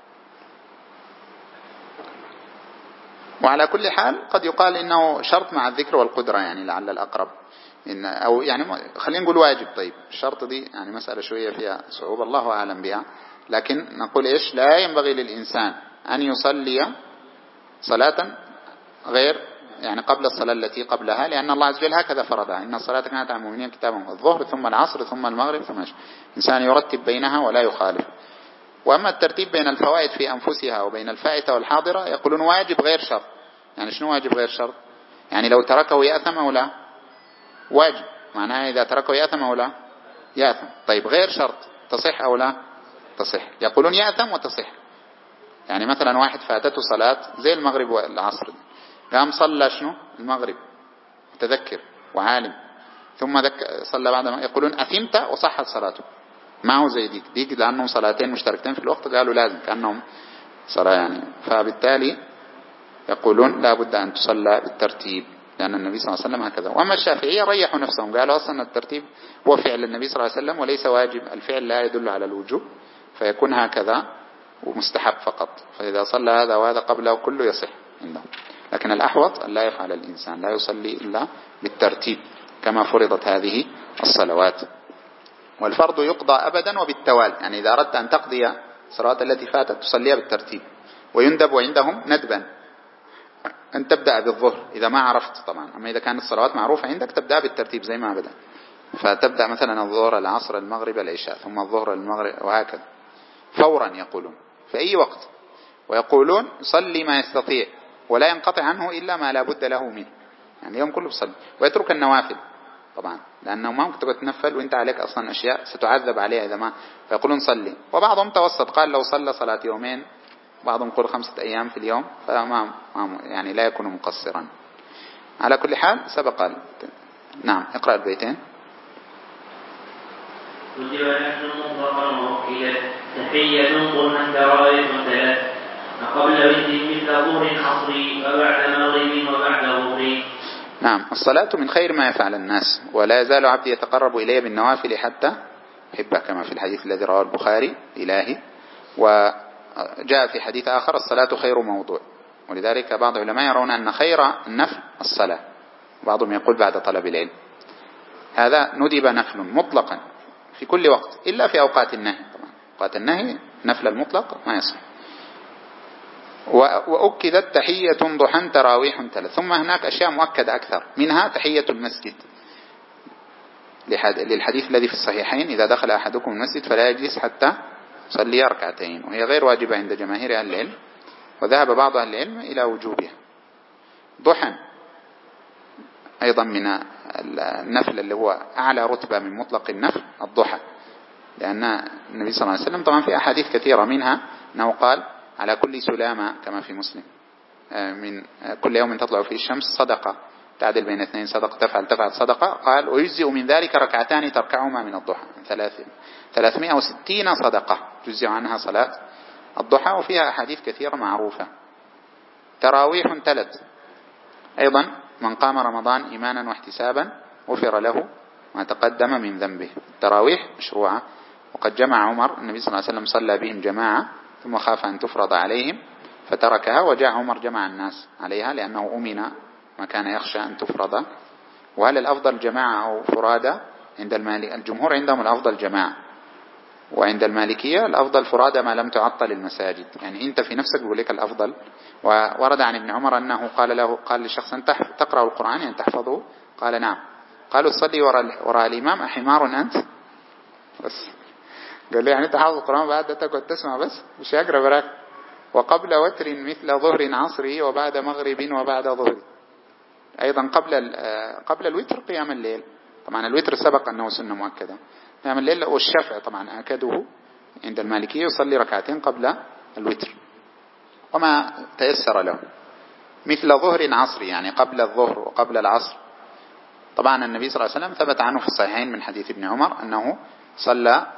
وعلى كل حال قد يقال إنه شرط مع الذكر والقدرة، يعني لعل الأقرب أو يعني خلينا نقول واجب. طيب الشرط دي يعني مسألة شوية فيها صعوبة، الله أعلم بها، لكن نقول إيش؟ لا ينبغي للإنسان أن يصلي صلاة غير يعني قبل الصلاة التي قبلها، لأن الله عز وجل هكذا فرضها، إن الصلاة كانت على المؤمنين كتابا، الظهر ثم العصر ثم المغرب ثم العشاء. إنسان يرتب بينها ولا يخالف. وأما الترتيب بين الفوائد في أنفسها وبين الفائتة والحاضرة يقولون واجب غير شرط. يعني شنو واجب غير شرط؟ يعني لو تركه يأثم أو لا؟ واجب، معناها إذا تركه يأثم أو لا؟ يأثم. طيب غير شرط تصح أو لا؟ تصح. يقولون يأثم وتصح، يعني مثلا واحد فاتته صلاة زي المغرب والعصر، قام صلى شنو المغرب متذكر وعالم، ثم صلى بعد ما يقولون أثمت وصحت صلاته، ما هو زي ديك لأنهم صلاتين مشتركتين في الوقت قالوا لازم كأنهم صلاة يعني. فبالتالي يقولون لا بد أن تصلى بالترتيب لأن النبي صلى الله عليه وسلم هكذا. وأما الشافعية ريحوا نفسهم قالوا أصلا الترتيب هو فعل النبي صلى الله عليه وسلم وليس واجب، الفعل لا يدل على الوجوب فيكون هكذا ومستحب فقط، فإذا صلى هذا وهذا قبله كله يصح عندهم. لكن الأحوط أن لا يفعل الإنسان، لا يصلي إلا بالترتيب كما فرضت هذه الصلوات. والفرض يقضى أبدا وبالتوالي، يعني إذا أردت أن تقضي الصلوات التي فاتت تصليها بالترتيب. ويندب عندهم ندبا أن تبدأ بالظهر إذا ما عرفت طبعا، أما إذا كانت الصلوات معروفة عندك تبدأ بالترتيب زي ما بدأ، فتبدأ مثلا الظهر العصر المغرب العشاء ثم الظهر المغرب وهكذا فورا يقولون في أي وقت. ويقولون صلي ما يستطيع ولا ينقطع عنه إلا ما لا بد له منه، يعني يوم كله بصلي ويترك النوافل طبعا لأنه ما ممكن تتنفل وانت عليك أصلا أشياء ستعذب عليها إذا ما، فيقولون صلي. وبعضهم توسط قال لو صلى صلاة يومين، بعضهم يقول 5 أيام في اليوم فما يعني لا يكون مقصرا. على كل حال سبق نعم اقرأ البيتين. كتب نحن مطلقا موكلا تحية قرنا تراويح 3 قبل وتر مثل ظهر عصري وبعد مغرب وبعد ظهر. نعم الصلاة من خير ما يفعل الناس، ولا يزال عبدي يتقرب إلي بالنوافل حتى أحبه كما في الحديث الذي رواه البخاري إلهي. وجاء في حديث آخر الصلاة خير موضوع، ولذلك بعض العلماء يرون أن خير النفل الصلاة، بعضهم يقول بعد طلب العلم. هذا ندب نفل مطلقا في كل وقت إلا في أوقات النهي، طبعا أوقات النهي نفل المطلق ما يصح. وأكدت تحية ضحى تراويح 3. ثم هناك أشياء مؤكدة أكثر، منها تحية المسجد للحديث الذي في الصحيحين إذا دخل أحدكم المسجد فلا يجلس حتى يصلي 2 ركعتين، وهي غير واجبة عند جماهير أهل العلم، وذهب بعض أهل العلم إلى وجوبها. ضحى أيضا من النفل اللي هو أعلى رتبة من مطلق النفل الضحى، لأن النبي صلى الله عليه وسلم طبعا في أحاديث كثيرة منها أنه قال على كل سلامة كما في مسلم من كل يوم تطلع فيه الشمس صدقة تعدل بين 2 صدقة تفعل صدقة. قال ويجزئ من ذلك 2 ركعتان تركعهما من الضحى 360 صدقة تجزئ عنها صلاة الضحى، وفيها أحاديث كثيرة معروفة. تراويح 3 أيضا من قام رمضان إيمانا واحتسابا غفر له ما تقدم من ذنبه. التراويح مشروعة، وقد جمع عمر النبي صلى الله عليه وسلم صلى بهم جماعة ثم خاف أن تفرض عليهم فتركها، وجاء عمر جمع الناس عليها لأنه أمن ما كان يخشى أن تفرض. وهل الأفضل جماعة أو فرادى؟ عند الجمهور عندهم الأفضل جماعة، وعند المالكية الأفضل فرادى ما لم تعطل المساجد، يعني أنت في نفسك بيقول لك الأفضل. وورد عن ابن عمر أنه قال لشخص تقرأ القرآن يعني تحفظه؟ قال نعم. قالوا تصلي وراء الإمام أحمار أنت؟ بس قال لي يعني تحفظ القرآن بعد تقعد تسمع بس مش يقرأ براك. وقبل وتر مثل ظهر عصري وبعد مغرب وبعد ظهر. أيضا قبل الوتر قيام الليل، طبعا الوتر سبق أنه سنة مؤكدة. قيام الليل والشفع طبعا أكده عند المالكية يصلي 2 ركعتين قبل الوتر وما تيسر له. مثل ظهر عصري يعني قبل الظهر وقبل العصر. طبعا النبي صلى الله عليه وسلم ثبت عنه في الصحيحين من حديث ابن عمر أنه صلى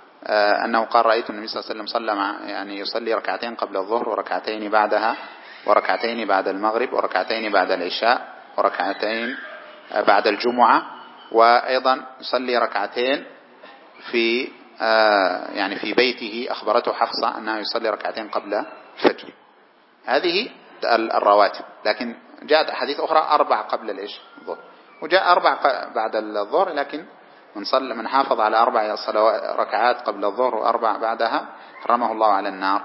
أنه قال رأيت النبي صلى الله عليه وسلم صلى يعني يصلي 2 ركعتين قبل الظهر وركعتين بعدها وركعتين بعد المغرب وركعتين بعد العشاء وركعتين بعد الجمعة، وأيضا يصلي 2 ركعتين في يعني في بيته. أخبرته حفصة أنه يصلي 2 ركعتين قبل الفجر. هذه الرواتب. لكن جاءت أحاديث أخرى 4 قبل الظهر، وجاء 4 بعد الظهر، لكن من حافظ على 4 ركعات قبل الظهر و4 بعدها حرمه الله على النار،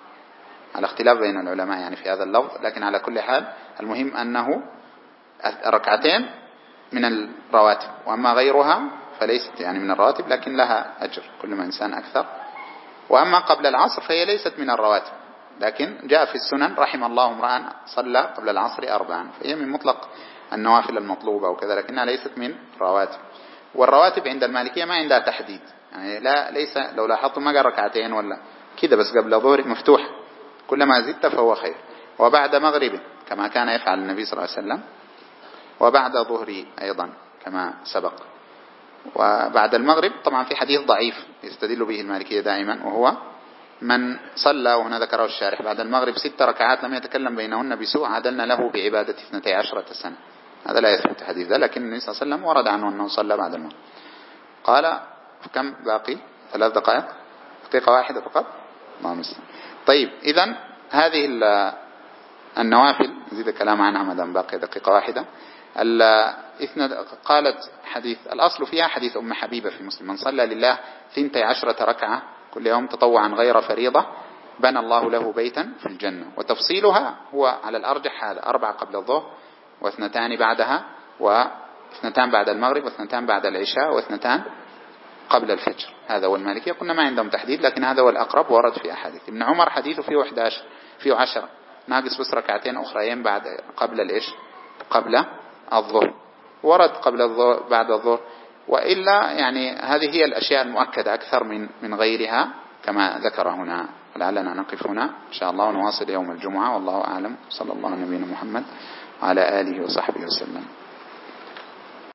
على اختلاف بين العلماء يعني في هذا اللفظ. لكن على كل حال المهم أنه 2 ركعتين من الرواتب، وأما غيرها فليست يعني من الرواتب لكن لها أجر كل ما إنسان أكثر. وأما قبل العصر فهي ليست من الرواتب، لكن جاء في السنن رحم الله امرأ صلى قبل العصر 4، فهي من مطلق النوافل المطلوبة وكذا، لكنها ليست من رواتب. والرواتب عند المالكية ما عندها تحديد، يعني ليس لو لاحظتم ما قال 2 ركعتين ولا كده، بس قبل الظهر مفتوح كلما زدت فهو خير. وبعد مغرب كما كان يفعل النبي صلى الله عليه وسلم، وبعد ظهر أيضا كما سبق. وبعد المغرب طبعا في حديث ضعيف يستدل به المالكية دائما، وهو من صلى، وهنا ذكره الشارح، بعد المغرب 6 ركعات لم يتكلم بينهن بسوء عدلنا له بعبادة 12 سنة. هذا لا يثبت حديث ذا، لكن النبي صلى الله عليه وسلم ورد عنه أنه صلى بعد المغرب. قال كم باقي؟ 3 دقائق، دقيقة واحدة فقط. الله المستعان. طيب إذن هذه النوافل نزيد الكلام عنها ما دام باقي دقيقة واحدة. قالت حديث الأصل فيها حديث أم حبيبة في مسلم: من صلى لله 12 ركعة كل يوم تطوعا غير فريضة بنى الله له بيتا في الجنة. وتفصيلها هو على الأرجح هذا: 4 قبل الظهر، و2 بعدها، و2 بعد المغرب، و2 بعد العشاء، و2 قبل الفجر. هذا هو المالكية. قلنا ما عندهم تحديد، لكن هذا هو الأقرب ورد في أحاديث. ابن عمر حديثه فيه 11، فيه 10 ناقص بس ركعتين أخريين قبل الإيش؟ قبل الظهر. ورد قبل الظهر بعد الظهر. وإلا يعني هذه هي الأشياء المؤكدة أكثر من غيرها كما ذكر هنا. لعلنا نقف هنا إن شاء الله ونواصل يوم الجمعة، والله أعلم. صلى الله على نبينا محمد وعلى آله وصحبه وسلم.